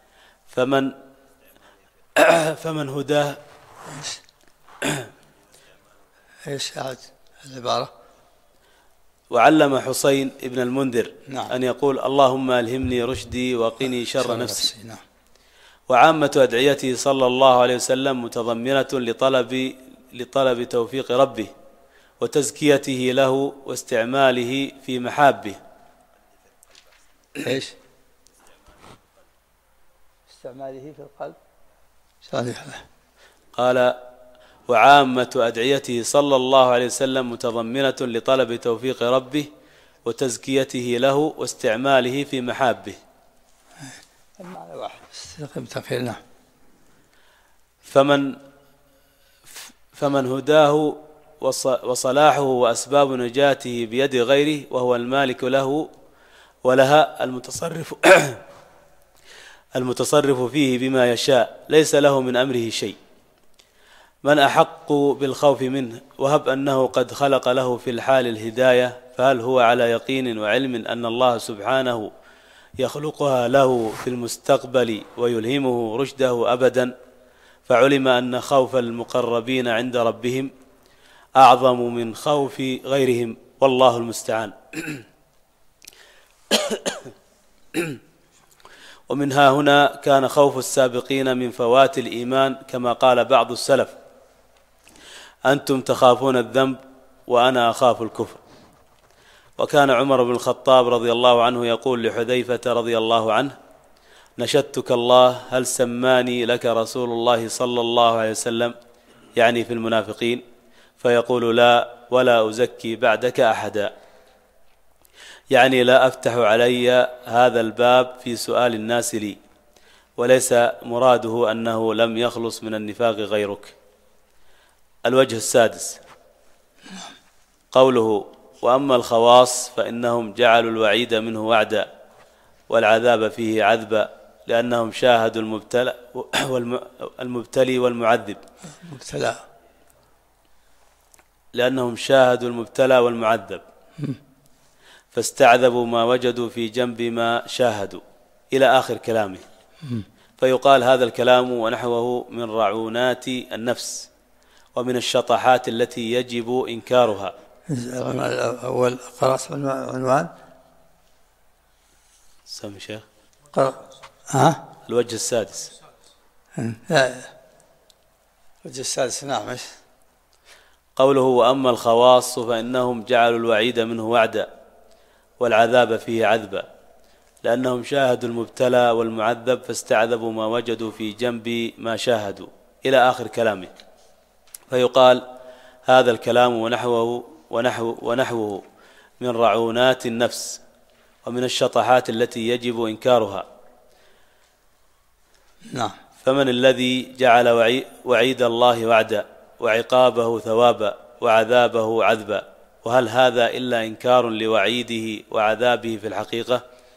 فمن هداه ايش أعد العبارة؟ وعلم حسين ابن المنذر نعم. أن يقول: اللهم ألهمني رشدي وقني شر نفسي. نعم. وعامة أدعيته صلى الله عليه وسلم متضمنة لطلب توفيق ربه وتزكيته له واستعماله في محابه. ايش؟ استعماله في القلب. صحيح. قال: وعامة أدعيته صلى الله عليه وسلم متضمنة لطلب توفيق ربه وتزكيته له واستعماله في محابه. المعنى واحد. نعم. فمن هداه وصلاحه وأسباب نجاته بيد غيره، وهو المالك له ولها المتصرف فيه بما يشاء، ليس له من أمره شيء. من أحق بالخوف منه، وهب أنه قد خلق له في الحال الهداية، فهل هو على يقين وعلم أن الله سبحانه يخلقها له في المستقبل ويلهمه رشده أبدا؟ فعلم أن خوف المقربين عند ربهم أعظم من خوف غيرهم، والله المستعان. ومنها هنا كان خوف السابقين من فوات الإيمان، كما قال بعض السلف: أنتم تخافون الذنب وأنا أخاف الكفر. وكان عمر بن الخطاب رضي الله عنه يقول لحذيفة رضي الله عنه: نشدتك الله هل سماني لك رسول الله صلى الله عليه وسلم، يعني في المنافقين، فيقول: لا، ولا أزكي بعدك أحدا، يعني لا أفتح علي هذا الباب في سؤال الناس لي. وليس مراده أنه لم يخلص من النفاق غيرك. الوجه السادس قوله: وأما الخواص فإنهم جعلوا الوعيد منه وعدا والعذاب فيه عذبا، لأنهم شاهدوا المبتلي والمعذب، لأنهم شاهدوا المبتلى والمعذب فاستعذبوا ما وجدوا في جنب ما شاهدوا، إلى آخر كلامه. فيقال هذا الكلام ونحوه من رعونات النفس ومن الشطحات التي يجب إنكارها. أول قرأت عنوان سمي شيخ. الوجه السادس. الوجه السادس. نعم. قوله: وأما الخواص فإنهم جعلوا الوعيد منه وعدا والعذاب فيه عذبا، لأنهم شاهدوا المبتلى والمعذب فاستعذبوا ما وجدوا في جنب ما شاهدوا، إلى آخر كلامه. فيقال هذا الكلام ونحوه من رعونات النفس ومن الشطحات التي يجب إنكارها. نعم. فمن الذي جعل وعيد الله وعدا وعقابه ثوابا وعذابه عذبا؟ وهل هذا إلا إنكار لوعيده وعذابه في الحقيقة؟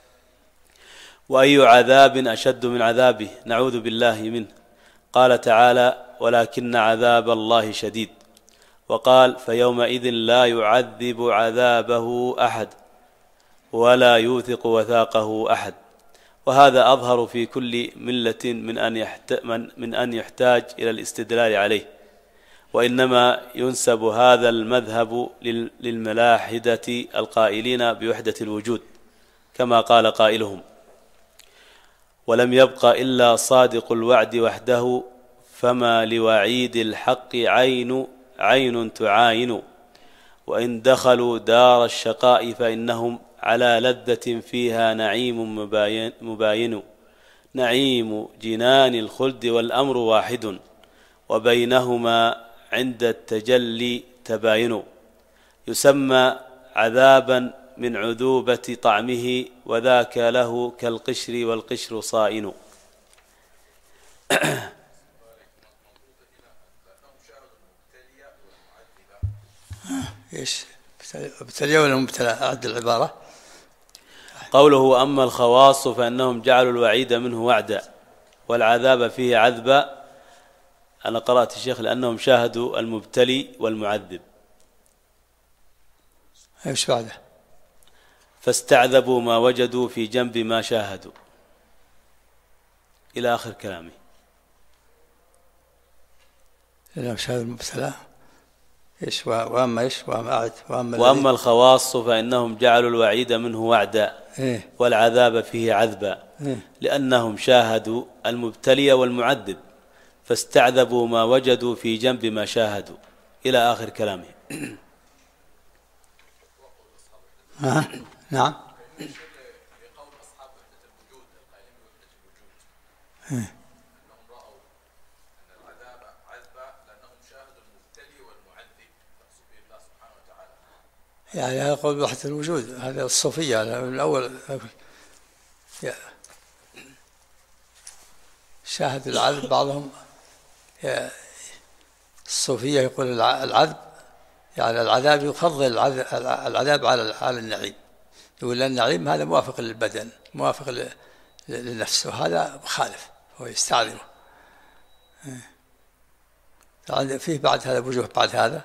وأي عذاب أشد من عذابه؟ نعوذ بالله منه. قال تعالى: ولكن عذاب الله شديد. وقال: فيومئذ لا يعذب عذابه أحد ولا يوثق وثاقه أحد. وهذا أظهر في كل ملة من أن يحتاج إلى الاستدلال عليه. وإنما ينسب هذا المذهب للملاحدة القائلين بوحدة الوجود، كما قال قائلهم: ولم يبق إلا صادق الوعد وحده، فما لوعيد الحق عين تعاين. وإن دخلوا دار الشقاء فإنهم على لذة فيها نعيم مباين. نعيم جنان الخلد والأمر واحد، وبينهما عند التجلي تباين. يسمى عذابا من عذوبة طعمه، وذاك له كالقشر والقشر صائن. ايش ابتلي ولا مبتلى؟ أعد العبارة. قوله: أما الخواص فإنهم جعلوا الوعيد منه وعدا والعذاب فيه عذبا. أنا قرأت الشيخ لأنهم شاهدوا المبتلي والمعذب. ايش بعده؟ فاستعذبوا ما وجدوا في جنب ما شاهدوا، إلى آخر كلامه. لأنهم شاهدوا المبتلى. ايش واما ايش واما أعد واما الخواص فانهم جعلوا الوعيد منه وعدا والعذاب فيه عذبا، لانهم شاهدوا المبتلي والمعذب، فاستعذبوا ما وجدوا في جنب ما شاهدوا، الى اخر كلامه. نعم. يعني هذا قول وحدة الوجود، هذا الصوفية الأول شاهد العذب. بعضهم الصوفية يقول العذب يعني العذاب يفضل العذاب على النعيم، يقول النعيم هذا موافق للبدن موافق للنفس، وهذا مخالف، هو يستعذبه. فيه بعد هذا وجوه بعد هذا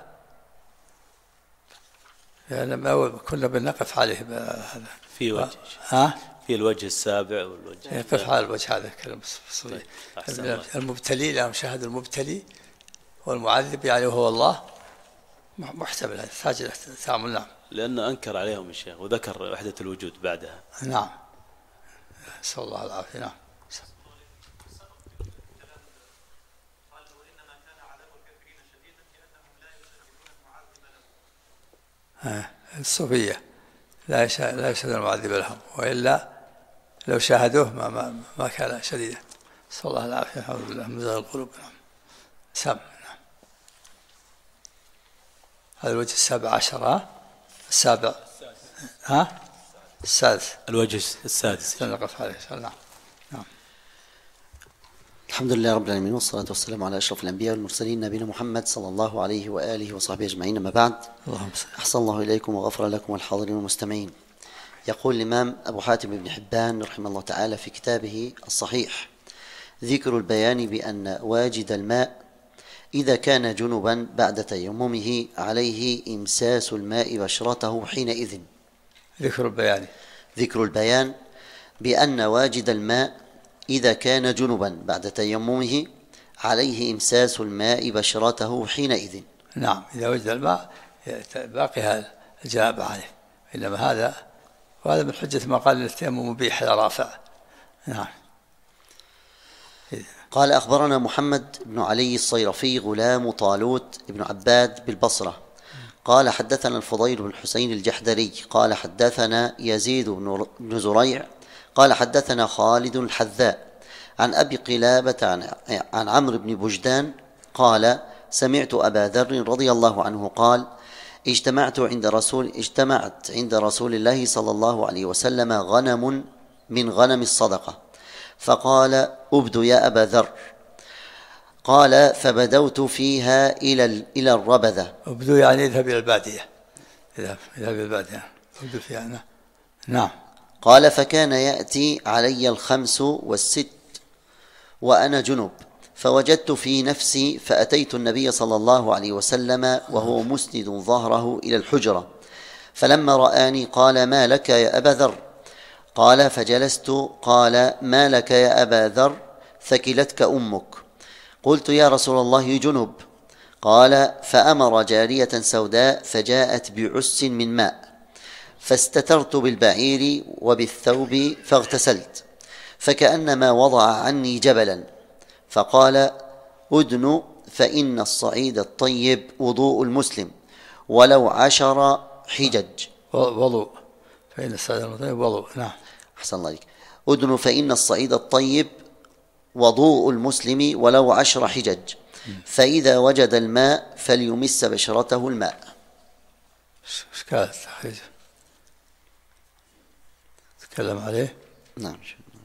يعني ما كنا بنقف عليه هذا في وجه في الوجه السابع والوجه يقف على الوجه هذا كلام صحيح. المبتلي لهم شاهد المبتلي والمعذب يعني وهو الله محتمل، هذا يحتاج الى تعامل. نعم. لأنه أنكر عليهم الشيخ وذكر وحدة الوجود بعدها. نعم. نسأل الله العافية. نعم. الصوفية لا يشهد المعذب لهم، وإلا لو شاهدوه ما كان شديدا. نسأل الله العافية. الحمد لله من زغ القلوب. نعم. نعم. هذا الوجه السابع عشر. السابع السادس. الوجه السادس نقف عليه. نعم. الحمد لله رب العالمين، والصلاة والسلام على أشرف الأنبياء والمرسلين نبينا محمد صلى الله عليه وآله وصحبه أجمعين. أما بعد، أحسن الله إليكم وغفر لكم والحاضرين والمستمعين. يقول الإمام أبو حاتم بن حبان رحمه الله تعالى في كتابه الصحيح: ذكر البيان بأن واجد الماء إذا كان جنبا بعد تيممه عليه إمساس الماء بشرته حينئذ. ذكر البيان بأن واجد الماء إذا كان جنبا بعد تيممه عليه إمساس الماء بشرته حينئذ. نعم. إذا وجد الماء باقي الجنابة عليه، إنما وهذا من حجة ما قال التيمم مبيح لا رافع. نعم. قال: أخبرنا محمد بن علي الصيرفي غلام طالوت بن عباد بالبصرة قال: حدثنا الفضيل بن حسين الجحدري قال: حدثنا يزيد بن زريع قال: حدثنا خالد الحذاء عن أبي قلابة عن عمرو بن بجدان قال: سمعت أبا ذر رضي الله عنه قال: اجتمعت عند رسول الله صلى الله عليه وسلم غنم من غنم الصدقة، فقال: أبد يا أبا ذر. قال: فبدوت فيها إلى الربذة. أبدو يعني اذهب إلى البادية. اذهب إلى البادية أبدو فيها. نعم. قال: فكان يأتي علي 5 و6 وأنا جنب، فوجدت في نفسي فأتيت النبي صلى الله عليه وسلم وهو مسند ظهره إلى الحجرة، فلما رآني قال: ما لك يا أبا ذر؟ قال: فجلست. قال: ما لك يا أبا ذر؟ ثكلتك أمك. قلت: يا رسول الله جنب. قال فأمر جارية سوداء فجاءت بعس من ماء فاستترت بالبعير وبالثوب فاغتسلت فكأنما وضع عني جبلا فقال أدن فإن الصعيد الطيب وضوء المسلم ولو 10 حجج. وضوء فإن الصعيد الطيب وضوء. نعم. أحسن الله عليك. أدن فإن الصعيد الطيب وضوء المسلم ولو 10 حجج فإذا وجد الماء فليمس بشرته الماء. ايش كان التخريج؟ تكلم عليه. نعم.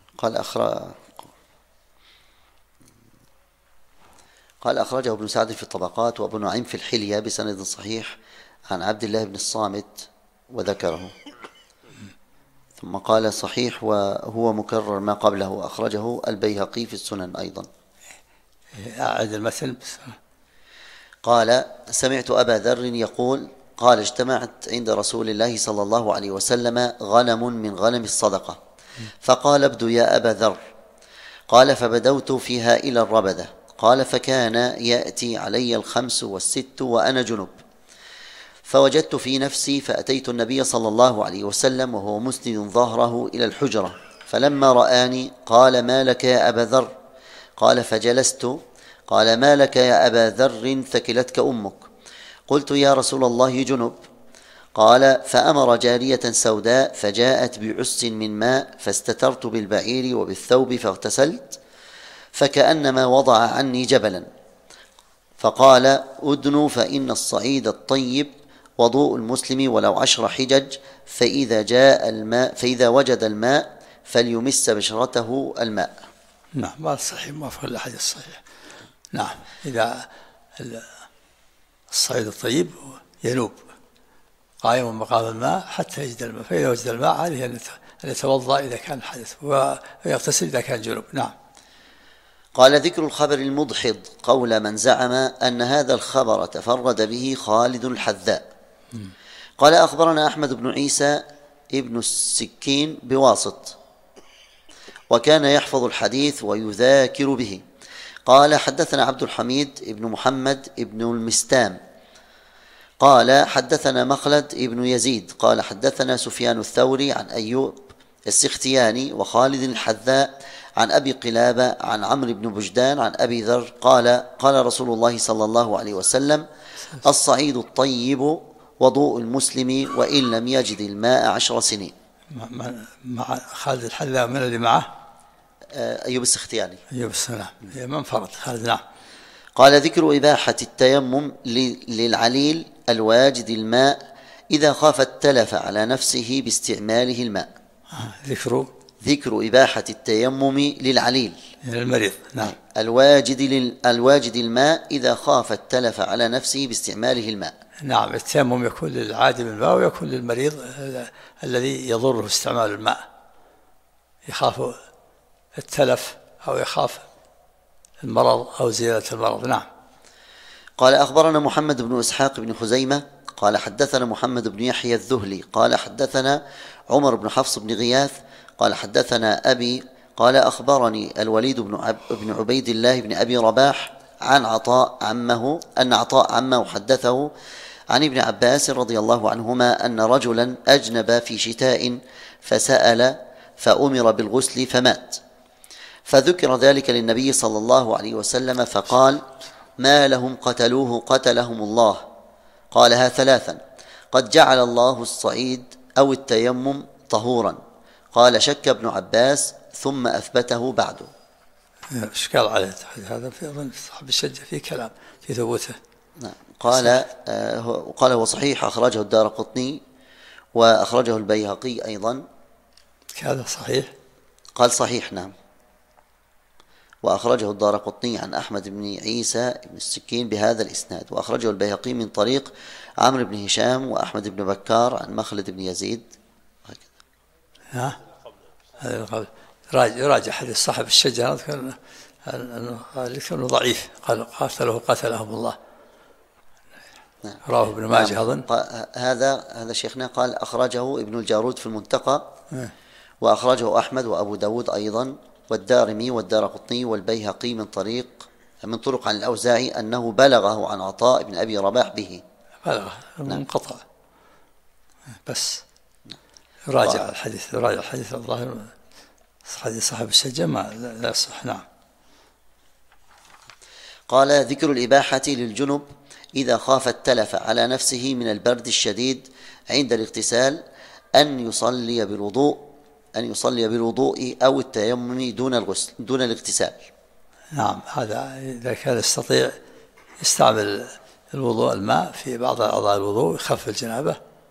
قال أخرجه ابن سعد في الطبقات وابن نعيم في الحلية بسند صحيح عن عبد الله بن الصامت وذكره، ثم قال صحيح وهو مكرر ما قبله. أخرجه البيهقي في السنن أيضا. أعد المثل. قال سمعت أبا ذر يقول قال اجتمعت عند رسول الله صلى الله عليه وسلم غنم من غنم الصدقة فقال ابدوا يا أبا ذر. قال فبدوت فيها إلى الربذة. قال فكان يأتي علي 5 و6 وأنا جنب فوجدت في نفسي فأتيت النبي صلى الله عليه وسلم وهو مسند ظهره إلى الحجرة فلما رآني قال ما لك يا أبا ذر؟ قال فجلست. قال ما لك يا أبا ذر ثكلتك أمك؟ قلت يا رسول الله جنب. قال فأمر جارية سوداء فجاءت بعس من ماء فاستترت بالبعير وبالثوب فاغتسلت فكأنما وضع عني جبلا فقال أدنوا فإن الصعيد الطيب وضوء المسلم ولو 10 حجج فإذا وجد الماء فليمس بشرته الماء. نعم. هذا صحيح موافق للحديث الصحيح. نعم. إذا الصعيد الطيب ينوب قائم مقام الماء حتى يجد الماء فإذا وجد الماء عليه أن يتوضأ إذا كان حدث ويغتسل إذا كان جنوب. نعم. قال ذكر الخبر المضحض قول من زعم أن هذا الخبر تفرد به خالد الحذاء. قال أخبرنا أحمد بن عيسى ابن السكين بواسط وكان يحفظ الحديث ويذاكر به. قال حدثنا عبد الحميد ابن محمد ابن المستام قال حدثنا مخلد ابن يزيد قال حدثنا سفيان الثوري عن أيوب السختياني وخالد الحذاء عن أبي قلابة عن عمرو بن بجدان عن أبي ذر قال رسول الله صلى الله عليه وسلم الصعيد الطيب وضوء المسلم وإن لم يجد الماء 10 سنين. مع خالد الحذاء من اللي معه؟ أيوب السختياني. أيوب السلام من فرد خالد. نعم. قال ذكر إباحة التيمم للعليل الواجد الماء إذا خاف التلف على نفسه باستعماله الماء. ذكر إباحة التيمم للعليل المريض. نعم. الواجد الماء إذا خاف التلف على نفسه باستعماله الماء. نعم. التيمم يكون للعادم الماء ويكون للمريض الذي يضره استعمال الماء يخاف التلف أو يخاف المرض أو زيادة المرض. نعم. قال أخبرنا محمد بن إسحاق بن خزيمة قال حدثنا محمد بن يحيى الذهلي قال حدثنا عمر بن حفص بن غياث قال حدثنا أبي قال أخبرني الوليد بن عبيد الله بن أبي رباح عن عطاء عمه أن عطاء عمه حدثه عن ابن عباس رضي الله عنهما أن رجلا أجنب في شتاء فسأل فأمر بالغسل فمات فذكر ذلك للنبي صلى الله عليه وسلم فقال ما لهم قتلوه قتلهم الله. قالها 3 قد جعل الله الصعيد أو التيمم طهورا. قال شك ابن عباس ثم أثبته بعده. إشكال عليه هذا في أظن صاحب الشجة في كلام في ثبوته. نعم. قال هو صحيح أخرجه الدارقطني وأخرجه البيهقي أيضا. هذا صحيح. قال صحيح. نعم. وأخرجه الدارقطني عن أحمد بن عيسى بن السكين بهذا الإسناد وأخرجه البيهقي من طريق عمرو بن هشام وأحمد بن بكار عن مخلد بن يزيد. هذا القبل يراجع حديث صاحب الشجرة أنه ضعيف قال قتلهم الله. رواه ابن ماجه أظن. هذا شيخنا قال أخرجه ابن الجارود في المنتقى وأخرجه أحمد وأبو داود أيضا والدارمي والدارقطني والبيهقي من طريق من طرق عن الأوزاعي أنه بلغه عن عطاء بن أبي رباح به. بلغه منقطع بس. راجع الحديث الظاهر حديث صاحب الشجة لا يصح. نعم. قال ذكر الإباحة للجنب إذا خاف التلف على نفسه من البرد الشديد عند الاغتسال أن يصلي بالوضوء أو التيمم دون الاغتسال. نعم، هذا إذا كان يستطيع يستعمل الوضوء الماء في بعض أعضاء الوضوء يخفف الجنابة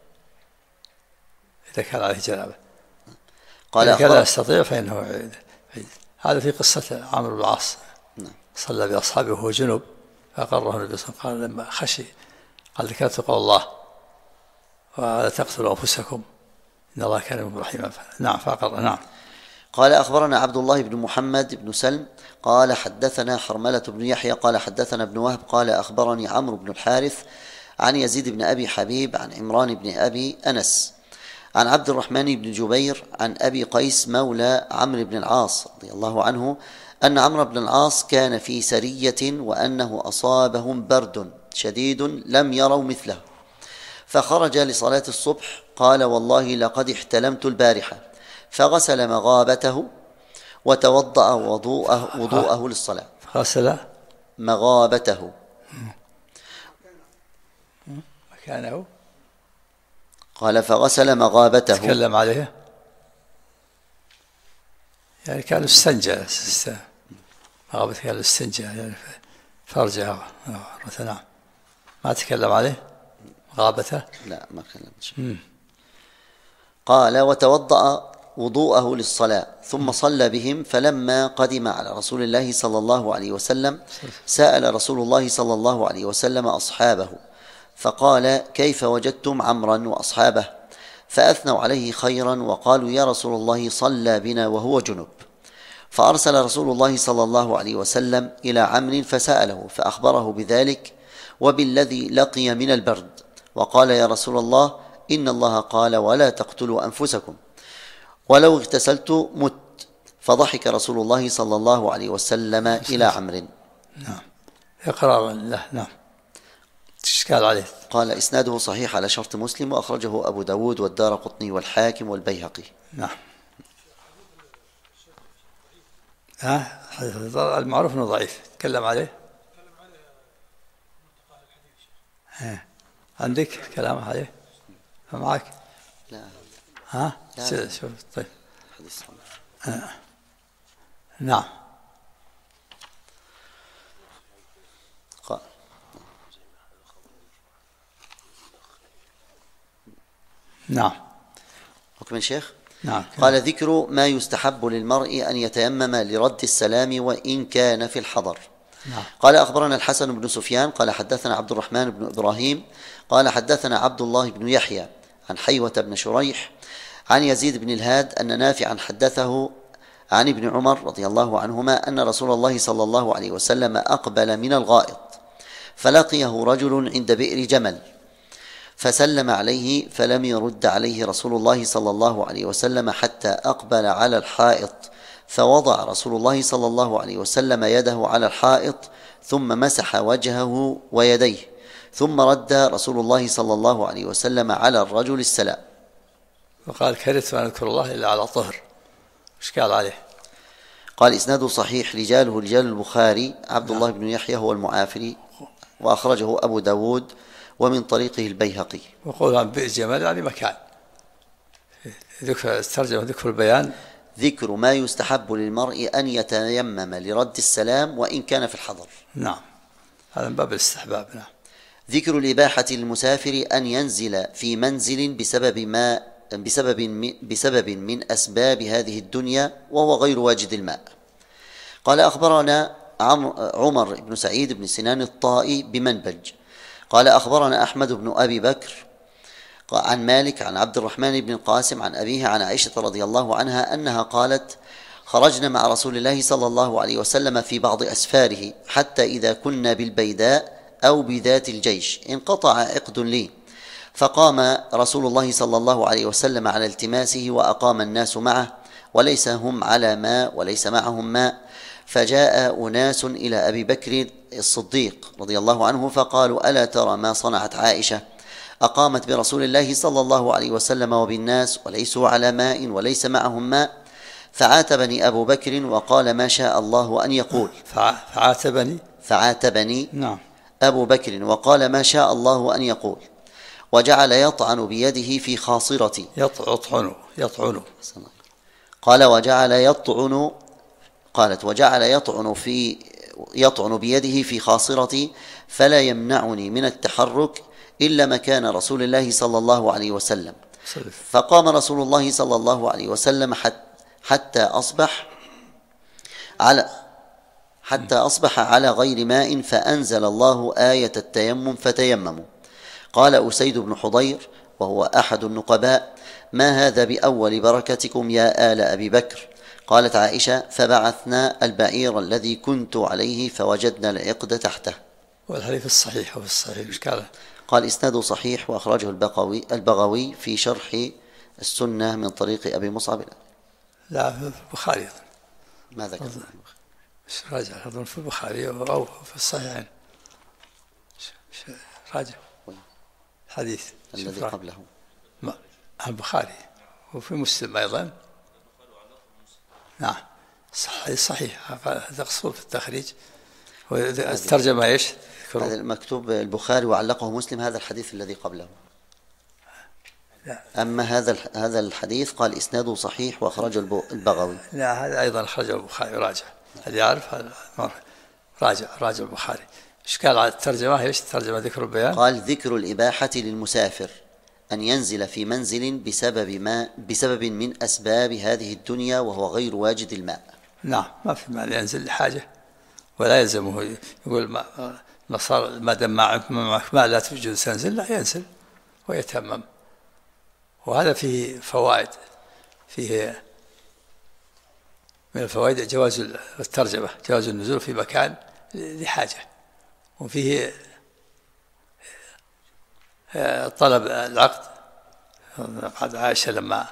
إذا كان عليه جنابة. إذا كان لا يستطيع فإنه يعيد. هذا في قصة عمرو بن العاص صلى بأصحابه وهو جنب فأقره النبي صلى الله عليه وسلم، قال لما خشي قال ذكرت قول الله ولا تقتلوا أنفسكم إن الله كان بكم رحيما. نعم فأقر. نعم. قال أخبرنا عبد الله بن محمد بن سلم قال حدثنا حرملة بن يحيى قال حدثنا ابن وهب قال أخبرني عمرو بن الحارث عن يزيد بن أبي حبيب عن عمران بن أبي أنس عن عبد الرحمن بن جبير عن أبي قيس مولى عمرو بن العاص رضي الله عنه أن عمرو بن العاص كان في سرية وأنه أصابهم برد شديد لم يروا مثله، فخرج لصلاة الصبح قال والله لقد احتلمت البارحة، فغسل مغابته وتوضأ وضوءه للصلاة. غسل مغابته مكانه. قال فغسل مغابته. تكلم عليه يعني كان استنجى. مغابته كان استنجى يعني فرجه. نعم. ما تكلم عليه مغابته. لا ما تكلمش. قال وتوضأ وضوءه للصلاة ثم صلى بهم، فلما قدم على رسول الله صلى الله عليه وسلم سأل رسول الله صلى الله عليه وسلم أصحابه فقال كيف وجدتم عمرا وأصحابه؟ فأثنوا عليه خيرا وقالوا يا رسول الله صلى بنا وهو جنب. فأرسل رسول الله صلى الله عليه وسلم إلى عمرو فسأله فأخبره بذلك وبالذي لقي من البرد، وقال يا رسول الله إن الله قال ولا تقتلوا أنفسكم ولو اغتسلت مت. فضحك رسول الله صلى الله عليه وسلم إلى عمرو. نعم إقرارا له. نعم. إشكال عليه. قال إسناده صحيح على شرط مسلم وأخرجه أبو داود والدارقطني والحاكم والبيهقي. نعم. المعروف أنه ضعيف. تكلم عليه. عندك كلام عليه معك؟ لا. شوف طيب. نعم. نعم. حكم الشيخ. نعم. قال ذكر ما يستحب للمرء أن يتيمم لرد السلام وإن كان في الحضر. نعم. قال أخبرنا الحسن بن سفيان قال حدثنا عبد الرحمن بن إبراهيم قال حدثنا عبد الله بن يحيى عن حيوة بن شريح عن يزيد بن الهاد أن نافعا حدثه عن ابن عمر رضي الله عنهما أن رسول الله صلى الله عليه وسلم أقبل من الغائط فلقيه رجل عند بئر جمل فسلم عليه فلم يرد عليه رسول الله صلى الله عليه وسلم حتى أقبل على الحائط، فوضع رسول الله صلى الله عليه وسلم يده على الحائط ثم مسح وجهه ويديه، ثم رد رسول الله صلى الله عليه وسلم على الرجل السلام. وقال كرهت أن أذكر الله إلا على طهر. إشكال عليه. قال إسناده صحيح رجاله رجال البخاري عبد الله بن يحيى هو المعافري وأخرجه أبو داود ومن طريقه البيهقي. وقول عن بئر جمل يعني مكان. ذكر الترجمة ذكر البيان. ذكر ما يستحب للمرء أن يتيمم لرد السلام وإن كان في الحضر. نعم. هذا من باب الاستحباب. نعم. ذكر الإباحة للمسافر أن ينزل في منزل بسبب من أسباب هذه الدنيا وهو غير واجد الماء. قال أخبرنا عمر بن سعيد بن سنان الطائي بمنبج قال أخبرنا أحمد بن أبي بكر عن مالك عن عبد الرحمن بن القاسم عن أبيه عن عائشة رضي الله عنها أنها قالت خرجنا مع رسول الله صلى الله عليه وسلم في بعض أسفاره حتى إذا كنا بالبيداء أو بذات الجيش انقطع عقد لي، فقام رسول الله صلى الله عليه وسلم على التماسه وأقام الناس معه وليس هم على ماء وليس معهم ماء، فجاء أناس إلى أبي بكر الصديق رضي الله عنه فقالوا: ألا ترى ما صنعت عائشة؟ أقامت برسول الله صلى الله عليه وسلم وبالناس وليسوا على ماء وليس معهم ماء. فعاتبني أبو بكر وقال: ما شاء الله أن يقول. فعاتبني نعم أبو بكر وقال: ما شاء الله أن يقول. وجعل يطعن بيده في خاصرتي. يطعن قال: وجعل يطعن بيده في خاصرتي فلا يمنعني من التحرك إلا مكان رسول الله صلى الله عليه وسلم. فقام رسول الله صلى الله عليه وسلم حتى أصبح على غير ماء فأنزل الله آية التيمم فتيمموا. قال أسيد بن حضير وهو أحد النقباء: ما هذا بأول بركتكم يا آل أبي بكر؟ قالت عائشة: فبعثنا البعير الذي كنت عليه فوجدنا العقد تحته. والحديث الصحيح وفي الصحيح إشكاله. قال: إسناده صحيح وأخرجه البغوي في شرح السنة من طريق أبي مصعب. لا في البخاري. ماذا كان؟ راجع أظن في البخاري أو في الصحيحين. راجع الحديث الذي قبله البخاري وفي مسلم أيضا. نعم صحيح. هذا قصور في التخريج. والترجمة إيش؟ هذا المكتوب البخاري وعلقه مسلم، هذا الحديث الذي قبله. لا. أما هذا الحديث قال إسناده صحيح وأخرجه البغوي. لا هذا أيضا أخرجه البخاري. راجع اللي يعرف راجع البخاري. إشكال على الترجمة إيش؟ الترجمة ذكر البيان. قال: ذكر الإباحة للمسافر أن ينزل في منزل بسبب من أسباب هذه الدنيا وهو غير واجد الماء. نعم ما في مانع ينزل لحاجة ولا يلزمه يقول ما دام معك ماء لا توجد تنزل، لا ينزل ويتمم. وهذا فيه فوائد. فيه من الفوائد جواز الترجمة، جواز النزول في مكان لحاجة. وفيه طلب العقد. قد عائشة لما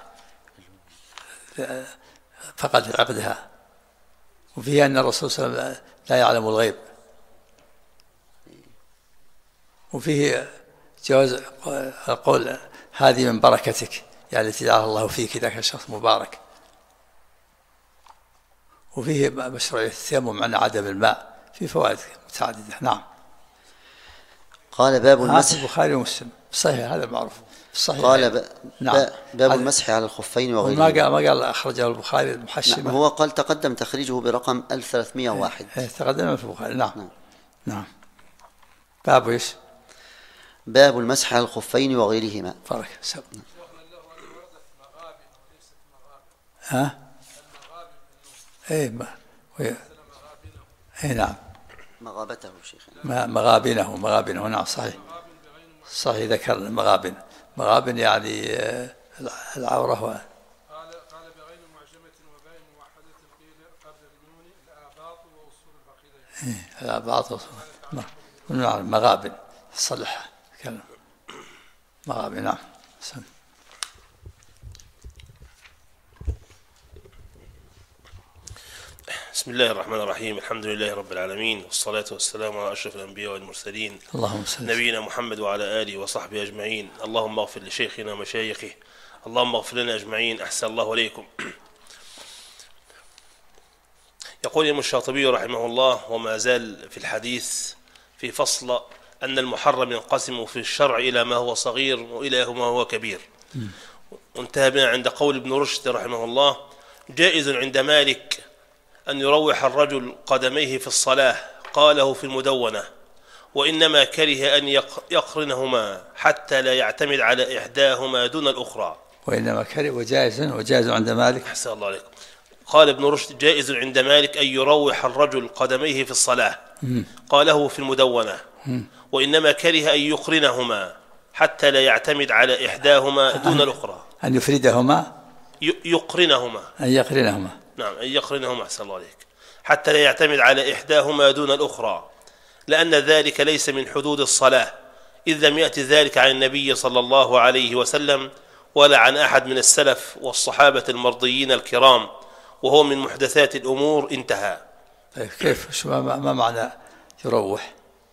فقدت عقدها. وفيه أن الرسول صلى الله عليه وسلم لا يعلم الغيب. وفيه جواز القول: هذه من بركتك، يعني التي جعل الله فيك ذاك الشخص مبارك. وفيه مشروعية التيمم عن عدم الماء، في فوائد متعددة. نعم. قال: باب المسح. البخاري ومسلم صحيح، هذا معروف صحيح. قال: نعم. باب المسح على الخفين وغيرهما. ما قال أخرجه البخاري المحشمة. نعم، هو قال تقدم تخريجه برقم 1301. تقدم في البخاري. نعم. باب إيش؟ باب المسح على الخفين وغيرهما. فرق ها؟ نعم. مغابته شيخ. مغابنه نعم صحيح ذكر مغابن يعني العورة. قال بغير معجمة وباء موحدة قيل قبل النون الآباط وأصول البقية. الآباط نعم مغابن صلح كلام مغابن. نعم. بسم الله الرحمن الرحيم. الحمد لله رب العالمين، والصلاة والسلام على أشرف الأنبياء والمرسلين، اللهم صل نبينا محمد وعلى آله وصحبه أجمعين. اللهم اغفر لشيخنا ومشايخه، اللهم اغفر لنا أجمعين. أحسن الله إليكم. يقول الإمام الشاطبي رحمه الله: وما زال في الحديث في فصل أن المحرم ينقسم في الشرع إلى ما هو صغير وإلى ما هو كبير. وانتهى بنا عند قول ابن رشد رحمه الله: جائز عند مالك أن يروح الرجل قدميه في الصلاة، قاله في المدونة، وإنما كره أن يقرنهما حتى لا يعتمد على إحداهما دون الأخرى. وإنما كره وجائز عند مالك. أحسن الله عليكم. قال ابن رشد: جائز عند مالك أن يروح الرجل قدميه في الصلاة، قاله في المدونة، وإنما كره أن يقرنهما حتى لا يعتمد على إحداهما دون الأخرى. أن يفردهما، يقرنهما، أن يقرنهما. نعم، أن يقرنهما. أحسن الله عليك. حتى لا يعتمد على إحداهما دون الأخرى، لأن ذلك ليس من حدود الصلاة، إذ لم يأتي ذلك عن النبي صلى الله عليه وسلم ولا عن أحد من السلف والصحابة المرضيين الكرام، وهو من محدثات الأمور. انتهى. طيب كيف شو ما معنى يروح؟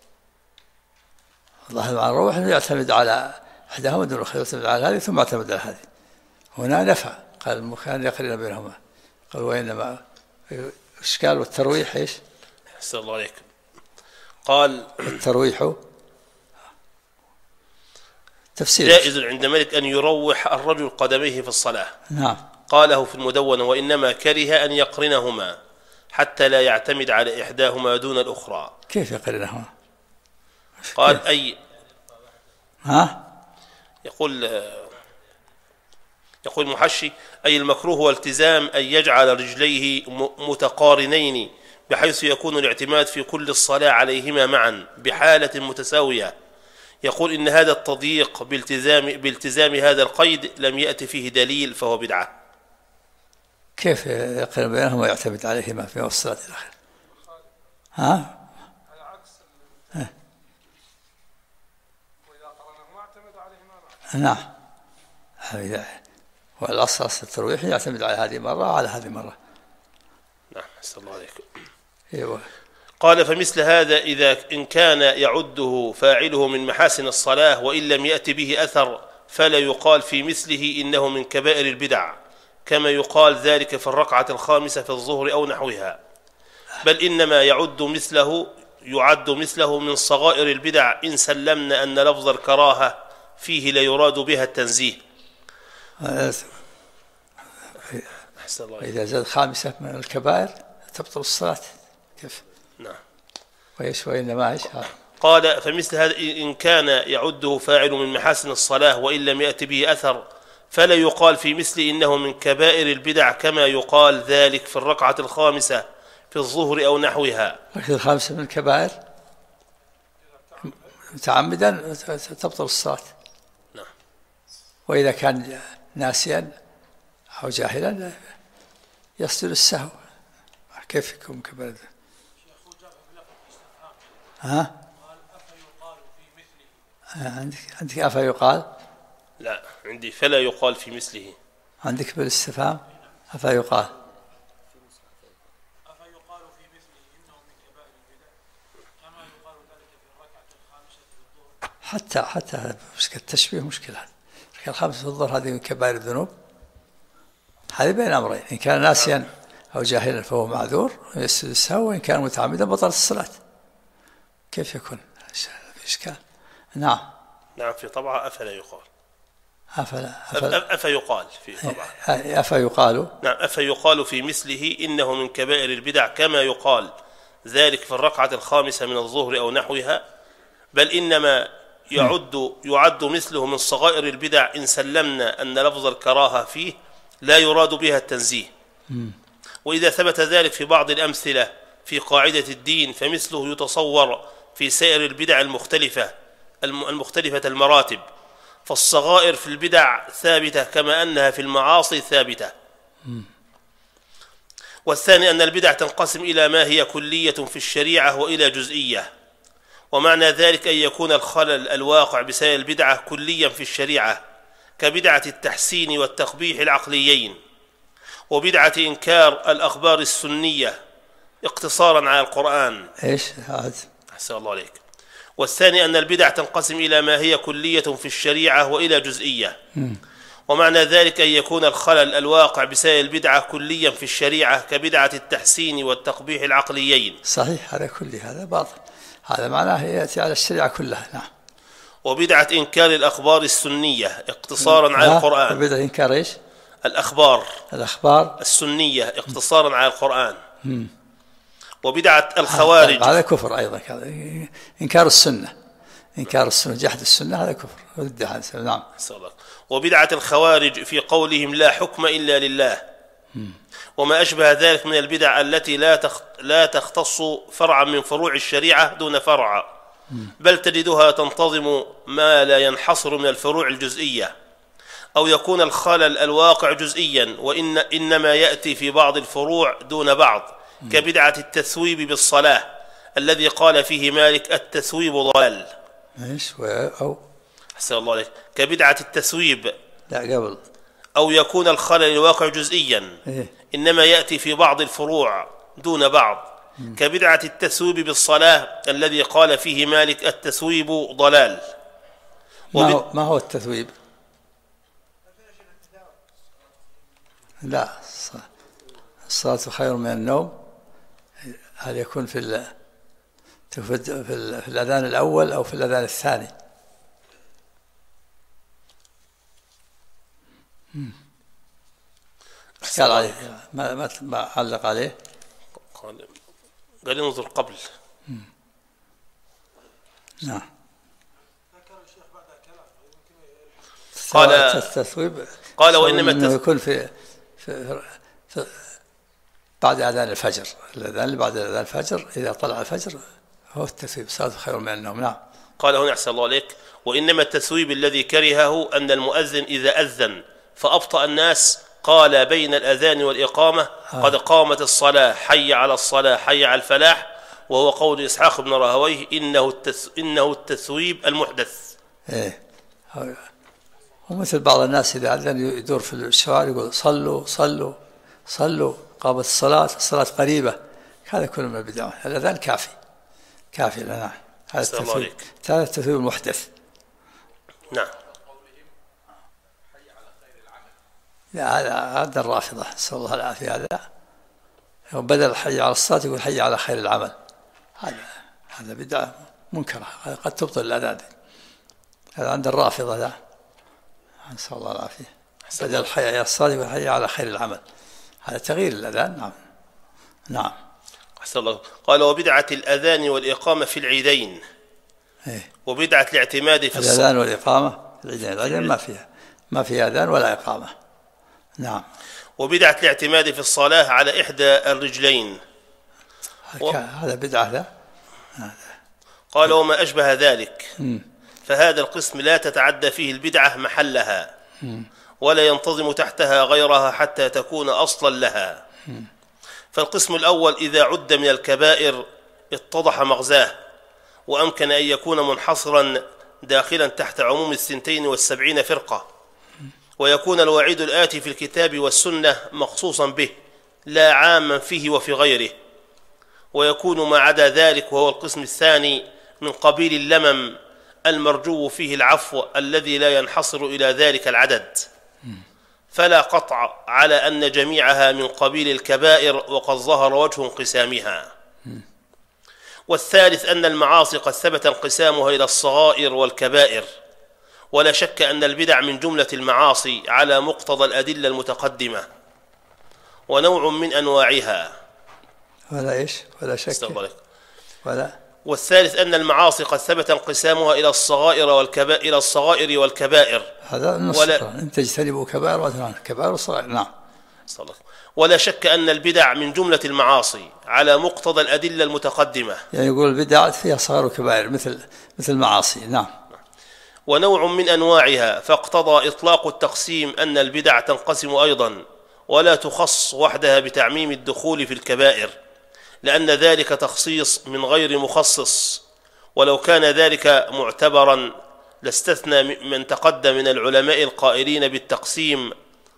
الله معنى يروح أنه يعتمد على إحداهما دون الأخرى، يعتمد على هذه ثم يعتمد على هذه. هنا نفع، قال المكان يقرن بينهما، قال وإنما إشكال والترويح إيش؟ أحسن الله عليك. قال الترويح تفسير جائز عند مالك أن يروح الرجل قدميه في الصلاة. نعم. قاله في المدونة وإنما كره أن يقرنهما حتى لا يعتمد على إحداهما دون الأخرى. كيف يقرنهما؟ قال كيف؟ أي يقول المحشي أي المكروه هو التزام أن يجعل رجليه متقارنين بحيث يكون الاعتماد في كل الصلاة عليهما معا بحالة متساوية. يقول إن هذا التضييق بالتزام هذا القيد لم يأتي فيه دليل فهو بدعة. كيف يقرن بينهما ويعتمد عليهما في الصلاة الأخيرة؟ على عكس وإذا قرنهما اعتمد عليهما معا. نعم. والأصل الترويح يعتمد على هذه مرة وعلى هذه مرة. نعم. أحسن الله عليكم. أيوة. قال فمثل هذا إن كان يعده فاعله من محاسن الصلاة وإن لم يأتي به أثر فلا يقال في مثله إنه من كبائر البدع كما يقال ذلك في الركعة الخامسة في الظهر أو نحوها، بل إنما يعد مثله من صغائر البدع إن سلمنا أن لفظ الكراهة فيه لا يراد بها التنزيه. إذا زاد خامسة من الكبائر تبطل الصلاة. كيف؟ نعم. وإنما إيش؟ قال فمثل هذا إن كان يعده فاعل من محاسن الصلاة وإن لم يأتي به أثر فلا يقال في مثل إنه من كبائر البدع كما يقال ذلك في الركعة الخامسة في الظهر أو نحوها. الخامسة من الكبائر متعمدا تبطل الصلاة. نعم. وإذا كان ناسيا أو جاهلا يسجد السهو. كيف يكون كبائر؟ عندك أفا يقال؟ لا عندي فلا يقال في مثله. عندك بالاستفهام أفا يقال؟ أفا يقال في مثله إنه من كبائر البدع كما يقال ذلك في الركعة الخامسة في الظهر. حتى مشكلة التشبيه مشكلة. الركعة الخامسة في الظهر هذه من كبائر الذنوب. هذه بين أمرين، إن كان ناسيا أو جاهلا فهو معذور يسجد السهو، وإن كان متعمدا بطلت الصلاة. كيف يكون؟ في إشكال. نعم. نعم. في طبعة أفلا يقال. أفا يقال في طبعة. أفا يقال. نعم. أفا يقال في مثله إنه من كبائر البدع كما يقال ذلك في الركعة الخامسة من الظهر أو نحوها، بل إنما يعد مثله من صغائر البدع إن سلمنا أن لفظ الكراهة فيه لا يراد بها التنزيه. وإذا ثبت ذلك في بعض الأمثلة في قاعدة الدين فمثله يتصور في سائر البدع المختلفة المراتب، فالصغائر في البدع ثابتة كما أنها في المعاصي ثابتة. والثاني أن البدع تنقسم إلى ما هي كلية في الشريعة وإلى جزئية، ومعنى ذلك أن يكون الخلل الواقع بسائر البدعة كليا في الشريعة كبدعة التحسين والتقبيح العقليين، وبدعة إنكار الأخبار السنية اقتصارا على القرآن. إيش هذا؟ أحسن الله عليك. والثاني أن البدع تنقسم إلى ما هي كلية في الشريعة وإلى جزئية، ومعنى ذلك أن يكون الخلل الواقع بسائر البدعة كليا في الشريعة كبدعة التحسين والتقبيح العقليين. صحيح، هذا كل هذا باطل، هذا معناه يأتي على الشريعة كلها. نعم. وبدعة إنكار الأخبار السنية اقتصارا على القرآن. بدعة إنكار إيش؟ الأخبار السنية اقتصارا على القرآن. وبدعة الخوارج هذا كفر أيضا. إنكار السنة جحد السنة هذا كفر ضد. نعم. وبدعة الخوارج في قولهم لا حكم إلا لله، وما أشبه ذلك من البدع التي لا تختص فرعا من فروع الشريعة دون فرع، بل تجدها تنتظم ما لا ينحصر من الفروع الجزئية، أو يكون الخلل الواقع جزئيا وإنما يأتي في بعض الفروع دون بعض، كبدعة التثويب بالصلاة الذي قال فيه مالك التثويب ضلال. ايش أو أحسن الله عليك. كبدعة التثويب لا قبل. أو يكون الخلل الواقع جزئيا إنما يأتي في بعض الفروع دون بعض، كبدعة التثويب بالصلاة الذي قال فيه مالك التثويب ضلال. ما هو التثويب؟ لا، الصلاة خير من النوم. هل يكون في الأذان الأول أو في الأذان الثاني؟ قال عليه ما علق عليه، قال ينظر قبل. نعم. قال التثويب وإنما يكون في بعد أذان الفجر، الأذان اللي بعد أذان الفجر إذا طلع الفجر هو التثويب، الصلاة خير من النوم. نعم. قال هنا أحسن الله عليك: وإنما التثويب الذي كرهه أن المؤذن إذا أذن فأبطأ الناس قال بين الأذان والإقامة قد قامت الصلاة، حي على الصلاة، حي على الفلاح، وهو قول إسحاق بن راهويه إنه التثويب المحدث. ومثل بعض الناس إذا أذن يدور في الشوارع يقول صلوا صلوا صلوا، قامت الصلاة، الصلاة قريبة. هذا كله من البدع. الأذان كافي لنا. هذا التثويب المحدث. نعم. لا، هذا الرافضة، نسأل الله العافية. هذا بدل حي على الصلاة يقول حي على خير العمل. هذا بدعة منكرة قد تبطل الأذان. هذا عند الرافضة. لا، نسأل الله العافية. بدل حي على الصلاة يقول حي على خير العمل. هذا تغيير الأذان. نعم. نعم. أحسن الله. قال وبدعة الأذان والإقامة في العيدين. وبدعة الاعتماد في الصلاة. الأذان والإقامة في العيدين. العيدين ما في أذان ولا إقامة. نعم. وبدعة الاعتماد في الصلاة على إحدى الرجلين. هذا بدعة. لا. قال وما أشبه ذلك فهذا القسم لا تتعدى فيه البدعة محلها ولا ينتظم تحتها غيرها حتى تكون أصلا لها. فالقسم الأول إذا عد من الكبائر اتضح مغزاه، وأمكن أن يكون منحصرا داخلا تحت عموم 72 فرقة، ويكون الوعيد الآتي في الكتاب والسنة مخصوصا به لا عاما فيه وفي غيره، ويكون ما عدا ذلك وهو القسم الثاني من قبيل اللمم المرجو فيه العفو الذي لا ينحصر إلى ذلك العدد، فلا قطع على أن جميعها من قبيل الكبائر وقد ظهر وجه انقسامها. والثالث أن المعاصي قد ثبت انقسامها إلى الصغائر والكبائر، ولا شك أن البدع من جملة المعاصي على مقتضى الأدلة المتقدمة، ونوع من أنواعها. ولا شك. والثالث أن المعاصي قد ثبت انقسامها إلى الصغائر والكبائر. هذا النص إن تجتنبوا كبائر وأثنان كبائر والصغائر. نعم. ولا شك أن البدع من جملة المعاصي على مقتضى الأدلة المتقدمة. يعني يقول البدع فيها صغائر وكبائر مثل المعاصي. نعم. ونوع من أنواعها، فاقتضى إطلاق التقسيم أن البدع تنقسم أيضا ولا تخص وحدها بتعميم الدخول في الكبائر، لأن ذلك تخصيص من غير مخصص، ولو كان ذلك معتبرا لاستثنى من تقدم من العلماء القائلين بالتقسيم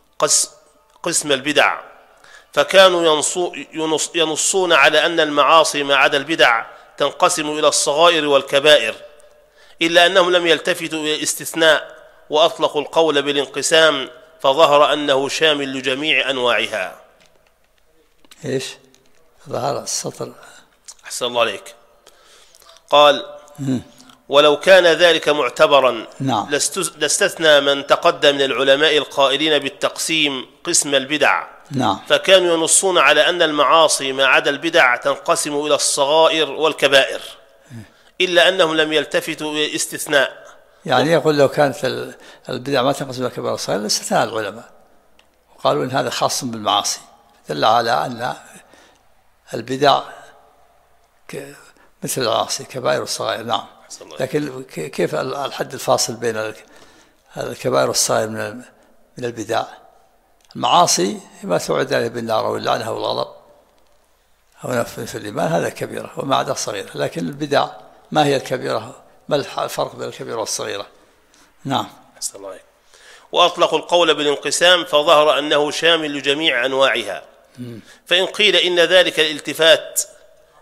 قسم البدع، فكانوا ينصون على أن المعاصي ما عدا البدع تنقسم إلى الصغائر والكبائر، إلا أنهم لم يلتفتوا إلى الاستثناء وأطلقوا القول بالانقسام، فظهر أنه شامل لجميع أنواعها. إيش ظهر السطر؟ أحسن الله عليك. قال ولو كان ذلك معتبرا لاستثنى من تقدم من العلماء القائلين بالتقسيم قسم البدع. فكانوا ينصون على أن المعاصي ما عدا البدع تنقسم إلى الصغائر والكبائر، إلا أنهم لم يلتفتوا إلى الاستثناء. يعني يقول لو كانت البدع ما تنقسم إلى الكبائر والصغائر لاستثنى العلماء وقالوا إن هذا خاص بالمعاصي، دل على أن البدع مثل المعاصي كبائر والصغائر. نعم. لكن كيف الحد الفاصل بين الكبائر والصغائر من البدع؟ المعاصي ما توعد عليه بالنار واللعنة والغضب أو نفس في الإيمان، هذا كبيرة وما عدا صغيرة. لكن البدع ما هي الكبيرة؟ ما الفرق بين الكبيرة والصغيرة؟ نعم. وأطلقوا القول بالانقسام، فظهر أنه شامل لجميع أنواعها. فإن قيل إن ذلك الالتفات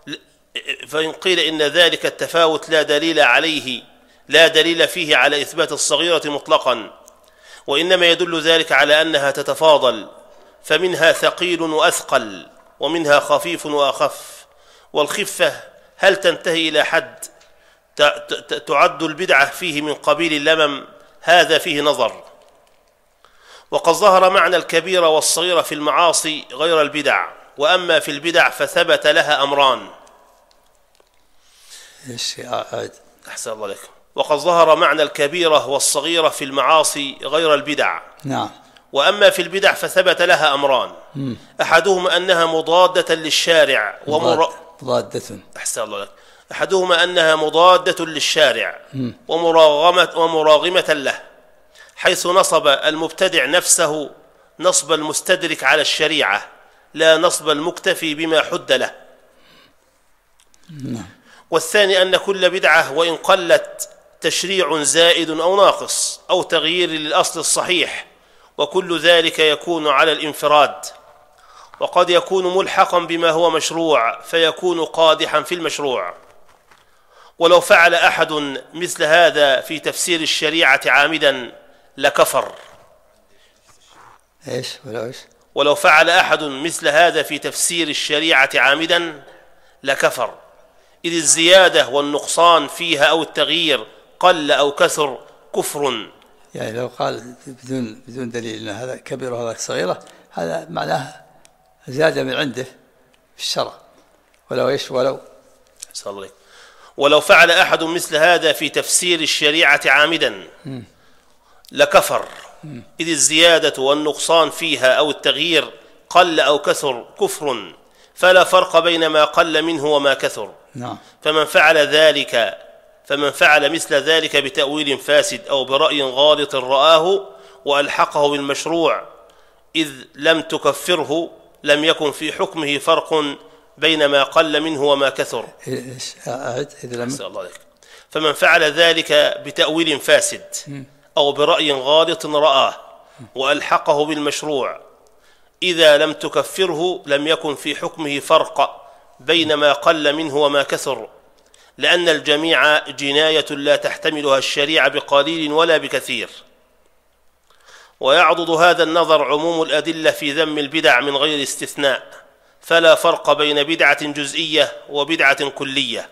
فإن قيل إن ذلك التفاوت لا دليل فيه على إثبات الصغيرة مطلقا، وإنما يدل ذلك على أنها تتفاضل، فمنها ثقيل وأثقل، ومنها خفيف وأخف. والخفة هل تنتهي إلى حد تعد البدعة فيه من قبيل اللمم؟ هذا فيه نظر. وقد ظهر معنى الكبيرة والصغيرة في المعاصي غير البدع، وأما في البدع فثبت لها أمران. أحسن الله عليكم. وقد ظهر معنى الكبيرة والصغيرة في المعاصي غير البدع. نعم. وأما في البدع فثبت لها أمران. أحدهما أنها مضادة للشارع مضادة. أحسن الله عليكم. أحدهما أنها مضادة للشارع ومراغمة له، حيث نصب المبتدع نفسه نصب المستدرك على الشريعة، لا نصب المكتفي بما حد له. والثاني أن كل بدعة وإن قلت تشريع زائد أو ناقص أو تغيير للأصل الصحيح، وكل ذلك يكون على الانفراد، وقد يكون ملحقا بما هو مشروع فيكون قادحا في المشروع. ولو فعل أحد مثل هذا في تفسير الشريعة عامدا لكفر. ولو فعل أحد مثل هذا في تفسير الشريعة عامدا لكفر، إذ الزيادة والنقصان فيها أو التغيير قل أو كثر كفر. يعني لو قال بدون دليل أن هذا كبير وهذا صغيرة، هذا معناه زيادة من عنده في الشرع. ولو فعل أحد مثل هذا في تفسير الشريعة عامدا لكفر، إذ الزيادة والنقصان فيها أو التغيير قل أو كثر كفر، فلا فرق بين ما قل منه وما كثر. فمن فعل مثل ذلك بتأويل فاسد أو برأي غالط رآه وألحقه بالمشروع إذ لم تكفره، لم يكن في حكمه فرق بين ما قل منه وما كثر. فمن فعل ذلك بتأويل فاسد أو برأي غالط رآه وألحقه بالمشروع إذا لم تكفره، لم يكن في حكمه فرق بين ما قل منه وما كثر، لأن الجميع جناية لا تحتملها الشريعة بقليل ولا بكثير. ويعضد هذا النظر عموم الأدلة في ذم البدع من غير استثناء، فلا فرق بين بدعة جزئية وبدعة كلية.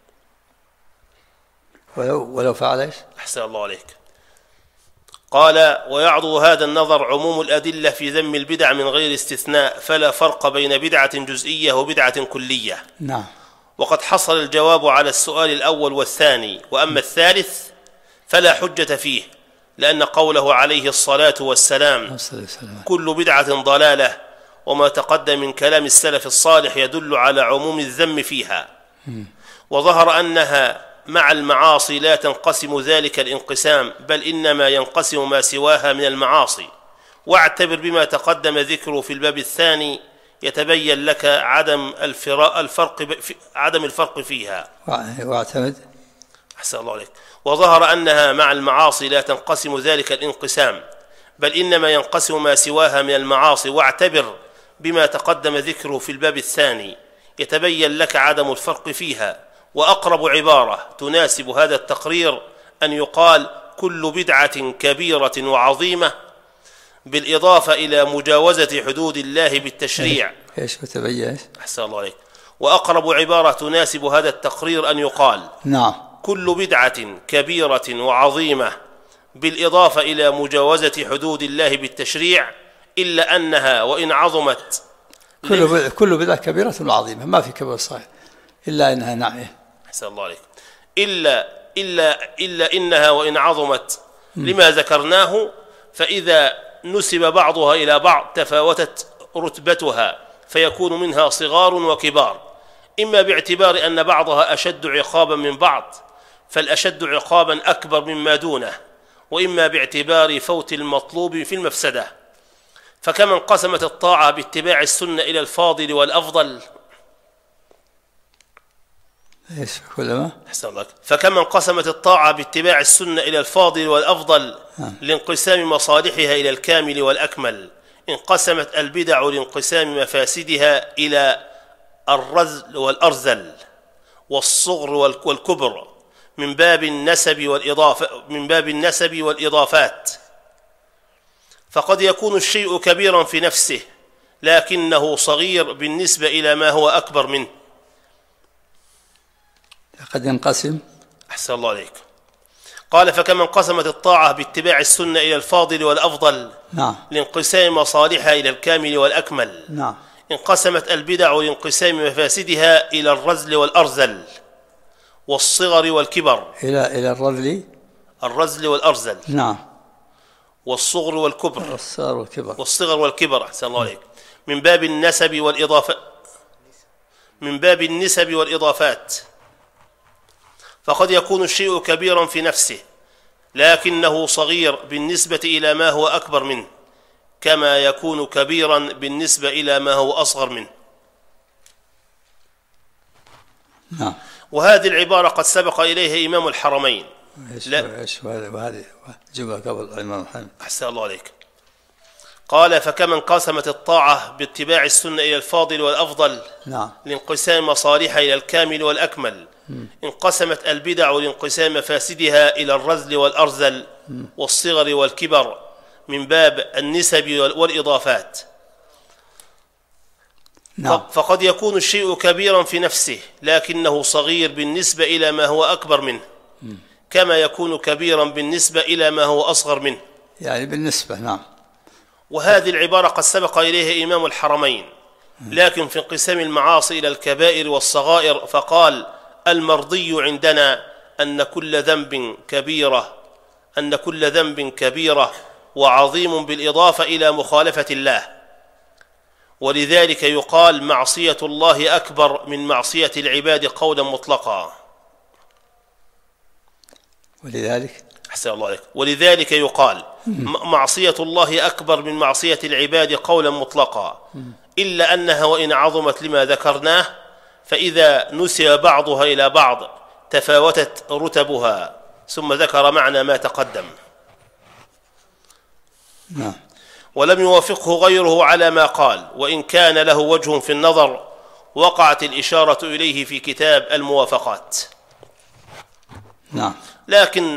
ولو فعل ايش؟ أحسن الله عليك. قال: ويعضد هذا النظر عموم الأدلة في ذم البدع من غير استثناء، فلا فرق بين بدعة جزئية وبدعة كلية. نعم. وقد حصل الجواب على السؤال الأول والثاني، وأما الثالث فلا حجة فيه، لأن قوله عليه الصلاة والسلام كل بدعة ضلالة وما تقدم من كلام السلف الصالح يدل على عموم الذم فيها. وظهر أنها مع المعاصي لا تنقسم ذلك الانقسام، بل إنما ينقسم ما سواها من المعاصي. واعتبر بما تقدم ذكره في الباب الثاني يتبين لك عدم الفرق فيها. واعتمد. أحسن الله عليك. وظهر أنها مع المعاصي لا تنقسم ذلك الانقسام، بل إنما ينقسم ما سواها من المعاصي. واعتبر بما تقدم ذكره في الباب الثاني يتبين لك عدم الفرق فيها. وأقرب عبارة تناسب هذا التقرير أن يقال كل بدعة كبيرة وعظيمة بالإضافة إلى مجاوزة حدود الله بالتشريع. إيش وتبين؟ أحسن الله عليك. وأقرب عبارة تناسب هذا التقرير أن يقال نعم كل بدعة كبيرة وعظيمة بالإضافة إلى مجاوزة حدود الله بالتشريع، إلا أنها وإن عظمت كل بدعة كبيرة وعظيمة، ما في كبير صحيح إلا أنها نعم. أحسن الله عليك. إلا إنها وإن عظمت لما ذكرناه، فإذا نسب بعضها إلى بعض تفاوتت رتبتها، فيكون منها صغار وكبار، إما باعتبار أن بعضها أشد عقابا من بعض فالأشد عقابا أكبر مما دونه، وإما باعتبار فوت المطلوب في المفسدة. فكما انقسمت الطاعة باتباع السنة إلى الفاضل والأفضل، فكما انقسمت الطاعة باتباع السنة إلى الفاضل والأفضل لانقسام مصالحها إلى الكامل والأكمل، انقسمت البدع لانقسام مفاسدها إلى الرذل والأرذل. والصغر والكبر من باب النسب والإضافات، فقد يكون الشيء كبيرا في نفسه لكنه صغير بالنسبة إلى ما هو أكبر منه. قد ينقسم. أحسن الله عليك. قال فكما انقسمت الطاعة باتباع السنة إلى الفاضل والأفضل نعم. لانقسام مصالحها إلى الكامل والأكمل، نعم. انقسمت البدع لانقسام مفاسدها إلى الرذل والأرذل والصغر والكبر. إلى الرذل والأرذل. نعم. والصغر والكبر. والصغر والكبر. أحسن الله عليك. من باب النسب والإضافات، فقد يكون الشيء كبيرا في نفسه لكنه صغير بالنسبة إلى ما هو أكبر منه، كما يكون كبيرا بالنسبة إلى ما هو أصغر منه. نعم. وهذه العبارة قد سبق إليها إمام الحرمين. وهذه جملة قبل الإمام الحرمين. أحسن الله عليك. قال فكما انقسمت الطاعة باتباع السنة إلى الفاضل والأفضل، نعم، لانقسام مصالحها إلى الكامل والأكمل، انقسمت البدع لانقسام مفاسدها إلى الرذل والأرذل والصغر والكبر من باب النسب والإضافات. نعم. فقد يكون الشيء كبيرا في نفسه لكنه صغير بالنسبة إلى ما هو أكبر منه، كما يكون كبيرا بالنسبة إلى ما هو أصغر منه، يعني بالنسبة. نعم. وهذه العبارة قد سبق إليها إمام الحرمين، لكن في انقسام المعاصي إلى الكبائر والصغائر فقال المرضي عندنا أن كل ذنب كبيرة وعظيم بالإضافة إلى مخالفة الله، ولذلك يقال معصية الله أكبر من معصية العباد قولا مطلقا. ولذلك يقال معصية الله أكبر من معصية العباد قولا مطلقا، إلا أنها وإن عظمت لما ذكرناه فإذا نسب بعضها إلى بعض تفاوتت رتبها، ثم ذكر معنى ما تقدم. ولم يوافقه غيره على ما قال، وإن كان له وجه في النظر وقعت الإشارة إليه في كتاب الموافقات. نعم. لكن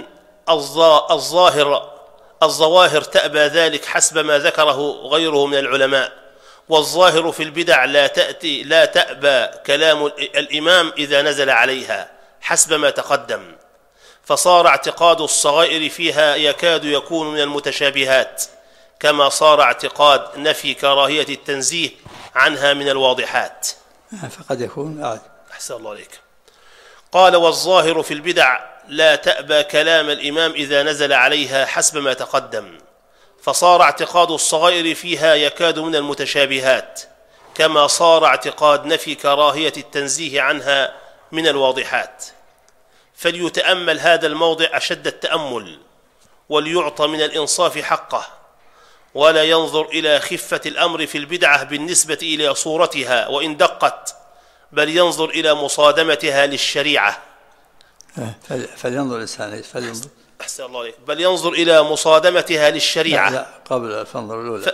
الظواهر تأبى ذلك حسب ما ذكره غيره من العلماء، والظاهر في البدع لا تأبى كلام الإمام إذا نزل عليها حسب ما تقدم، فصار اعتقاد الصغائر فيها يكاد يكون من المتشابهات، كما صار اعتقاد نفي كراهية التنزيه عنها من الواضحات. فقد يكون أحسن الله عليك. قال والظاهر في البدع لا تأبى كلام الإمام إذا نزل عليها حسب ما تقدم، فصار اعتقاد الصغائر فيها يكاد من المتشابهات، كما صار اعتقاد نفي كراهية التنزيه عنها من الواضحات. فليتأمل هذا الموضع أشد التأمل، وليعطى من الإنصاف حقه، ولا ينظر إلى خفة الأمر في البدعة بالنسبة إلى صورتها وإن دقت، بل ينظر إلى مصادمتها للشريعة. فلينظر الإنسان أحسن الله عليك. بل ينظر إلى مصادمتها للشريعة. لا قبل فانظر الأولى.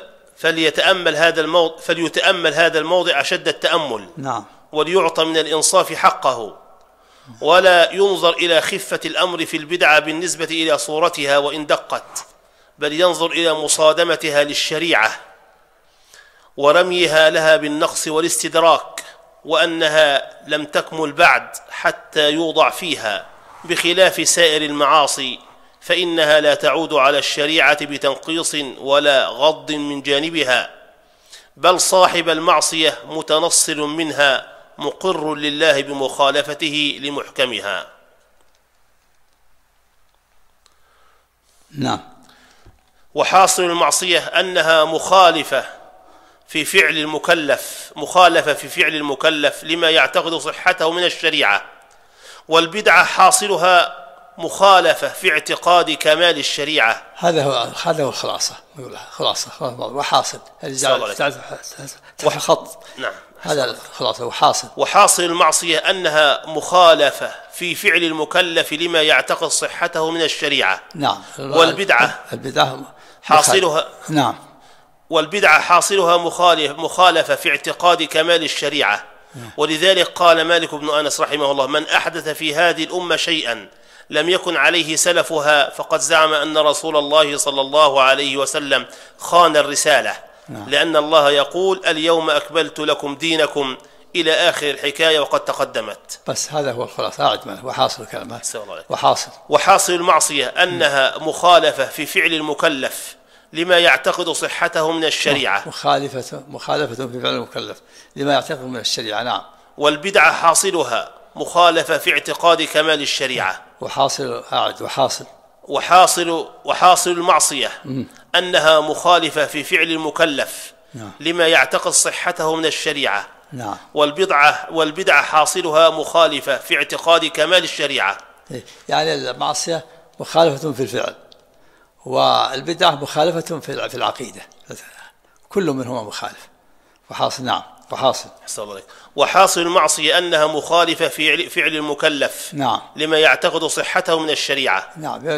فليتأمل هذا الموضع أشد التأمل. نعم. وليعطى من الإنصاف حقه، ولا ينظر إلى خفة الأمر في البدعة بالنسبة إلى صورتها وإن دقت، بل ينظر إلى مصادمتها للشريعة ورميها لها بالنقص والاستدراك، وأنها لم تكمل بعد حتى يوضع فيها، بخلاف سائر المعاصي فإنها لا تعود على الشريعة بتنقيص ولا غض من جانبها، بل صاحب المعصية متنصل منها مقر لله بمخالفته لمحكمها. نعم. وحاصل المعصية أنها مخالفة في فعل المكلف لما يعتقد صحته من الشريعة، والبدعة حاصلها مخالفة في اعتقاد كمال الشريعة. هذا هو الخلاصة. وحاصل خط. نعم. هذا الخلاصة. وحاصل المعصية أنها مخالفة في فعل المكلف لما يعتقد صحته من الشريعة. نعم. والبدعة حاصلها. نعم. والبدعة حاصلها مخالفة في اعتقاد كمال الشريعة، ولذلك قال مالك بن أنس رحمه الله: من أحدث في هذه الأمة شيئا لم يكن عليه سلفها فقد زعم أن رسول الله صلى الله عليه وسلم خان الرسالة، لأن الله يقول: اليوم أكملت لكم دينكم إلى آخر الحكاية وقد تقدمت. بس هذا هو الخلاصة. أعد منه وحاصل الكلام. وحاصل المعصية أنها مخالفة في فعل المكلف لما يعتقد صحته من الشريعة. مخالفة في فعل المكلف لما يعتقد من الشريعة. نعم. والبدعة حاصلها مخالفة في اعتقاد كمال الشريعة. وحاصل المعصية أنها مخالفة في فعل المكلف لما يعتقد صحته من الشريعة. نعم. والبدعة حاصلها مخالفة في اعتقاد كمال الشريعة. يعني المعصية مخالفة في الفعل، والبدعة مخالفة في العقيدة، كل منهما مخالف. وحاصل. نعم. وحاصل المعصية أنها مخالفة في فعل المكلف. نعم. لما يعتقد صحته من الشريعة. نعم.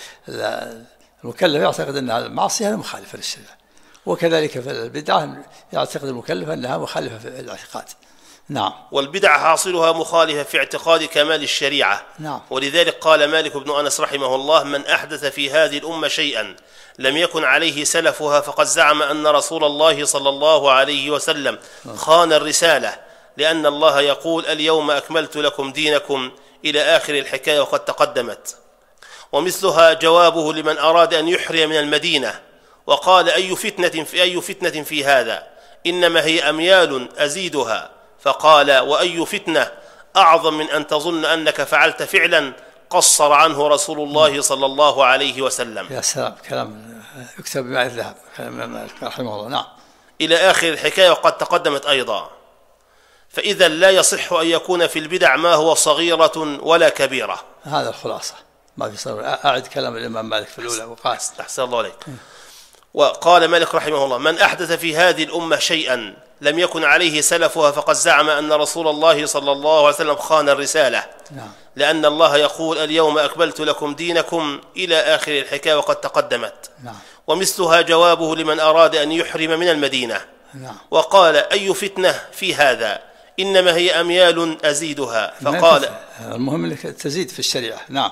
المكلف يعتقد أن المعصية مخالفة للشريعة، وكذلك في البدعة يعتقد المكلف أنها مخالفة في الاعتقاد. نعم. والبدعة حاصلها مخالفة في اعتقاد كمال الشريعة. نعم. ولذلك قال مالك بن أنس رحمه الله: من أحدث في هذه الأمة شيئا لم يكن عليه سلفها فقد زعم أن رسول الله صلى الله عليه وسلم خان الرسالة، لأن الله يقول: اليوم أكملت لكم دينكم إلى آخر الحكاية وقد تقدمت. ومثلها جوابه لمن أراد أن يحرم من المدينة وقال: أي فتنة في هذا، إنما هي أميال أزيدها، فقال: وأي فتنة أعظم من أن تظن أنك فعلت فعلا قصر عنه رسول الله صلى الله عليه وسلم. يا سلام، كلام يكتب بماء الذهب، كلام رحمه الله. نعم. إلى آخر الحكاية وقد تقدمت أيضا. فإذا لا يصح أن يكون في البدع ما هو صغيرة ولا كبيرة. هذا الخلاصة، ما في صغيرة. أعد كلام الإمام مالك في الأولى وقال: أحسن الله عليك. وقال مالك رحمه الله: من أحدث في هذه الأمة شيئا لم يكن عليه سلفها فقد زعم أن رسول الله صلى الله عليه وسلم خان الرسالة. نعم. لأن الله يقول: اليوم أكملت لكم دينكم إلى آخر الحكاية وقد تقدمت. نعم. ومثلها جوابه لمن أراد أن يحرم من المدينة. نعم. وقال: أي فتنة في هذا، إنما هي أميال أزيدها، فقال: المهم أنك تزيد في الشريعة. نعم.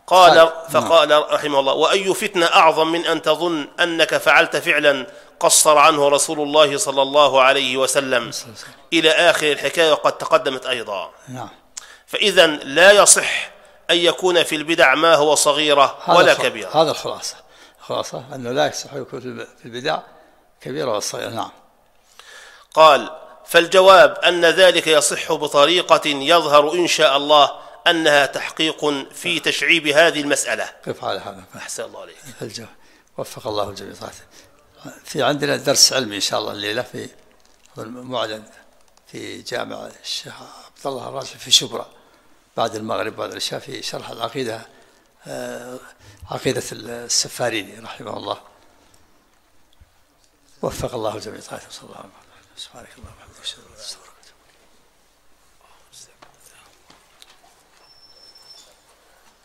فقال رحمه الله: وأي فتنة أعظم من أن تظن أنك فعلت فعلا قصر عنه رسول الله صلى الله عليه وسلم إلى آخر الحكاية وقد تقدمت أيضا. نعم. فإذا لا يصح أن يكون في البدع ما هو صغيرة ولا كبيرة. هذا الخلاصة أنه لا يصح يكون في البدع كبيرة ولا صغيرة. نعم. قال: فالجواب أن ذلك يصح بطريقة يظهر إن شاء الله أنها تحقيق في تشعيب هذه المسألة. قف على هذا. أحسن الله عليك. الجواب. وفق الله الجميع. في عندنا درس علمي إن شاء الله الليلة في معلن في جامع الشيخ عبد الله الراجح في شبرا بعد المغرب بعد العشاء، في شرح العقيدة، عقيدة السفاريني رحمه الله. وفق الله الجميع. صلى الله عليه وسلم. سبحانك اللهم وبحمدك.